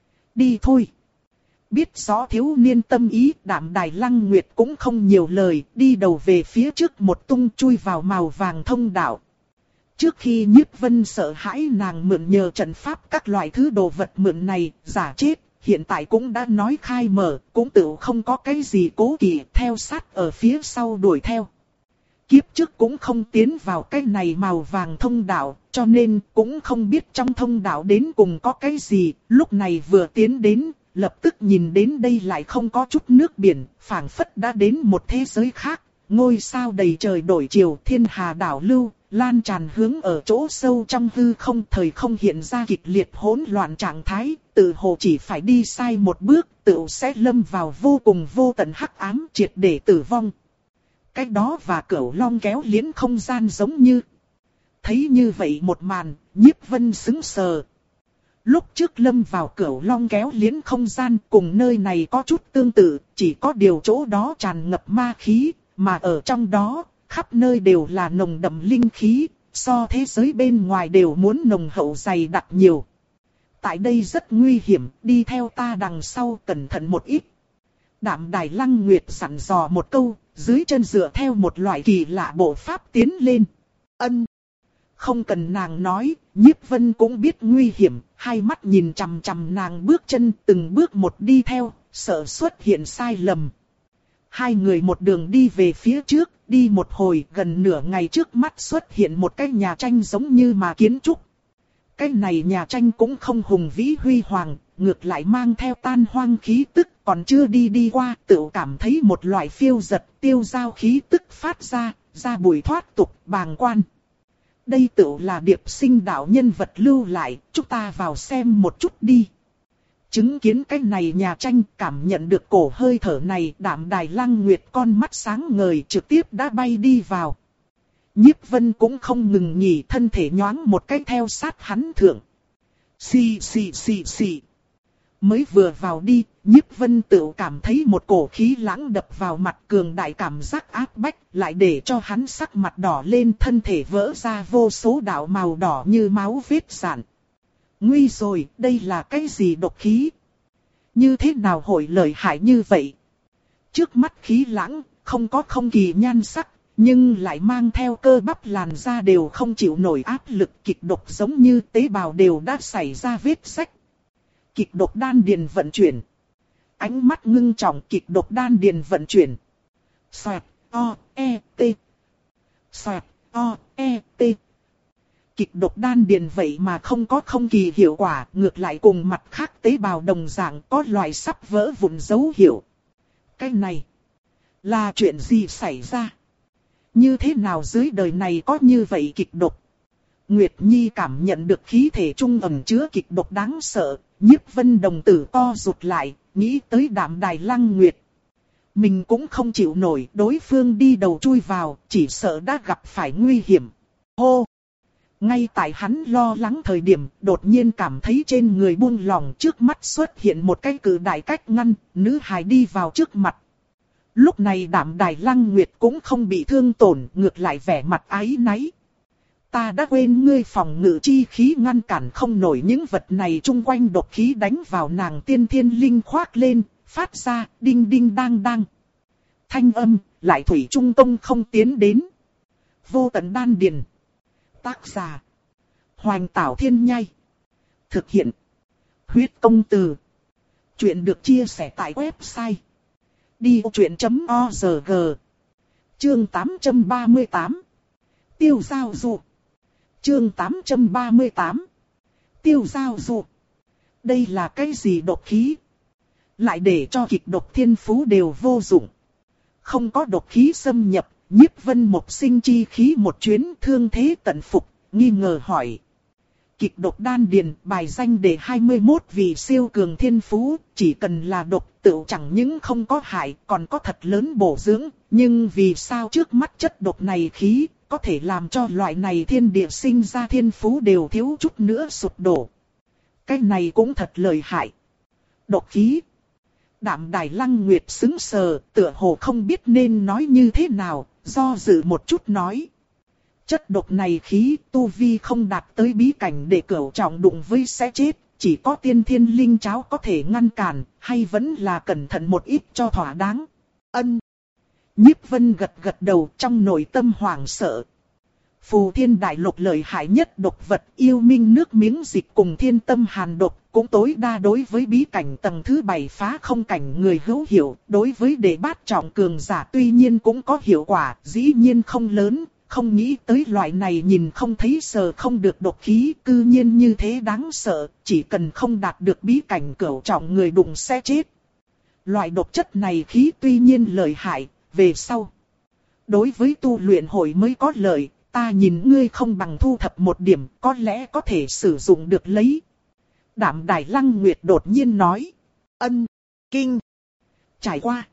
Đi thôi. Biết rõ thiếu niên tâm ý, Đạm Đài Lăng Nguyệt cũng không nhiều lời, đi đầu về phía trước một tung chui vào màu vàng thông đạo. Trước khi Nhiếp Vân sợ hãi nàng mượn nhờ trận pháp các loại thứ đồ vật mượn này, giả chết, hiện tại cũng đã nói khai mở, cũng tự không có cái gì cố kỵ, theo sát ở phía sau đuổi theo. Kiếp trước cũng không tiến vào cái này màu vàng thông đạo, cho nên cũng không biết trong thông đạo đến cùng có cái gì, lúc này vừa tiến đến, lập tức nhìn đến đây lại không có chút nước biển, phảng phất đã đến một thế giới khác, ngôi sao đầy trời đổi chiều, thiên hà đảo lưu, lan tràn hướng ở chỗ sâu trong hư không, thời không hiện ra kịch liệt hỗn loạn trạng thái, tự hồ chỉ phải đi sai một bước, tự sẽ lâm vào vô cùng vô tận hắc ám, triệt để tử vong. Cách đó và Cửu Long kéo liễn không gian giống như. Thấy như vậy một màn, Nhiếp Vân sững sờ. Lúc trước lâm vào Cửu Long kéo liễn không gian, cùng nơi này có chút tương tự, chỉ có điều chỗ đó tràn ngập ma khí, mà ở trong đó, khắp nơi đều là nồng đậm linh khí, so thế giới bên ngoài đều muốn nồng hậu dày đặc nhiều. Tại đây rất nguy hiểm, đi theo ta đằng sau cẩn thận một ít. Đạm Đài Lăng Nguyệt dặn dò một câu, dưới chân dựa theo một loại kỳ lạ bộ pháp tiến lên. Ân. Không cần nàng nói, Nhiếp Vân cũng biết nguy hiểm, hai mắt nhìn chằm chằm nàng bước chân từng bước một đi theo, sợ xuất hiện sai lầm. Hai người một đường đi về phía trước, đi một hồi gần nửa ngày trước mắt xuất hiện một cái nhà tranh giống như mà kiến trúc. Cái này nhà tranh cũng không hùng vĩ huy hoàng, ngược lại mang theo tan hoang khí tức, còn chưa đi đi qua, tự cảm thấy một loại phiêu giật tiêu dao khí tức phát ra, ra bụi thoát tục, bàng quan. Đây tự là Điệp Sinh đạo nhân vật lưu lại, chúng ta vào xem một chút đi. Chứng kiến cái này nhà tranh, cảm nhận được cổ hơi thở này, Đạm Đài Lăng Nguyệt con mắt sáng ngời trực tiếp đã bay đi vào. Nhiếp Vân cũng không ngừng nghỉ, thân thể nhoáng một cái theo sát hắn thượng. Xì xì xì xì. Mới vừa vào đi, Nhiếp Vân tự cảm thấy một cổ khí lãng đập vào mặt, cường đại cảm giác áp bách, lại để cho hắn sắc mặt đỏ lên, thân thể vỡ ra vô số đạo màu đỏ như máu vết rạn. Nguy rồi, đây là cái gì độc khí? Như thế nào hội lợi hại như vậy? Trước mắt khí lãng, không có không kỳ nhan sắc, nhưng lại mang theo cơ bắp làn da đều không chịu nổi áp lực, kịch độc giống như tế bào đều đã xảy ra vết rách. Kịch độc đan điền vận chuyển. Ánh mắt ngưng trọng, kịch độc đan điền vận chuyển. Xoẹt, o, e, t. Xoẹt, o, e, t. Kịch độc đan điền vậy mà không có không kỳ hiệu quả, ngược lại cùng mặt khác tế bào đồng dạng có loại sắp vỡ vụn dấu hiệu. Cái này là chuyện gì xảy ra? Như thế nào dưới đời này có như vậy kịch độc? Nguyệt Nhi cảm nhận được khí thể trung ẩn chứa kịch độc đáng sợ, Nhiếp Vân đồng tử co rụt lại, nghĩ tới Đạm Đài Lăng Nguyệt. Mình cũng không chịu nổi, đối phương đi đầu chui vào, chỉ sợ đã gặp phải nguy hiểm. Hô! Ngay tại hắn lo lắng thời điểm, đột nhiên cảm thấy trên người buông lỏng, trước mắt xuất hiện một cái cự đại cách ngăn, nữ hài đi vào trước mặt. Lúc này Đạm Đài Lăng Nguyệt cũng không bị thương tổn, ngược lại vẻ mặt áy náy. Ta đã quên ngươi phòng ngự chi khí ngăn cản không nổi những vật này, chung quanh độc khí đánh vào nàng tiên thiên linh khoác lên, phát ra đinh đinh đang đang. Thanh âm, lại thủy trung công không tiến đến. Vô tận đan điền. Tác giả. Hoành Tảo Thiên Nhai. Thực hiện. Huyết Công Từ. Chuyện được chia sẻ tại website. đi ô chuyện chấm o rờ giê. Chương tám trăm ba mươi tám. Tiêu giao dụ. Chương tám trăm ba mươi tám. Tiêu giao dụ. đây là cái gì độc khí? Lại để cho kịch độc thiên phú đều vô dụng. Không có độc khí xâm nhập, Nhiếp Vân một sinh chi khí một chuyến thương thế tận phục, nghi ngờ hỏi. Kịch độc đan điền bài danh đề hai mươi mốt vị siêu cường thiên phú, chỉ cần là độc tựu chẳng những không có hại còn có thật lớn bổ dưỡng, nhưng vì sao trước mắt chất độc này khí, có thể làm cho loại này thiên địa sinh ra thiên phú đều thiếu chút nữa sụp đổ. Cái này cũng thật lợi hại. Độc khí. Đạm Đài Lăng Nguyệt sững sờ, tựa hồ không biết nên nói như thế nào, do dự một chút nói. Chất độc này khí tu vi không đạt tới bí cảnh để cửu trọng đụng với sẽ chết, chỉ có tiên thiên linh cháo có thể ngăn cản, hay vẫn là cẩn thận một ít cho thỏa đáng. Ân. Nhiếp Vân gật gật đầu trong nội tâm hoảng sợ. Phù Thiên Đại Lục lợi hại nhất độc vật yêu minh nước miếng dịch cùng thiên tâm hàn độc, cũng tối đa đối với bí cảnh tầng thứ bảy phá không cảnh người hữu hiệu, đối với đệ bát trọng cường giả tuy nhiên cũng có hiệu quả, dĩ nhiên không lớn, không nghĩ tới loại này nhìn không thấy sờ không được độc khí, cư nhiên như thế đáng sợ, chỉ cần không đạt được bí cảnh cửu trọng người đụng sẽ chết. Loại độc chất này khí tuy nhiên lợi hại, về sau. Đối với tu luyện hội mới có lợi. Ta nhìn ngươi không bằng thu thập một điểm, có lẽ có thể sử dụng được lấy. Đạm Đài Lăng Nguyệt đột nhiên nói. Ân, kinh. Trải qua.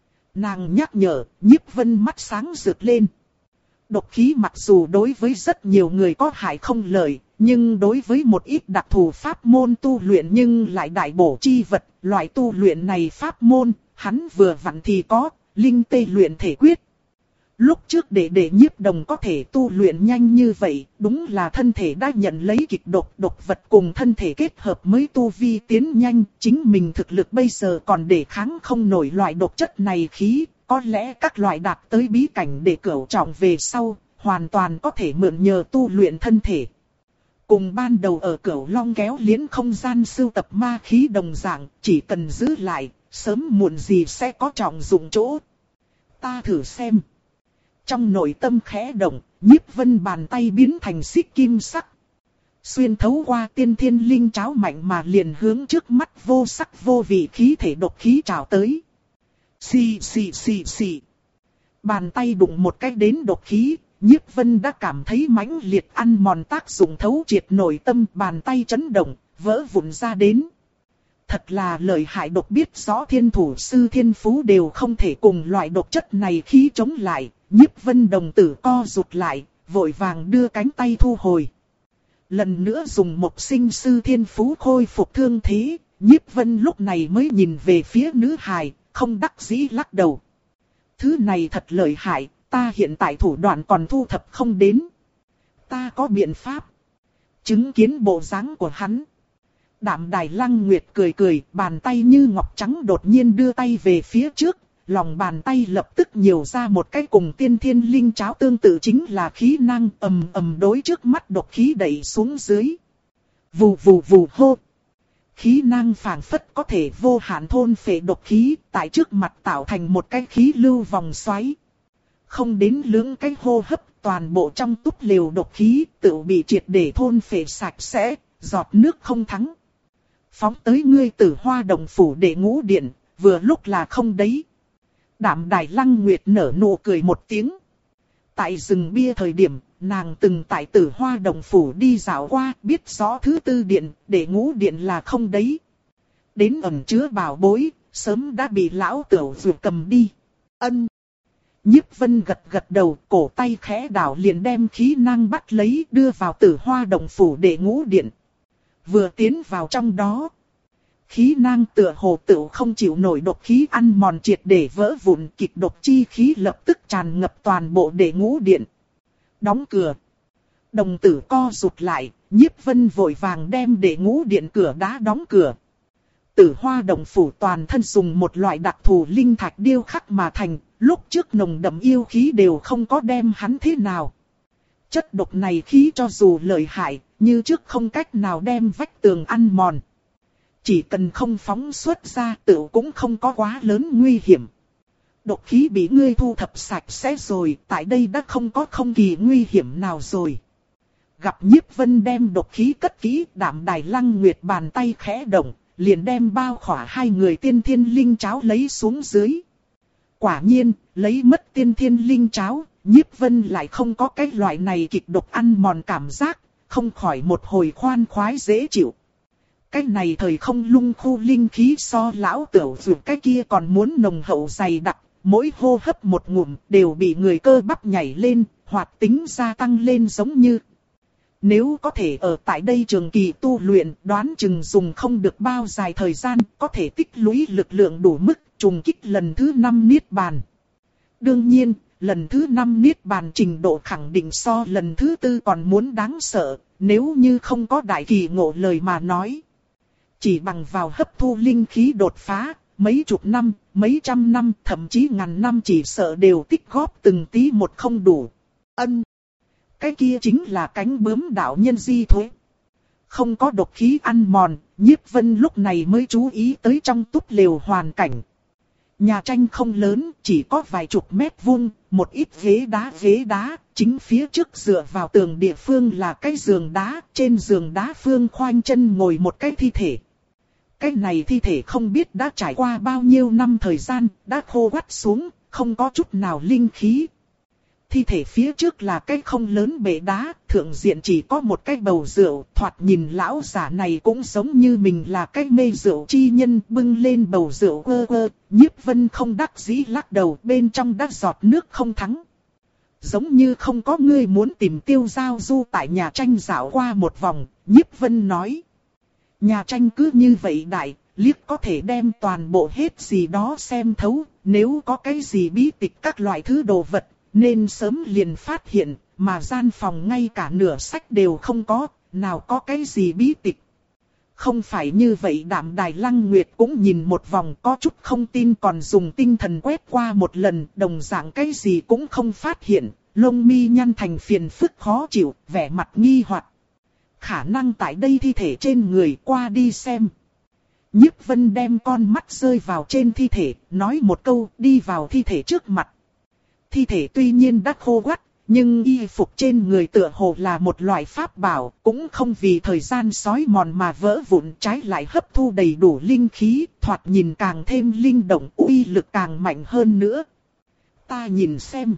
Nàng nhắc nhở, Nhiếp Vân mắt sáng rực lên. Độc khí mặc dù đối với rất nhiều người có hại không lợi, nhưng đối với một ít đặc thù pháp môn tu luyện nhưng lại đại bổ chi vật, loại tu luyện này pháp môn, hắn vừa vặn thì có, linh tê luyện thể quyết. Lúc trước để để Nhiếp Đồng có thể tu luyện nhanh như vậy, đúng là thân thể đã nhận lấy kịch độc, độc vật cùng thân thể kết hợp mới tu vi tiến nhanh, chính mình thực lực bây giờ còn để kháng không nổi loại độc chất này khí, có lẽ các loại đạt tới bí cảnh để cửu trọng về sau, hoàn toàn có thể mượn nhờ tu luyện thân thể. Cùng ban đầu ở Cửu Long kéo liễn không gian sưu tập ma khí đồng dạng, chỉ cần giữ lại, sớm muộn gì sẽ có trọng dụng chỗ. Ta thử xem. Trong nội tâm khẽ động, Nhiếp Vân bàn tay biến thành xích kim sắc. Xuyên thấu qua tiên thiên linh cháo mạnh mà liền hướng trước mắt vô sắc vô vị khí thể độc khí trào tới. Xì xì xì xì. Bàn tay đụng một cái đến độc khí, Nhiếp Vân đã cảm thấy mãnh liệt ăn mòn tác dụng thấu triệt nội tâm, bàn tay chấn động, vỡ vụn ra đến. Thật là lợi hại độc, biết rõ thiên thủ sư thiên phú đều không thể cùng loại độc chất này khí chống lại. Nhiếp Vân đồng tử co rụt lại, vội vàng đưa cánh tay thu hồi. Lần nữa dùng một sinh sư thiên phú khôi phục thương thế, Nhiếp Vân lúc này mới nhìn về phía nữ hài, không đắc dĩ lắc đầu. Thứ này thật lợi hại, ta hiện tại thủ đoạn còn thu thập không đến. Ta có biện pháp. Chứng kiến bộ dáng của hắn. Đạm Đài Lăng Nguyệt cười cười, bàn tay như ngọc trắng đột nhiên đưa tay về phía trước. Lòng bàn tay lập tức nhiều ra một cái cùng tiên thiên linh cháo tương tự, chính là khí năng, ầm ầm đối trước mắt độc khí đẩy xuống dưới. Vù vù vù hô. Khí năng phảng phất có thể vô hạn thôn phệ độc khí, tại trước mặt tạo thành một cái khí lưu vòng xoáy. Không đến lưỡng cái hô hấp, toàn bộ trong túp lều độc khí tự bị triệt để thôn phệ sạch sẽ, giọt nước không thắng. Phóng tới ngươi Tử Hoa Đồng phủ để ngũ điện, vừa lúc là không đấy. Đạm Đài Lăng Nguyệt nở nụ cười một tiếng. Tại rừng bia thời điểm, nàng từng tại Tử Hoa Đồng phủ đi dạo qua, biết rõ thứ tư điện, để ngũ điện là không đấy. Đến ẩn chứa bảo bối, sớm đã bị lão tiểu dược cầm đi. Ân. Nhiếp Vân gật gật đầu, cổ tay khẽ đảo liền đem khí năng bắt lấy, đưa vào Tử Hoa Đồng phủ để ngũ điện. Vừa tiến vào trong đó, khí năng tựa hồ tựu không chịu nổi độc khí ăn mòn triệt để vỡ vụn, kịch độc chi khí lập tức tràn ngập toàn bộ để ngũ điện. Đóng cửa. Đồng tử co rụt lại, Nhiếp Vân vội vàng đem để ngũ điện cửa đá đóng cửa. Tử Hoa Đồng phủ toàn thân dùng một loại đặc thù linh thạch điêu khắc mà thành, lúc trước nồng đậm yêu khí đều không có đem hắn thế nào. Chất độc này khí cho dù lợi hại, như trước không cách nào đem vách tường ăn mòn. Chỉ cần không phóng xuất ra tựu cũng không có quá lớn nguy hiểm. Độc khí bị ngươi thu thập sạch sẽ rồi, tại đây đã không có không kỳ nguy hiểm nào rồi. gặp Nhiếp Vân đem độc khí cất kỹ, Đạm Đài Lăng Nguyệt bàn tay khẽ động, liền đem bao khỏa hai người tiên thiên linh cháo lấy xuống dưới. Quả nhiên, lấy mất tiên thiên linh cháo, Nhiếp Vân lại không có cái loại này kịch độc ăn mòn cảm giác, không khỏi một hồi khoan khoái dễ chịu. Cái này thời không lung khu linh khí so lão tiểu dù cái kia còn muốn nồng hậu dày đặc, mỗi hô hấp một ngụm đều bị người cơ bắp nhảy lên, hoạt tính gia tăng lên giống như. Nếu có thể ở tại đây trường kỳ tu luyện, đoán chừng dùng không được bao dài thời gian, có thể tích lũy lực lượng đủ mức, trùng kích lần thứ năm niết bàn. Đương nhiên, lần thứ năm niết bàn trình độ khẳng định so lần thứ tư còn muốn đáng sợ, nếu như không có đại kỳ ngộ lời mà nói. Chỉ bằng vào hấp thu linh khí đột phá, mấy chục năm, mấy trăm năm, thậm chí ngàn năm chỉ sợ đều tích góp từng tí một không đủ. Ân. Cái kia chính là cánh bướm đạo nhân di thuế. Không có độc khí ăn mòn, Nhiếp Vân lúc này mới chú ý tới trong túp lều hoàn cảnh. Nhà tranh không lớn, chỉ có vài chục mét vuông, một ít ghế đá ghế đá, chính phía trước dựa vào tường địa phương là cái giường đá, trên giường đá phương khoanh chân ngồi một cái thi thể. Cái này thi thể không biết đã trải qua bao nhiêu năm thời gian, đã khô quắt xuống, không có chút nào linh khí. Thi thể phía trước là cái không lớn bể đá, thượng diện chỉ có một cái bầu rượu, thoạt nhìn lão giả này cũng giống như mình là cái mê rượu chi nhân, bưng lên bầu rượu quơ quơ, Nhiếp Vân không đắc dĩ lắc đầu, bên trong đã giọt nước không thắng. Giống như không có người muốn tìm Tiêu Giao Du tại nhà tranh dạo qua một vòng, Nhiếp Vân nói. Nhà tranh cứ như vậy đại, liếc có thể đem toàn bộ hết gì đó xem thấu, nếu có cái gì bí tịch các loại thứ đồ vật, nên sớm liền phát hiện, mà gian phòng ngay cả nửa sách đều không có, nào có cái gì bí tịch. Không phải như vậy, Đạm Đài Lăng Nguyệt cũng nhìn một vòng, có chút không tin, còn dùng tinh thần quét qua một lần, đồng dạng cái gì cũng không phát hiện, lông mi nhăn thành phiền phức khó chịu, vẻ mặt nghi hoặc. Khả năng tại đây thi thể trên người, qua đi xem. Nhiếp Vân đem con mắt rơi vào trên thi thể, nói một câu, đi vào thi thể trước mặt. Thi thể tuy nhiên đã khô quắt, nhưng y phục trên người tựa hồ là một loại pháp bảo, cũng không vì thời gian sói mòn mà vỡ vụn, trái lại hấp thu đầy đủ linh khí, thoạt nhìn càng thêm linh động, uy lực càng mạnh hơn nữa. Ta nhìn xem.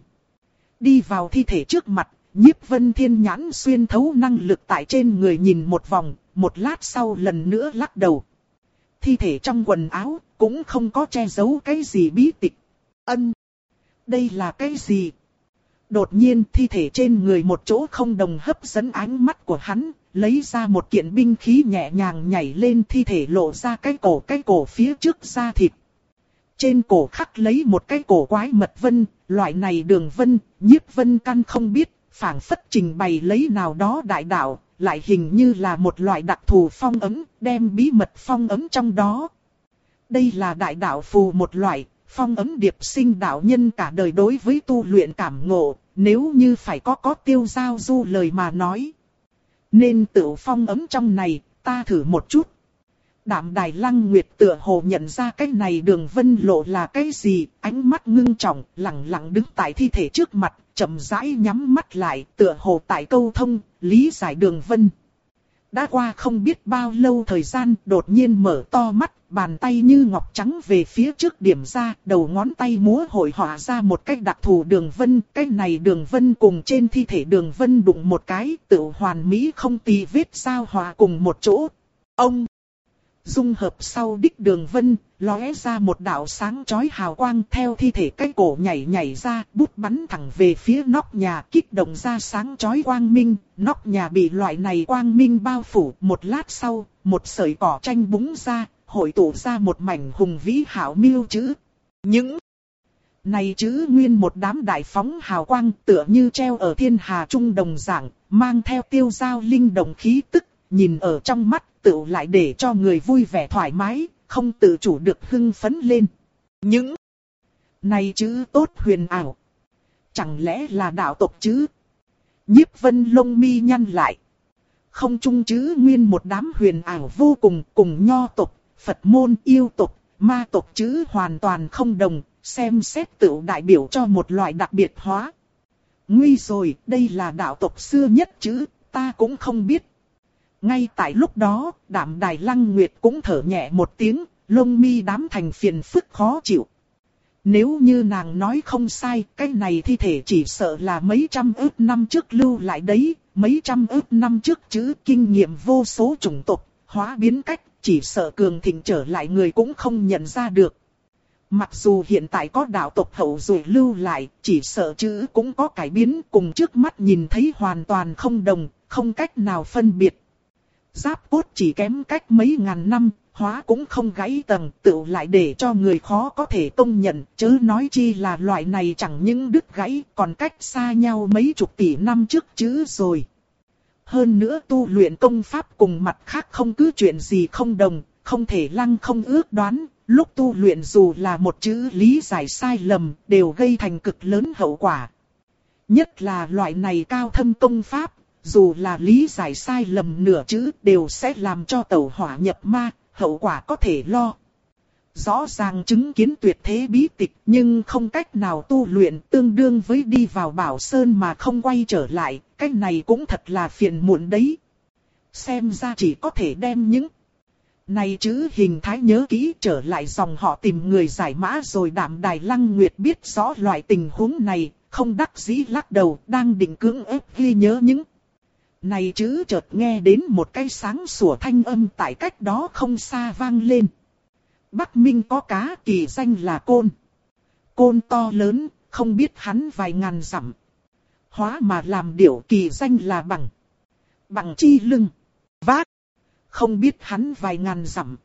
Đi vào thi thể trước mặt, Nhiếp Vân thiên nhãn xuyên thấu năng lực tại trên người nhìn một vòng, một lát sau lần nữa lắc đầu. Thi thể trong quần áo, cũng không có che giấu cái gì bí tịch. Ân. Đây là cái gì? Đột nhiên thi thể trên người một chỗ không đồng hấp dẫn ánh mắt của hắn, lấy ra một kiện binh khí nhẹ nhàng nhảy lên, thi thể lộ ra cái cổ cái cổ phía trước da thịt. Trên cổ khắc lấy một cái cổ quái mật vân, loại này đường vân, Nhiếp Vân căn không biết, phảng phất trình bày lấy nào đó đại đạo, lại hình như là một loại đặc thù phong ấn, đem bí mật phong ấn trong đó. Đây là đại đạo phù một loại. Phong ấn điệp sinh đạo nhân cả đời đối với tu luyện cảm ngộ, nếu như phải có có Tiêu Giao Du lời mà nói. Nên tự phong ấn trong này, ta thử một chút. Đạm Đài Lăng Nguyệt tựa hồ nhận ra cái này đường vân lộ là cái gì, ánh mắt ngưng trọng, lặng lặng đứng tại thi thể trước mặt, chậm rãi nhắm mắt lại, tựa hồ tại câu thông, lý giải đường vân. Đã qua không biết bao lâu thời gian, đột nhiên mở to mắt, bàn tay như ngọc trắng về phía trước điểm ra, đầu ngón tay múa hội họa ra một cách đặc thù đường vân. Cái này đường vân cùng trên thi thể đường vân đụng một cái, tự hoàn mỹ không tì vết sao hòa cùng một chỗ. Ông! Dung hợp sau đích đường vân, lóe ra một đạo sáng chói hào quang, theo thi thể cái cổ nhảy nhảy ra, bút bắn thẳng về phía nóc nhà, kích động ra sáng chói quang minh. Nóc nhà bị loại này quang minh bao phủ, một lát sau, một sợi cỏ tranh búng ra, hội tụ ra một mảnh hùng vĩ hảo miêu chữ. Những này chữ nguyên một đám đại phóng hào quang, tựa như treo ở thiên hà trung đồng dạng, mang theo tiêu giao linh động khí tức, nhìn ở trong mắt, tự lại để cho người vui vẻ thoải mái, không tự chủ được hưng phấn lên. Những này chữ tốt huyền ảo. Chẳng lẽ là đạo tộc chữ? Nhiếp Vân lông mi nhăn lại. Không chung chữ nguyên một đám huyền ảo vô cùng, cùng nho tộc, Phật môn, yêu tộc, ma tộc chữ hoàn toàn không đồng, xem xét tự đại biểu cho một loại đặc biệt hóa. Nguy rồi, đây là đạo tộc xưa nhất chữ, ta cũng không biết. Ngay tại lúc đó, Đạm Đài Lăng Nguyệt cũng thở nhẹ một tiếng, lông mi đám thành phiền phức khó chịu. Nếu như nàng nói không sai, cái này thi thể chỉ sợ là mấy trăm ức năm trước lưu lại đấy, mấy trăm ức năm trước chữ kinh nghiệm vô số chủng tộc, hóa biến cách, chỉ sợ cường thịnh trở lại người cũng không nhận ra được. Mặc dù hiện tại có đạo tộc hậu duệ lưu lại, chỉ sợ chữ cũng có cải biến, cùng trước mắt nhìn thấy hoàn toàn không đồng, không cách nào phân biệt. Giáp cốt chỉ kém cách mấy ngàn năm, hóa cũng không gãy tầng, tựu lại để cho người khó có thể công nhận, chớ nói chi là loại này chẳng những đứt gãy, còn cách xa nhau mấy chục tỷ năm trước chứ rồi. Hơn nữa tu luyện công pháp cùng mặt khác không cứ chuyện gì không đồng, không thể lăng không ước đoán, lúc tu luyện dù là một chữ lý giải sai lầm, đều gây thành cực lớn hậu quả. Nhất là loại này cao thâm công pháp, dù là lý giải sai lầm nửa chữ đều sẽ làm cho tẩu hỏa nhập ma, hậu quả có thể lo. Rõ ràng chứng kiến tuyệt thế bí tịch nhưng không cách nào tu luyện, tương đương với đi vào Bảo Sơn mà không quay trở lại, cái này cũng thật là phiền muộn đấy. Xem ra chỉ có thể đem những này chữ hình thái nhớ kỹ, trở lại dòng họ tìm người giải mã rồi. Đạm Đài Lăng Nguyệt biết rõ loại tình huống này, không đắc dĩ lắc đầu, đang định cưỡng ép ghi nhớ những này chữ, chợt nghe đến một cái sáng sủa thanh âm tại cách đó không xa vang lên. Bắc Minh có cá, kỳ danh là Côn. Côn to lớn, không biết hắn vài ngàn dặm. Hóa mà làm điểu, kỳ danh là Bằng. Bằng chi lưng, vác, không biết hắn vài ngàn dặm.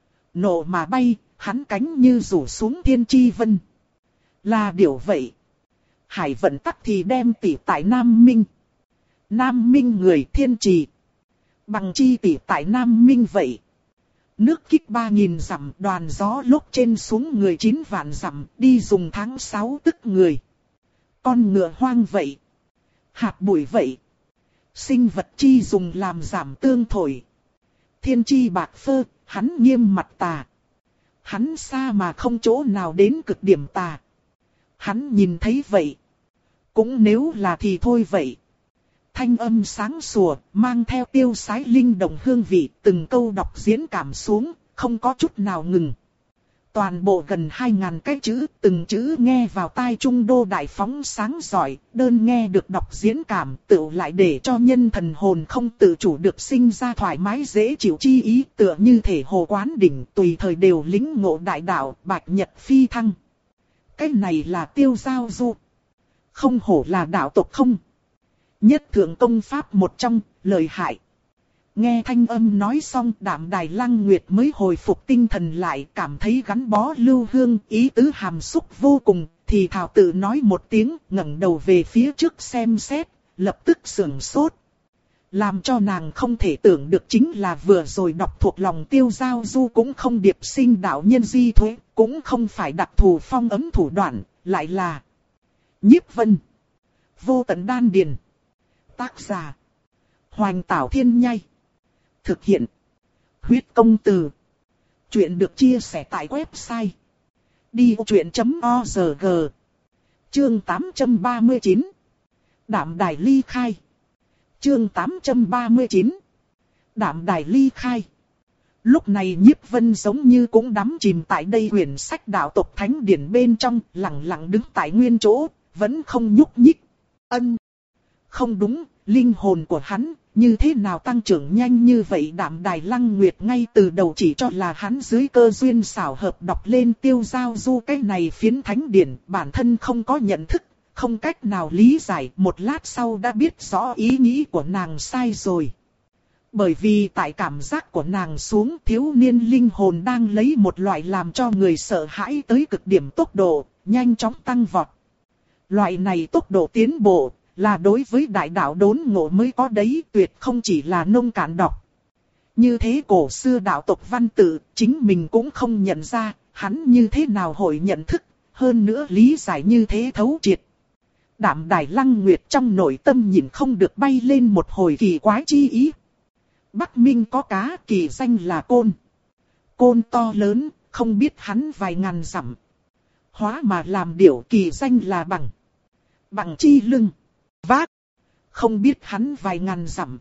Nộ mà bay, hắn cánh như rủ xuống thiên chi vân. Là điểu vậy. Hải vận tắc thì đem tỷ tại Nam Minh. Nam Minh người thiên trì. Bằng chi tỷ tại Nam Minh vậy. Nước kích ba nghìn dặm, đoàn gió lúc trên xuống người chín vạn dặm, đi dùng tháng sáu tức người. Con ngựa hoang vậy. Hạt bụi vậy. Sinh vật chi dùng làm giảm tương thổi. Thiên chi bạc phơ, hắn nghiêm mặt tà. Hắn xa mà không chỗ nào đến cực điểm tà. Hắn nhìn thấy vậy. Cũng nếu là thì thôi vậy. Thanh âm sáng sủa, mang theo tiêu sái linh động hương vị, từng câu đọc diễn cảm xuống, không có chút nào ngừng. Toàn bộ gần hai ngàn cái chữ, từng chữ nghe vào tai trung đô đại phóng sáng giỏi, đơn nghe được đọc diễn cảm, tự lại để cho nhân thần hồn không tự chủ được sinh ra thoải mái dễ chịu chi ý, tựa như thể hồ quán đỉnh, tùy thời đều lĩnh ngộ đại đạo, bạch nhật phi thăng. Cái này là Tiêu Giao Du. Không hổ là đạo tộc không. Nhất thượng công pháp một trong, lợi hại. Nghe thanh âm nói xong, Đạm Đài Lăng Nguyệt mới hồi phục tinh thần lại, cảm thấy gắn bó lưu hương, ý tứ hàm xúc vô cùng, thì thảo tự nói một tiếng, ngẩng đầu về phía trước xem xét, lập tức sửng sốt. Làm cho nàng không thể tưởng được chính là vừa rồi đọc thuộc lòng Tiêu Giao Du cũng không điệp sinh đạo nhân di thuế, cũng không phải đặc thù phong ấm thủ đoạn, lại là Nhiếp Vân. Vô tận đan điền. Tác giả Hoành Tảo Thiên Nhai. Thực hiện Huyết Công Từ. Chuyện được chia sẻ tại website đi ô chuyện chấm org. Chương tám trăm ba mươi chín. Đạm Đài ly khai. Chương tám trăm ba mươi chín. Đạm Đài ly khai. Lúc này Nhiếp Vân giống như cũng đắm chìm tại đây quyển sách đạo tộc thánh điển bên trong, lặng lặng đứng tại nguyên chỗ, vẫn không nhúc nhích. Ân. Không đúng, linh hồn của hắn, như thế nào tăng trưởng nhanh như vậy? Đạm Đài Lăng Nguyệt ngay từ đầu chỉ cho là hắn dưới cơ duyên xảo hợp đọc lên Tiêu Giao Du cái này phiến thánh điển, bản thân không có nhận thức, không cách nào lý giải, một lát sau đã biết rõ ý nghĩ của nàng sai rồi. Bởi vì tại cảm giác của nàng xuống, thiếu niên linh hồn đang lấy một loại làm cho người sợ hãi tới cực điểm tốc độ, nhanh chóng tăng vọt. Loại này tốc độ tiến bộ, là đối với đại đạo đốn ngộ mới có đấy, tuyệt không chỉ là nông cạn đọc. Như thế cổ xưa đạo tộc văn tự, chính mình cũng không nhận ra, hắn như thế nào hội nhận thức, hơn nữa lý giải như thế thấu triệt. Đạm Đài Lăng Nguyệt trong nội tâm nhìn không được bay lên một hồi kỳ quái chi ý. Bắc Minh có cá, kỳ danh là Côn. Côn to lớn, không biết hắn vài ngàn dặm. Hóa mà làm điểu, kỳ danh là Bằng. Bằng chi lưng, vác, không biết hắn vài ngàn dặm.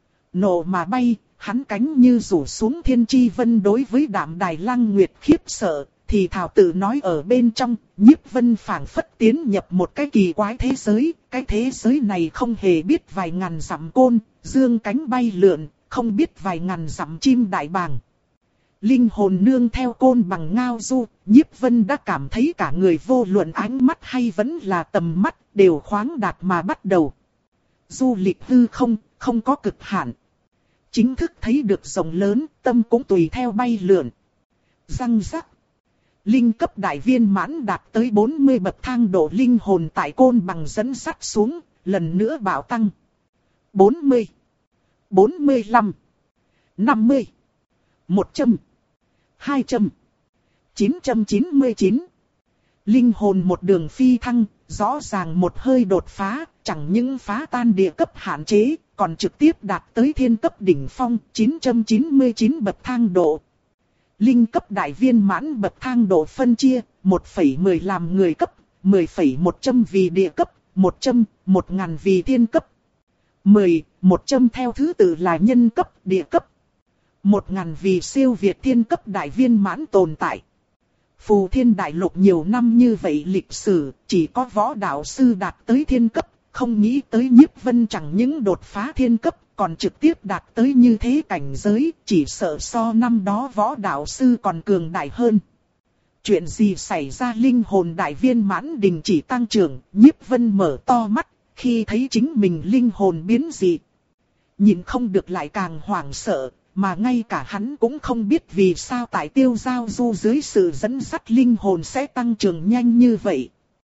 Nộ mà bay, hắn cánh như rủ xuống thiên chi vân. Đối với Đạm Đài Lăng Nguyệt khiếp sợ, thì thảo tự nói ở bên trong, Nhiếp Vân phảng phất tiến nhập một cái kỳ quái thế giới. Cái thế giới này không hề biết vài ngàn dặm côn, dương cánh bay lượn, không biết vài ngàn dặm chim đại bàng. Linh hồn nương theo côn bằng ngao du, Nhiếp Vân đã cảm thấy cả người vô luận ánh mắt hay vẫn là tầm mắt, đều khoáng đạt mà bắt đầu. Du lịch hư không, không có cực hạn. Chính thức thấy được rộng lớn, tâm cũng tùy theo bay lượn. Răng rắc. Linh cấp đại viên mãn đạt tới bốn mươi bậc thang độ linh hồn tại côn bằng dẫn sắt xuống, lần nữa bạo tăng. bốn mươi, bốn mươi lăm, năm mươi, một trăm, hai trăm, chín trăm chín mươi chín. Linh hồn một đường phi thăng, rõ ràng một hơi đột phá, chẳng những phá tan địa cấp hạn chế, còn trực tiếp đạt tới thiên cấp đỉnh phong, chín trăm chín mươi chín bậc thang độ. Linh cấp đại viên mãn bậc thang độ phân chia, một phẩy mười làm người cấp, mười phẩy một trăm vì địa cấp, một trăm, một ngàn vì thiên cấp. mười, một trăm theo thứ tự là nhân cấp, địa cấp. một ngàn vì siêu việt thiên cấp đại viên mãn tồn tại. Phù Thiên Đại Lục nhiều năm như vậy lịch sử, chỉ có võ đạo sư đạt tới thiên cấp, không nghĩ tới Nhiếp Vân chẳng những đột phá thiên cấp, còn trực tiếp đạt tới như thế cảnh giới, chỉ sợ so năm đó võ đạo sư còn cường đại hơn. Chuyện gì xảy ra? Linh hồn đại viên mãn đình chỉ tăng trưởng, Nhiếp Vân mở to mắt, khi thấy chính mình linh hồn biến dị. Nhìn không được lại càng hoảng sợ, mà ngay cả hắn cũng không biết vì sao tại Tiêu Giao Du dưới sự dẫn dắt linh hồn sẽ tăng trưởng nhanh như vậy.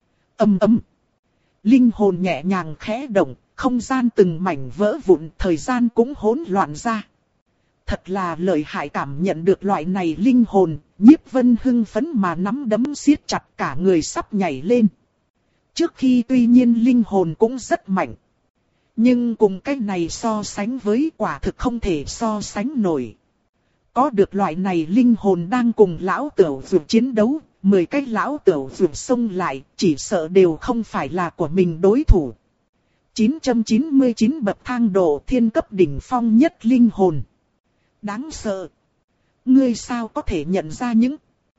Ầm ầm. Linh hồn nhẹ nhàng khẽ động, không gian từng mảnh vỡ vụn, thời gian cũng hỗn loạn ra. Thật là lợi hại. Cảm nhận được loại này linh hồn, Nhiếp Vân hưng phấn mà nắm đấm siết chặt, cả người sắp nhảy lên. Trước khi tuy nhiên linh hồn cũng rất mạnh. Nhưng cùng cái này so sánh với quả thực không thể so sánh nổi. Có được loại này linh hồn đang cùng lão tửu vượt chiến đấu, mười cái lão tửu vượt xông lại, chỉ sợ đều không phải là của mình đối thủ. chín trăm chín mươi chín bậc thang độ thiên cấp đỉnh phong nhất linh hồn. Đáng sợ. Ngươi sao có thể nhận ra những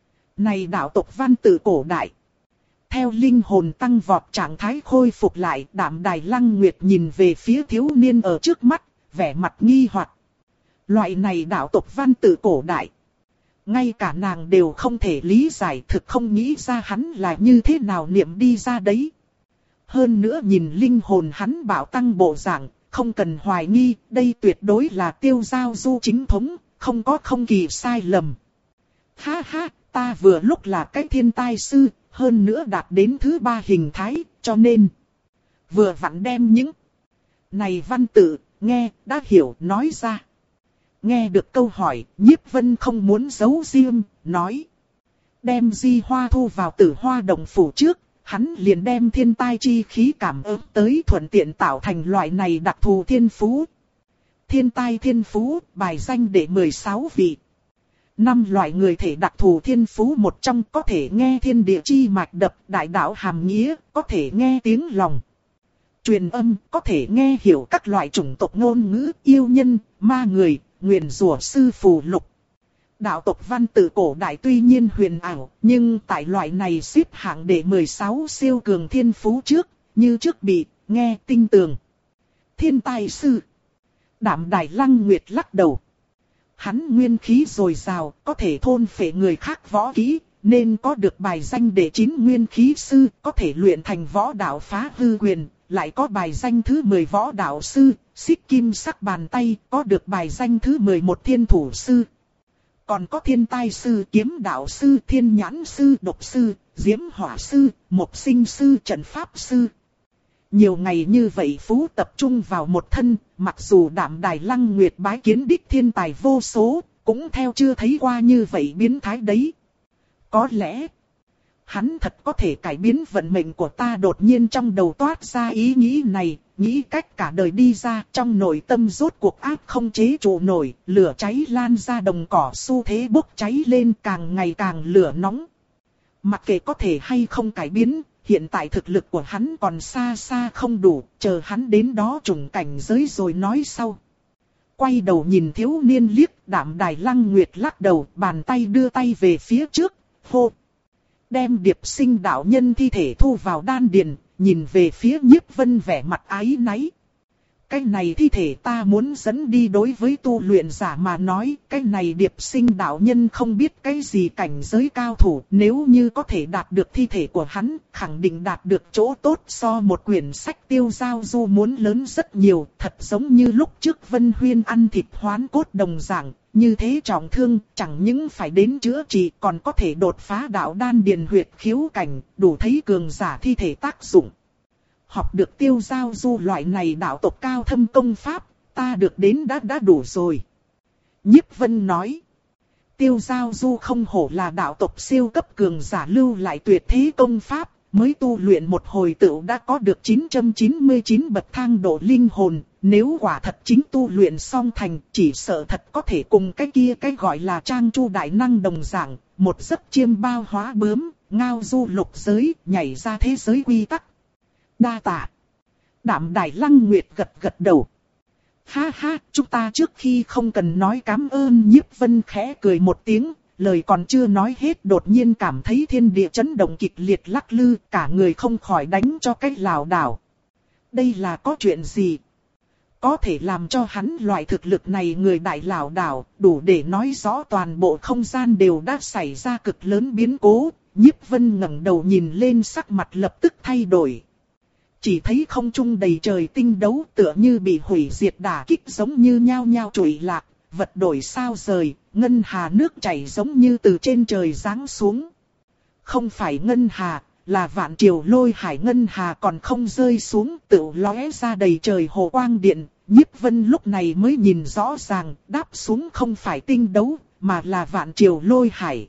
này đạo tộc văn tự cổ đại? Theo linh hồn tăng vọt trạng thái khôi phục lại, Đạm Đài Lăng Nguyệt nhìn về phía thiếu niên ở trước mắt, vẻ mặt nghi hoặc. Loại này đạo tộc văn tự cổ đại, ngay cả nàng đều không thể lý giải, thực không nghĩ ra hắn là như thế nào niệm đi ra đấy. Hơn nữa nhìn linh hồn hắn bảo tăng bộ dạng, không cần hoài nghi, đây tuyệt đối là Tiêu Giao Du chính thống, không có không kỳ sai lầm. Ha ha, ta vừa lúc là cái thiên tai sư, hơn nữa đạt đến thứ ba hình thái, cho nên vừa vặn đem những này văn tự, nghe, đã hiểu, nói ra. Nghe được câu hỏi, Nhiếp Vân không muốn giấu riêng, nói. Đem Di Hoa thu vào Tử Hoa Động Phủ trước, hắn liền đem thiên tai chi khí cảm ứng tới, thuận tiện tạo thành loại này đặc thù thiên phú. Thiên tai thiên phú, bài danh đệ mười sáu vị. Năm loại người thể đặc thù thiên phú, một trong có thể nghe thiên địa chi mạch đập, đại đạo hàm nghĩa, có thể nghe tiếng lòng. Truyền âm, có thể nghe hiểu các loại chủng tộc ngôn ngữ, yêu nhân, ma người, nguyền rủa sư phù lục. Đạo tộc văn tự cổ đại tuy nhiên huyền ảo, nhưng tại loại này xếp hạng đệ mười sáu siêu cường thiên phú trước, như trước bị nghe tinh tường. Thiên tài sư. Đạm Đài Lăng Nguyệt lắc đầu. Hắn nguyên khí dồi dào, có thể thôn phệ người khác võ kỹ, nên có được bài danh đệ chín nguyên khí sư, có thể luyện thành võ đạo phá hư quyền, lại có bài danh thứ mười võ đạo sư, xích kim sắc bàn tay, có được bài danh thứ mười một thiên thủ sư. Còn có thiên tai sư, kiếm đạo sư, thiên nhãn sư, độc sư, diễm hỏa sư, mộc sinh sư, trận pháp sư. Nhiều ngày như vậy phú tập trung vào một thân, mặc dù Đạm Đài Lăng Nguyệt bái kiến đích thiên tài vô số, cũng theo chưa thấy qua như vậy biến thái đấy. Có lẽ, hắn thật có thể cải biến vận mệnh của ta. Đột nhiên trong đầu toát ra ý nghĩ này, nghĩ cách cả đời đi ra, trong nội tâm rốt cuộc áp không chế trụ nổi, lửa cháy lan ra đồng cỏ, xu thế bốc cháy lên, càng ngày càng lửa nóng. Mặc kệ có thể hay không cải biến, hiện tại thực lực của hắn còn xa xa không đủ, chờ hắn đến đó trùng cảnh giới rồi nói sau. Quay đầu nhìn thiếu niên liếc, Đạm Đài Lăng Nguyệt lắc đầu, bàn tay đưa tay về phía trước, hô. Đem Điệp Sinh đạo nhân thi thể thu vào đan điền, nhìn về phía Nhiếp Vân vẻ mặt áy náy. Cái này thi thể ta muốn dẫn đi, đối với tu luyện giả mà nói, cái này Điệp Sinh đạo nhân không biết cái gì cảnh giới cao thủ, nếu như có thể đạt được thi thể của hắn, khẳng định đạt được chỗ tốt so một quyển sách Tiêu Giao Du muốn lớn rất nhiều, thật giống như lúc trước Vân Huyên ăn thịt hoán cốt đồng dạng, như thế trọng thương, chẳng những phải đến chữa trị còn có thể đột phá đạo đan điền huyệt khiếu cảnh, đủ thấy cường giả thi thể tác dụng. Học được Tiêu Giao Du loại này đạo tộc cao thâm công pháp, ta được đến đã đã đủ rồi. Nhiếp Vân nói. Tiêu Giao Du không hổ là đạo tộc siêu cấp cường giả lưu lại tuyệt thế công pháp, mới tu luyện một hồi tựu đã có được chín trăm chín mươi chín bậc thang độ linh hồn. Nếu quả thật chính tu luyện song thành, chỉ sợ thật có thể cùng cái kia cái gọi là Trang Chu đại năng đồng dạng, một giấc chiêm bao hóa bướm, ngao du lục giới, nhảy ra thế giới quy tắc. Đa tạ. Đạm Đài Lăng Nguyệt gật gật đầu. Ha ha, chúng ta trước khi không cần nói cảm ơn. Nhiếp Vân khẽ cười một tiếng, lời còn chưa nói hết đột nhiên cảm thấy thiên địa chấn động kịch liệt lắc lư, cả người không khỏi đánh cho cái lảo đảo. Đây là có chuyện gì? Có thể làm cho hắn loại thực lực này người đại lảo đảo, đủ để nói rõ toàn bộ không gian đều đã xảy ra cực lớn biến cố. Nhiếp Vân ngẩng đầu nhìn lên, sắc mặt lập tức thay đổi. Chỉ thấy không trung đầy trời tinh đấu tựa như bị hủy diệt đả kích, giống như nhao nhao trụi lạc, vật đổi sao rời, ngân hà nước chảy giống như từ trên trời giáng xuống. Không phải ngân hà, là vạn triều lôi hải, ngân hà còn không rơi xuống, tự lóe ra đầy trời hồ quang điện. Nhiếp Vân lúc này mới nhìn rõ ràng, đáp xuống không phải tinh đấu, mà là vạn triều lôi hải.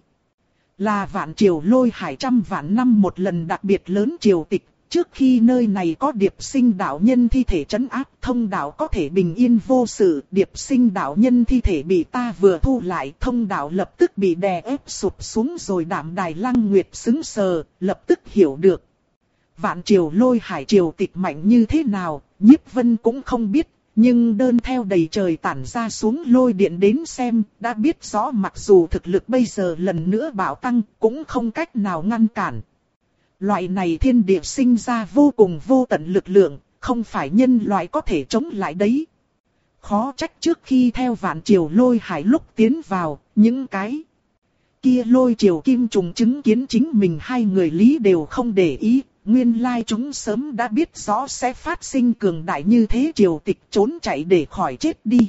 Là vạn triều lôi hải trăm vạn năm một lần đặc biệt lớn triều tịch. Trước khi nơi này có Điệp Sinh đạo nhân thi thể trấn áp, thông đạo có thể bình yên vô sự. Điệp Sinh đạo nhân thi thể bị ta vừa thu lại, thông đạo lập tức bị đè ép sụp xuống rồi. Đạm Đài Lăng Nguyệt sững sờ, lập tức hiểu được. Vạn triều lôi hải triều tịch mạnh như thế nào, Nhiếp Vân cũng không biết. Nhưng đơn theo đầy trời tản ra xuống lôi điện đến xem, đã biết rõ mặc dù thực lực bây giờ lần nữa bạo tăng, cũng không cách nào ngăn cản. Loại này thiên địa sinh ra vô cùng vô tận lực lượng, không phải nhân loại có thể chống lại đấy. Khó trách trước khi theo vạn triều lôi hải lúc tiến vào, những cái kia lôi triều kim trùng chứng kiến chính mình hai người lý đều không để ý. Nguyên lai chúng sớm đã biết rõ sẽ phát sinh cường đại như thế, triều tịch trốn chạy để khỏi chết đi.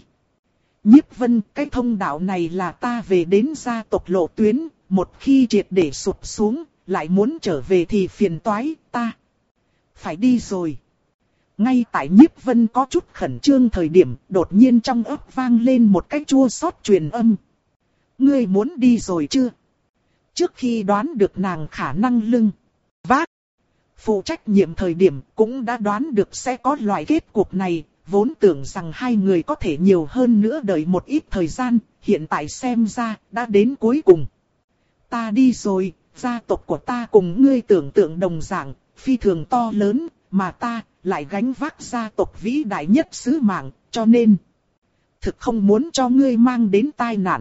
Nhiếp Vân, cái thông đạo này là ta về đến gia tộc lộ tuyến, một khi triệt để sụp xuống, lại muốn trở về thì phiền toái, ta phải đi rồi. Ngay tại Nhiếp Vân có chút khẩn trương thời điểm, đột nhiên trong ấp vang lên một cái chua xót truyền âm. Ngươi muốn đi rồi chưa? Trước khi đoán được nàng khả năng lưng vác phụ trách nhiệm thời điểm, cũng đã đoán được sẽ có loại kết cục này, vốn tưởng rằng hai người có thể nhiều hơn nữa đợi một ít thời gian, hiện tại xem ra đã đến cuối cùng. Ta đi rồi, gia tộc của ta cùng ngươi tưởng tượng đồng dạng, phi thường to lớn, mà ta lại gánh vác gia tộc vĩ đại nhất sứ mạng, cho nên thực không muốn cho ngươi mang đến tai nạn.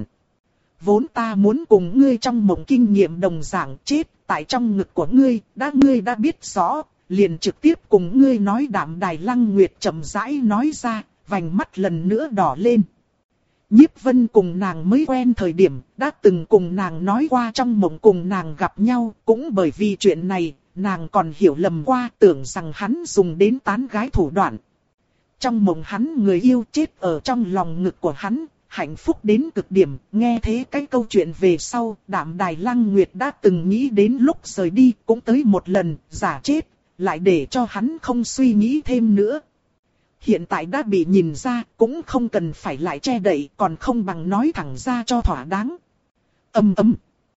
Vốn ta muốn cùng ngươi trong mộng kinh nghiệm đồng dạng chết tại trong ngực của ngươi, đã ngươi đã biết rõ, liền trực tiếp cùng ngươi nói. Đạm Đài Lăng Nguyệt chậm rãi nói ra, vành mắt lần nữa đỏ lên. Nhiếp Vân cùng nàng mới quen thời điểm, đã từng cùng nàng nói qua trong mộng cùng nàng gặp nhau, cũng bởi vì chuyện này, nàng còn hiểu lầm qua, tưởng rằng hắn dùng đến tán gái thủ đoạn. Trong mộng hắn người yêu chết ở trong lòng ngực của hắn, hạnh phúc đến cực điểm. Nghe thế cái câu chuyện về sau, Đạm Đài Lăng Nguyệt đã từng nghĩ đến lúc rời đi cũng tới một lần, giả chết, lại để cho hắn không suy nghĩ thêm nữa. Hiện tại đã bị nhìn ra, cũng không cần phải lại che đậy, còn không bằng nói thẳng ra cho thỏa đáng. Ầm ầm.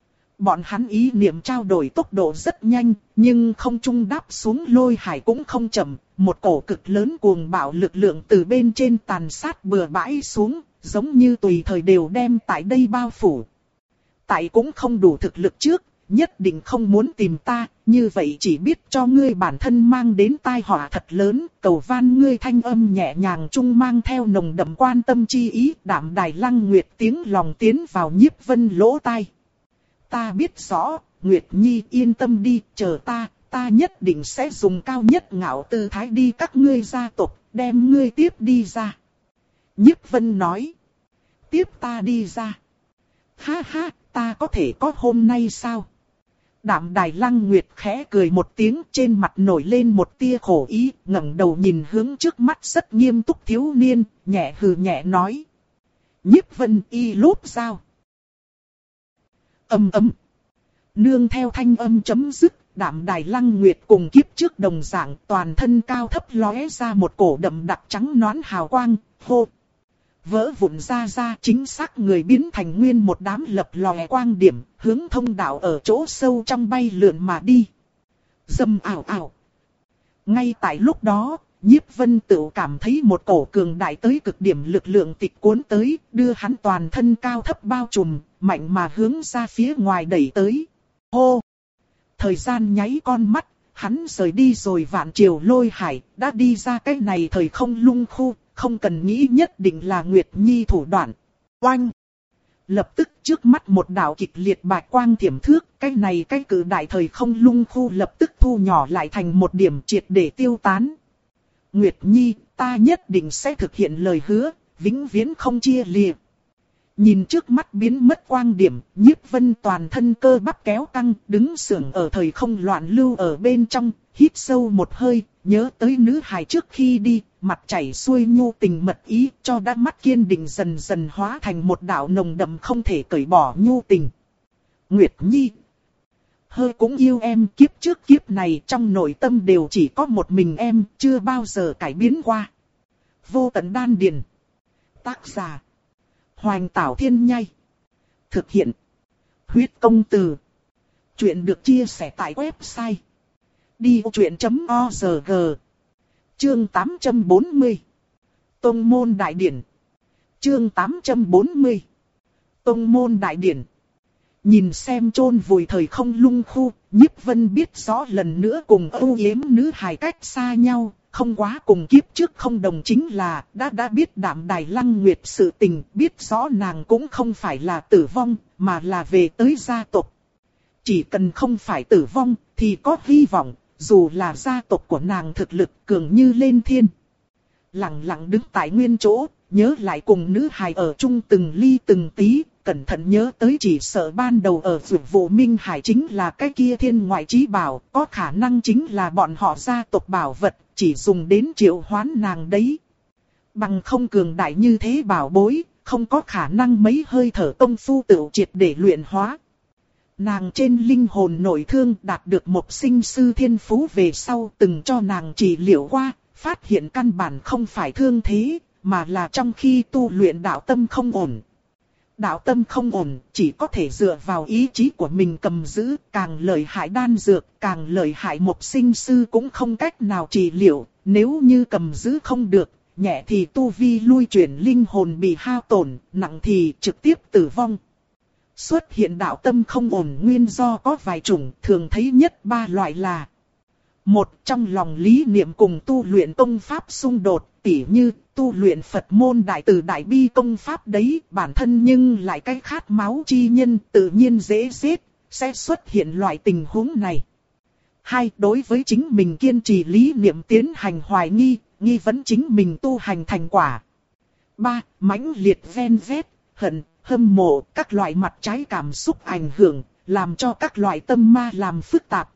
Bọn hắn ý niệm trao đổi tốc độ rất nhanh, nhưng không trung đáp xuống lôi hải cũng không chậm. Một cổ cực lớn cuồng bạo lực lượng từ bên trên tàn sát bừa bãi xuống, giống như tùy thời đều đem tại đây bao phủ. Tại cũng không đủ thực lực trước, nhất định không muốn tìm ta, như vậy chỉ biết cho ngươi bản thân mang đến tai họa thật lớn, cầu van ngươi. Thanh âm nhẹ nhàng trung mang theo nồng đậm quan tâm chi ý, Đạm Đài Lăng Nguyệt tiếng lòng tiến vào Nhiếp Vân lỗ tai. Ta biết rõ, Nguyệt Nhi yên tâm đi, chờ ta, ta nhất định sẽ dùng cao nhất ngạo tư thái đi các ngươi gia tộc, đem ngươi tiếp đi ra. Nhiếp Vân nói, tiếp ta đi ra. Ha ha, ta có thể có hôm nay sao? Đạm Đài Lăng Nguyệt khẽ cười một tiếng, trên mặt nổi lên một tia khổ ý, ngẩng đầu nhìn hướng trước mắt rất nghiêm túc thiếu niên, nhẹ hừ nhẹ nói. Nhiếp Vân y lốp sao? Âm ấm. Nương theo thanh âm chấm dứt, Đạm Đài Lăng Nguyệt cùng kiếp trước đồng dạng, toàn thân cao thấp lóe ra một cổ đậm đặc trắng nõn hào quang, hô. Vỡ vụn ra ra, chính xác người biến thành nguyên một đám lập lòe quang điểm, hướng thông đạo ở chỗ sâu trong bay lượn mà đi. Dầm ảo ảo. Ngay tại lúc đó, Nhiếp Vân tự cảm thấy một cổ cường đại tới cực điểm lực lượng tịch cuốn tới, đưa hắn toàn thân cao thấp bao trùm, mạnh mà hướng ra phía ngoài đẩy tới. Hô! Thời gian nháy con mắt, hắn rời đi rồi vạn triều lôi hải, đã đi ra cái này thời không lung khu. Không cần nghĩ nhất định là Nguyệt Nhi thủ đoạn. Oanh! Lập tức trước mắt một đạo kịch liệt bạch quang thiểm thước, cái này cái cử đại thời không lung khu lập tức thu nhỏ lại thành một điểm triệt để tiêu tán. Nguyệt Nhi, ta nhất định sẽ thực hiện lời hứa, vĩnh viễn không chia lìa. Nhìn trước mắt biến mất quang điểm, Nhiếp Vân toàn thân cơ bắp kéo căng, đứng sưởng ở thời không loạn lưu ở bên trong, hít sâu một hơi, nhớ tới nữ hài trước khi đi, mặt chảy xuôi nhu tình mật ý, cho đáy mắt kiên định dần dần hóa thành một đạo nồng đậm không thể cởi bỏ nhu tình. Nguyệt Nhi, hơi cũng yêu em, kiếp trước kiếp này trong nội tâm đều chỉ có một mình em, chưa bao giờ cải biến qua. Vô Tận Đan Điền. Tác giả Hoành Tảo Thiên Nhai. Thực hiện Huyết Công Từ. Chuyện được chia sẻ tại website đi ô chuyện chấm o rờ giê. Chương tám trăm bốn mươi. Tông môn đại điển. Chương tám trăm bốn mươi. Tông môn đại điển. Nhìn xem chôn vùi thời không lung khu, Nhiếp Vân biết rõ lần nữa cùng âu yếm nữ hài cách xa nhau, không quá cùng kiếp trước không đồng chính là đã đã biết Đạm Đài Lăng Nguyệt sự tình, biết rõ nàng cũng không phải là tử vong, mà là về tới gia tộc. Chỉ cần không phải tử vong, thì có hy vọng, dù là gia tộc của nàng thực lực cường như lên thiên. Lặng lặng đứng tại nguyên chỗ, nhớ lại cùng nữ hài ở chung từng ly từng tí, cẩn thận nhớ tới chỉ sợ ban đầu ở Dược Vụ Minh Hải chính là cái kia thiên ngoại chí bảo, có khả năng chính là bọn họ gia tộc bảo vật, chỉ dùng đến triệu hoán nàng đấy. Bằng không cường đại như thế bảo bối, không có khả năng mấy hơi thở công phu tự triệt để luyện hóa. Nàng trên linh hồn nội thương đạt được một sinh sư thiên phú về sau từng cho nàng trị liệu qua, phát hiện căn bản không phải thương thế, mà là trong khi tu luyện đạo tâm không ổn. Đạo tâm không ổn, chỉ có thể dựa vào ý chí của mình cầm giữ, càng lợi hại đan dược, càng lợi hại một sinh sư cũng không cách nào trị liệu, nếu như cầm giữ không được, nhẹ thì tu vi lui chuyển linh hồn bị hao tổn, nặng thì trực tiếp tử vong. Xuất hiện đạo tâm không ổn nguyên do có vài chủng, thường thấy nhất ba loại là: một, trong lòng lý niệm cùng tu luyện công pháp xung đột, tỉ như tu luyện Phật môn đại từ đại bi công pháp đấy, bản thân nhưng lại cái khát máu chi nhân, tự nhiên dễ giết, sẽ xuất hiện loại tình huống này. Hai, đối với chính mình kiên trì lý niệm tiến hành hoài nghi, nghi vấn chính mình tu hành thành quả. Ba, mãnh liệt ven vét, hận, hâm mộ, các loại mặt trái cảm xúc ảnh hưởng, làm cho các loại tâm ma làm phức tạp.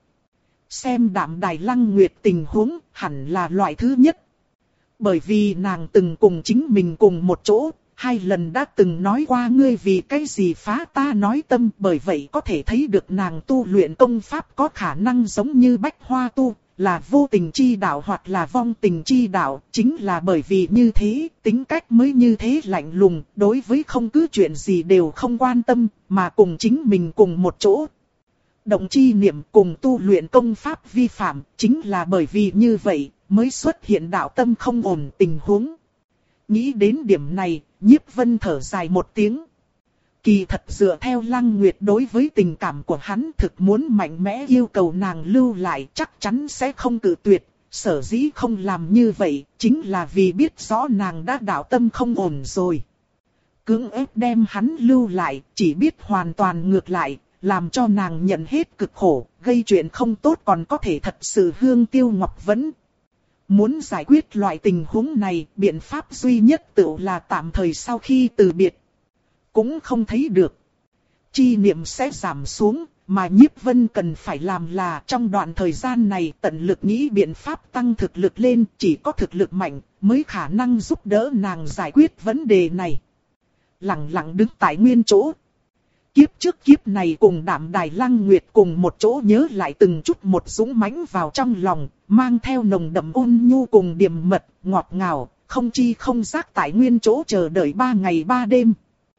Xem Đạm Đài Lăng Nguyệt tình huống, hẳn là loại thứ nhất. Bởi vì nàng từng cùng chính mình cùng một chỗ, hai lần đã từng nói qua ngươi vì cái gì phá ta nói tâm, bởi vậy có thể thấy được nàng tu luyện công pháp có khả năng giống như bách hoa tu, là vô tình chi đạo hoặc là vong tình chi đạo, chính là bởi vì như thế, tính cách mới như thế lạnh lùng, đối với không cứ chuyện gì đều không quan tâm, mà cùng chính mình cùng một chỗ. Động chi niệm cùng tu luyện công pháp vi phạm, chính là bởi vì như vậy, mới xuất hiện đạo tâm không ổn tình huống. Nghĩ đến điểm này, Nhiếp Vân thở dài một tiếng. Kỳ thật dựa theo Lăng Nguyệt đối với tình cảm của hắn thực muốn mạnh mẽ yêu cầu nàng lưu lại chắc chắn sẽ không cự tuyệt. Sở dĩ không làm như vậy chính là vì biết rõ nàng đã đạo tâm không ổn rồi. Cưỡng ép đem hắn lưu lại chỉ biết hoàn toàn ngược lại, làm cho nàng nhận hết cực khổ, gây chuyện không tốt còn có thể thật sự hương tiêu ngọc vẫn. Muốn giải quyết loại tình huống này, biện pháp duy nhất tự là tạm thời sau khi từ biệt. Cũng không thấy được. Chi niệm sẽ giảm xuống, mà Nhiếp Vân cần phải làm là trong đoạn thời gian này tận lực nghĩ biện pháp tăng thực lực lên, chỉ có thực lực mạnh mới khả năng giúp đỡ nàng giải quyết vấn đề này. Lặng lặng đứng tại nguyên chỗ. Kiếp trước kiếp này cùng Đạm Đài Lăng Nguyệt cùng một chỗ nhớ lại từng chút một dũng mãnh vào trong lòng, mang theo nồng đậm ôn nhu cùng điềm mật, ngọt ngào, không chi không giác tại nguyên chỗ chờ đợi ba ngày ba đêm.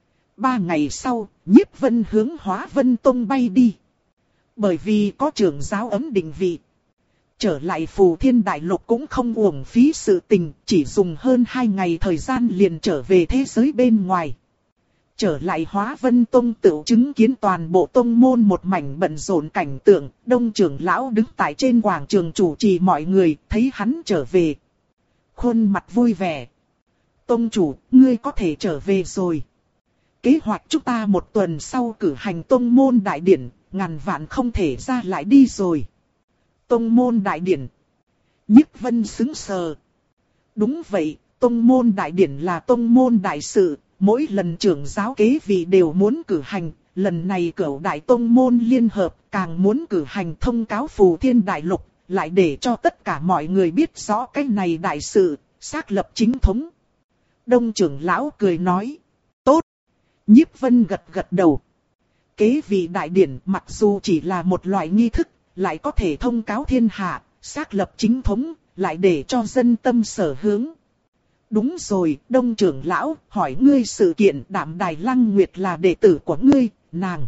Ba ngày sau, Nhiếp Vân hướng Hóa Vân Tông bay đi. Bởi vì có trưởng giáo ấm định vị. Trở lại Phù Thiên Đại Lục cũng không uổng phí sự tình, chỉ dùng hơn hai ngày thời gian liền trở về thế giới bên ngoài. Trở lại Hóa Vân Tông tự chứng kiến toàn bộ tông môn một mảnh bận rộn cảnh tượng, Đông trưởng lão đứng tại trên quảng trường chủ trì mọi người, thấy hắn trở về. Khuôn mặt vui vẻ. Tông chủ, ngươi có thể trở về rồi. Kế hoạch chúng ta một tuần sau cử hành tông môn đại điển, ngàn vạn không thể ra lại đi rồi. Tông môn đại điển. Nhiếp Vân sững sờ. Đúng vậy, tông môn đại điển là tông môn đại sự. Mỗi lần trưởng giáo kế vị đều muốn cử hành, lần này cửu đại tông môn liên hợp càng muốn cử hành thông cáo Phù Thiên Đại Lục, lại để cho tất cả mọi người biết rõ cái này đại sự, xác lập chính thống. Đông trưởng lão cười nói, tốt. Nhiếp Vân gật gật đầu. Kế vị đại điển mặc dù chỉ là một loại nghi thức, lại có thể thông cáo thiên hạ, xác lập chính thống, lại để cho dân tâm sở hướng. Đúng rồi, Đông trưởng lão, hỏi ngươi sự kiện Đạm Đài Lăng Nguyệt là đệ tử của ngươi, nàng.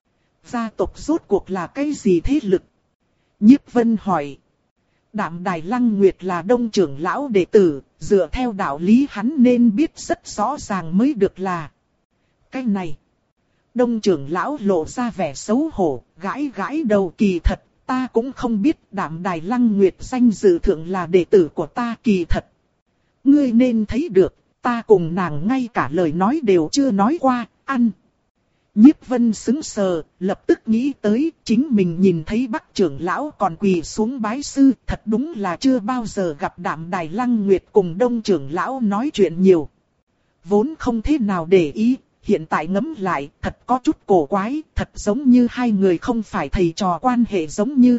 Gia tộc rốt cuộc là cái gì thế lực? Nhiếp Vân hỏi. Đạm Đài Lăng Nguyệt là Đông trưởng lão đệ tử, dựa theo đạo lý hắn nên biết rất rõ ràng mới được là. Cái này. Đông trưởng lão lộ ra vẻ xấu hổ, gãi gãi đầu kỳ thật, ta cũng không biết Đạm Đài Lăng Nguyệt danh dự thượng là đệ tử của ta kỳ thật. Ngươi nên thấy được, ta cùng nàng ngay cả lời nói đều chưa nói qua, ăn. Nhiếp Vân sững sờ, lập tức nghĩ tới chính mình nhìn thấy Bắc trưởng lão còn quỳ xuống bái sư, thật đúng là chưa bao giờ gặp Đạm Đài Lăng Nguyệt cùng Đông trưởng lão nói chuyện nhiều. Vốn không thế nào để ý, hiện tại ngẫm lại, thật có chút cổ quái, thật giống như hai người không phải thầy trò quan hệ giống như.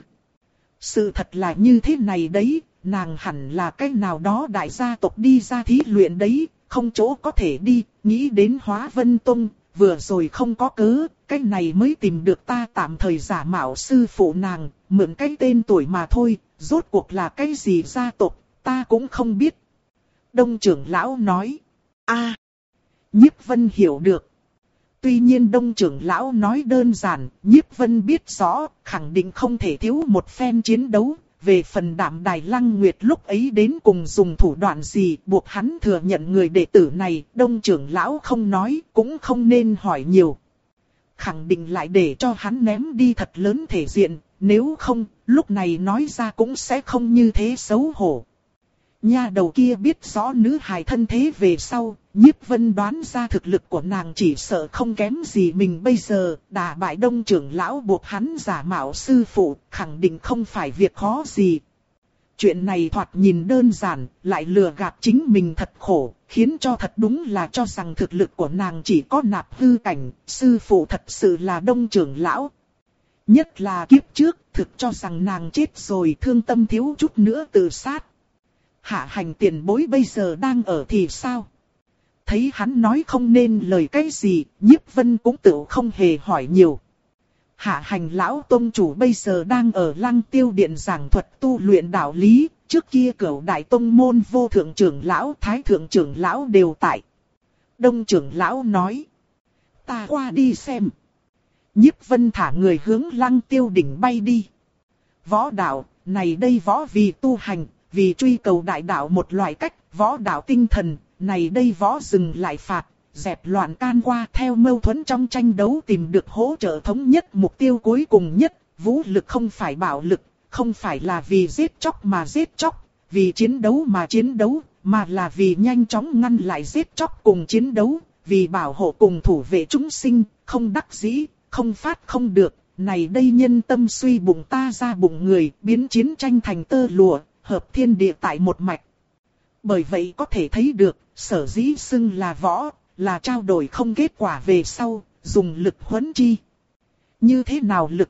Sự thật là như thế này đấy. Nàng hẳn là cái nào đó đại gia tộc đi ra thí luyện đấy, không chỗ có thể đi, nghĩ đến Hóa Vân Tông, vừa rồi không có cớ, cái này mới tìm được ta tạm thời giả mạo sư phụ nàng, mượn cái tên tuổi mà thôi, rốt cuộc là cái gì gia tộc, ta cũng không biết. Đông trưởng lão nói, a, Nhiếp Vân hiểu được. Tuy nhiên Đông trưởng lão nói đơn giản, Nhiếp Vân biết rõ, khẳng định không thể thiếu một phen chiến đấu. Về phần Đạm Đài Lăng Nguyệt lúc ấy đến cùng dùng thủ đoạn gì buộc hắn thừa nhận người đệ tử này, Đông trưởng lão không nói, cũng không nên hỏi nhiều. Khẳng định lại để cho hắn ném đi thật lớn thể diện, nếu không, lúc này nói ra cũng sẽ không như thế xấu hổ. Nha đầu kia biết rõ nữ hài thân thế về sau, Nhiếp Vân đoán ra thực lực của nàng chỉ sợ không kém gì mình bây giờ, đả bại Đông trưởng lão buộc hắn giả mạo sư phụ, khẳng định không phải việc khó gì. Chuyện này thoạt nhìn đơn giản, lại lừa gạt chính mình thật khổ, khiến cho thật đúng là cho rằng thực lực của nàng chỉ có nạp hư cảnh, sư phụ thật sự là Đông trưởng lão. Nhất là kiếp trước, thực cho rằng nàng chết rồi thương tâm thiếu chút nữa tự sát. Hạ hành tiền bối bây giờ đang ở thì sao? Thấy hắn nói không nên lời cái gì, Nhiếp Vân cũng tự không hề hỏi nhiều. Hạ hành lão tông chủ bây giờ đang ở Lăng Tiêu Điện giảng thuật tu luyện đạo lý, trước kia cửu đại tông môn vô thượng trưởng lão, thái thượng trưởng lão đều tại. Đông trưởng lão nói, ta qua đi xem. Nhiếp Vân thả người hướng Lăng Tiêu đỉnh bay đi. Võ đạo, này đây võ vì tu hành, vì truy cầu đại đạo một loại cách, võ đạo tinh thần, này đây võ dừng lại phạt, dẹp loạn can qua theo mâu thuẫn trong tranh đấu tìm được hỗ trợ thống nhất mục tiêu cuối cùng nhất. Vũ lực không phải bạo lực, không phải là vì giết chóc mà giết chóc, vì chiến đấu mà chiến đấu, mà là vì nhanh chóng ngăn lại giết chóc cùng chiến đấu, vì bảo hộ cùng thủ vệ chúng sinh, không đắc dĩ, không phát không được. Này đây nhân tâm suy bụng ta ra bụng người, biến chiến tranh thành tơ lụa, hợp thiên địa tại một mạch. Bởi vậy có thể thấy được, sở dĩ xưng là võ, là trao đổi không kết quả về sau, dùng lực huấn chi. Như thế nào lực?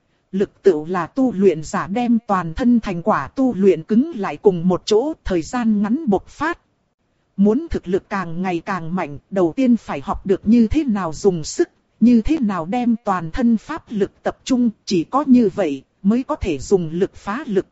Lực tựu là tu luyện giả đem toàn thân thành quả tu luyện cứng lại cùng một chỗ, thời gian ngắn bộc phát. Muốn thực lực càng ngày càng mạnh, đầu tiên phải học được như thế nào dùng sức, như thế nào đem toàn thân pháp lực tập trung, chỉ có như vậy mới có thể dùng lực phá lực.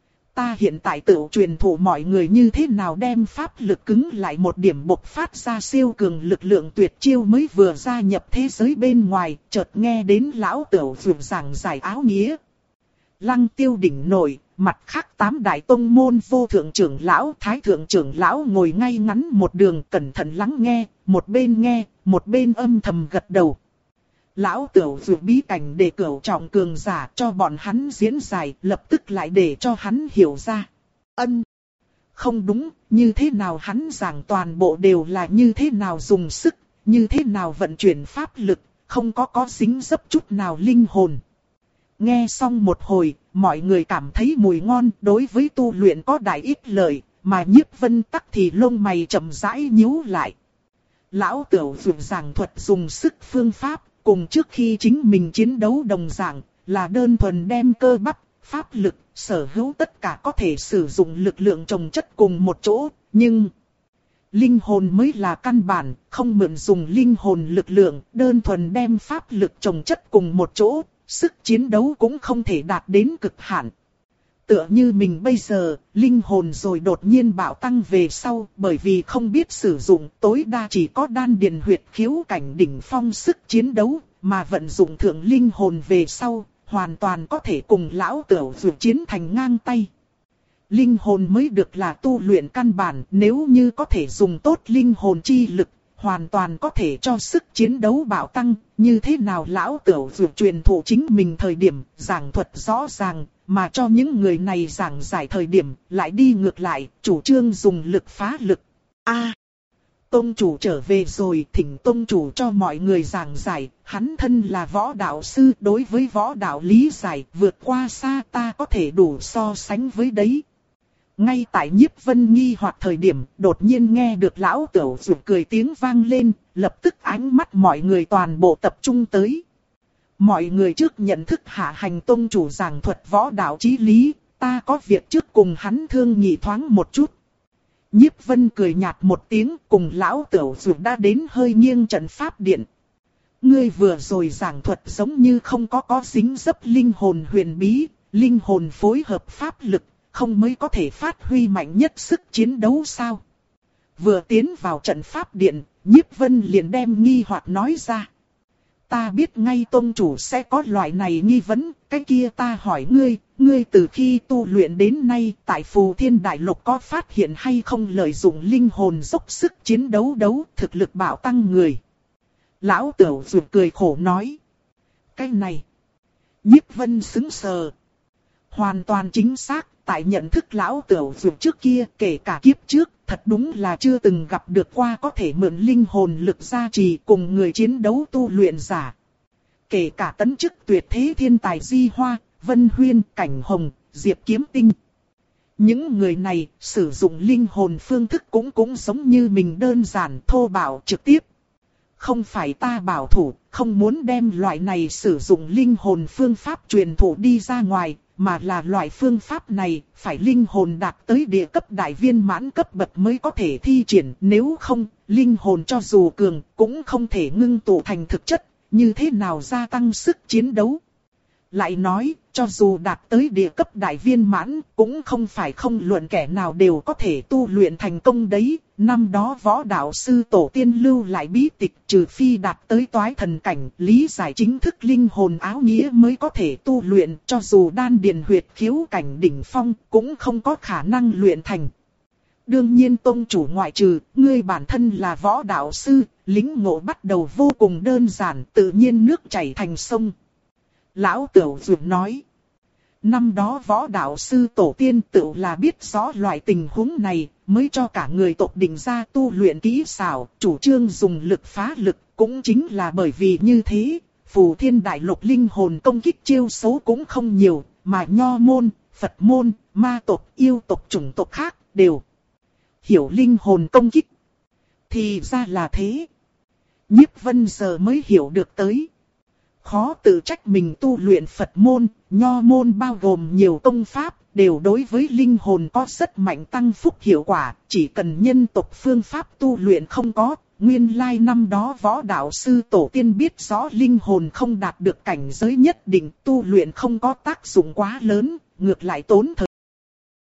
Ta hiện tại tự truyền thụ mọi người như thế nào đem pháp lực cứng lại một điểm bộc phát ra siêu cường lực lượng tuyệt chiêu mới vừa gia nhập thế giới bên ngoài, chợt nghe đến lão tửu vượt giảng giải áo nghĩa. Lăng Tiêu đỉnh nổi, mặt khác tám đại tông môn vô thượng trưởng lão, thái thượng trưởng lão ngồi ngay ngắn một đường cẩn thận lắng nghe, một bên nghe, một bên âm thầm gật đầu. Lão tửu vượt bí cảnh để cửu trọng cường giả cho bọn hắn diễn giải, lập tức lại để cho hắn hiểu ra. Ân, không đúng, như thế nào hắn giảng toàn bộ đều là như thế nào dùng sức, như thế nào vận chuyển pháp lực, không có có dính dấp chút nào linh hồn. Nghe xong một hồi, mọi người cảm thấy mùi ngon, đối với tu luyện có đại ích lợi, mà Nhiếp Vân Tắc thì lông mày chậm rãi nhíu lại. Lão tửu vượt giảng thuật dùng sức phương pháp, cùng trước khi chính mình chiến đấu đồng dạng, là đơn thuần đem cơ bắp, pháp lực, sở hữu tất cả có thể sử dụng lực lượng chồng chất cùng một chỗ, nhưng linh hồn mới là căn bản, không mượn dùng linh hồn lực lượng, đơn thuần đem pháp lực chồng chất cùng một chỗ, sức chiến đấu cũng không thể đạt đến cực hạn. Tựa như mình bây giờ, linh hồn rồi đột nhiên bạo tăng về sau, bởi vì không biết sử dụng, tối đa chỉ có đan điền huyệt khiếu cảnh đỉnh phong sức chiến đấu, mà vận dụng thượng linh hồn về sau, hoàn toàn có thể cùng lão tửu vượt chiến thành ngang tay. Linh hồn mới được là tu luyện căn bản, nếu như có thể dùng tốt linh hồn chi lực, hoàn toàn có thể cho sức chiến đấu bạo tăng. Như thế nào lão tửu vượt truyền thụ chính mình thời điểm, giảng thuật rõ ràng, mà cho những người này giảng giải thời điểm, lại đi ngược lại, chủ trương dùng lực phá lực. A, à, Tông chủ trở về rồi, thỉnh tông chủ cho mọi người giảng giải, hắn thân là võ đạo sư, đối với võ đạo lý giải, vượt qua xa ta có thể đủ so sánh với đấy. Ngay tại Nhiếp Vân nghi hoặc thời điểm, đột nhiên nghe được lão tửu vượt cười tiếng vang lên, lập tức ánh mắt mọi người toàn bộ tập trung tới. Mọi người trước nhận thức hạ hành tông chủ giảng thuật võ đạo chí lý, ta có việc trước cùng hắn thương nghị thoáng một chút. Nhiếp Vân cười nhạt một tiếng, cùng lão tửu vượt đã đến hơi nghiêng trận pháp điện. Ngươi vừa rồi giảng thuật giống như không có có dính dấp linh hồn huyền bí, linh hồn phối hợp pháp lực, không mới có thể phát huy mạnh nhất sức chiến đấu sao? Vừa tiến vào trận pháp điện, Nhiếp Vân liền đem nghi hoặc nói ra. Ta biết ngay tông chủ sẽ có loại này nghi vấn, cái kia ta hỏi ngươi, ngươi từ khi tu luyện đến nay tại Phù Thiên Đại Lục có phát hiện hay không lợi dụng linh hồn dốc sức chiến đấu đấu thực lực bạo tăng người? Lão tửu vượt cười khổ nói. Cái này, Nhiếp Vân sững sờ. Hoàn toàn chính xác, tại nhận thức lão tửu vượt trước kia, kể cả kiếp trước, thật đúng là chưa từng gặp được qua có thể mượn linh hồn lực gia trì cùng người chiến đấu tu luyện giả. Kể cả tấn chức tuyệt thế thiên tài Di Hoa, Vân Huyên, Cảnh Hồng, Diệp Kiếm Tinh. Những người này sử dụng linh hồn phương thức cũng cũng giống như mình, đơn giản, thô bạo, trực tiếp. Không phải ta bảo thủ, không muốn đem loại này sử dụng linh hồn phương pháp truyền thụ đi ra ngoài, mà là loại phương pháp này phải linh hồn đạt tới địa cấp đại viên mãn cấp bậc mới có thể thi triển, nếu không, linh hồn cho dù cường cũng không thể ngưng tụ thành thực chất, như thế nào gia tăng sức chiến đấu. Lại nói, cho dù đạt tới địa cấp đại viên mãn, cũng không phải không luận kẻ nào đều có thể tu luyện thành công đấy. Năm đó võ đạo sư tổ tiên lưu lại bí tịch, trừ phi đạt tới toái thần cảnh, lý giải chính thức linh hồn áo nghĩa mới có thể tu luyện, cho dù đan điền huyệt khiếu cảnh đỉnh phong, cũng không có khả năng luyện thành. Đương nhiên tông chủ ngoại trừ, ngươi bản thân là võ đạo sư, lĩnh ngộ bắt đầu vô cùng đơn giản, tự nhiên nước chảy thành sông. Lão Tửu Dược nói. Năm đó võ đạo sư tổ tiên tự là biết rõ loại tình huống này, mới cho cả người tộc định ra tu luyện kỹ xảo, chủ trương dùng lực phá lực, cũng chính là bởi vì như thế, Phù Thiên Đại Lục linh hồn công kích chiêu số cũng không nhiều, mà nho môn, Phật môn, ma tộc, yêu tộc, chủng tộc khác đều hiểu linh hồn công kích. Thì ra là thế. Nhiếp Vân giờ mới hiểu được tới. Khó tự trách mình tu luyện Phật môn, nho môn bao gồm nhiều công pháp, đều đối với linh hồn có rất mạnh tăng phúc hiệu quả, chỉ cần nhân tộc phương pháp tu luyện không có. Nguyên lai năm đó võ đạo sư tổ tiên biết rõ linh hồn không đạt được cảnh giới nhất định, tu luyện không có tác dụng quá lớn, ngược lại tốn thời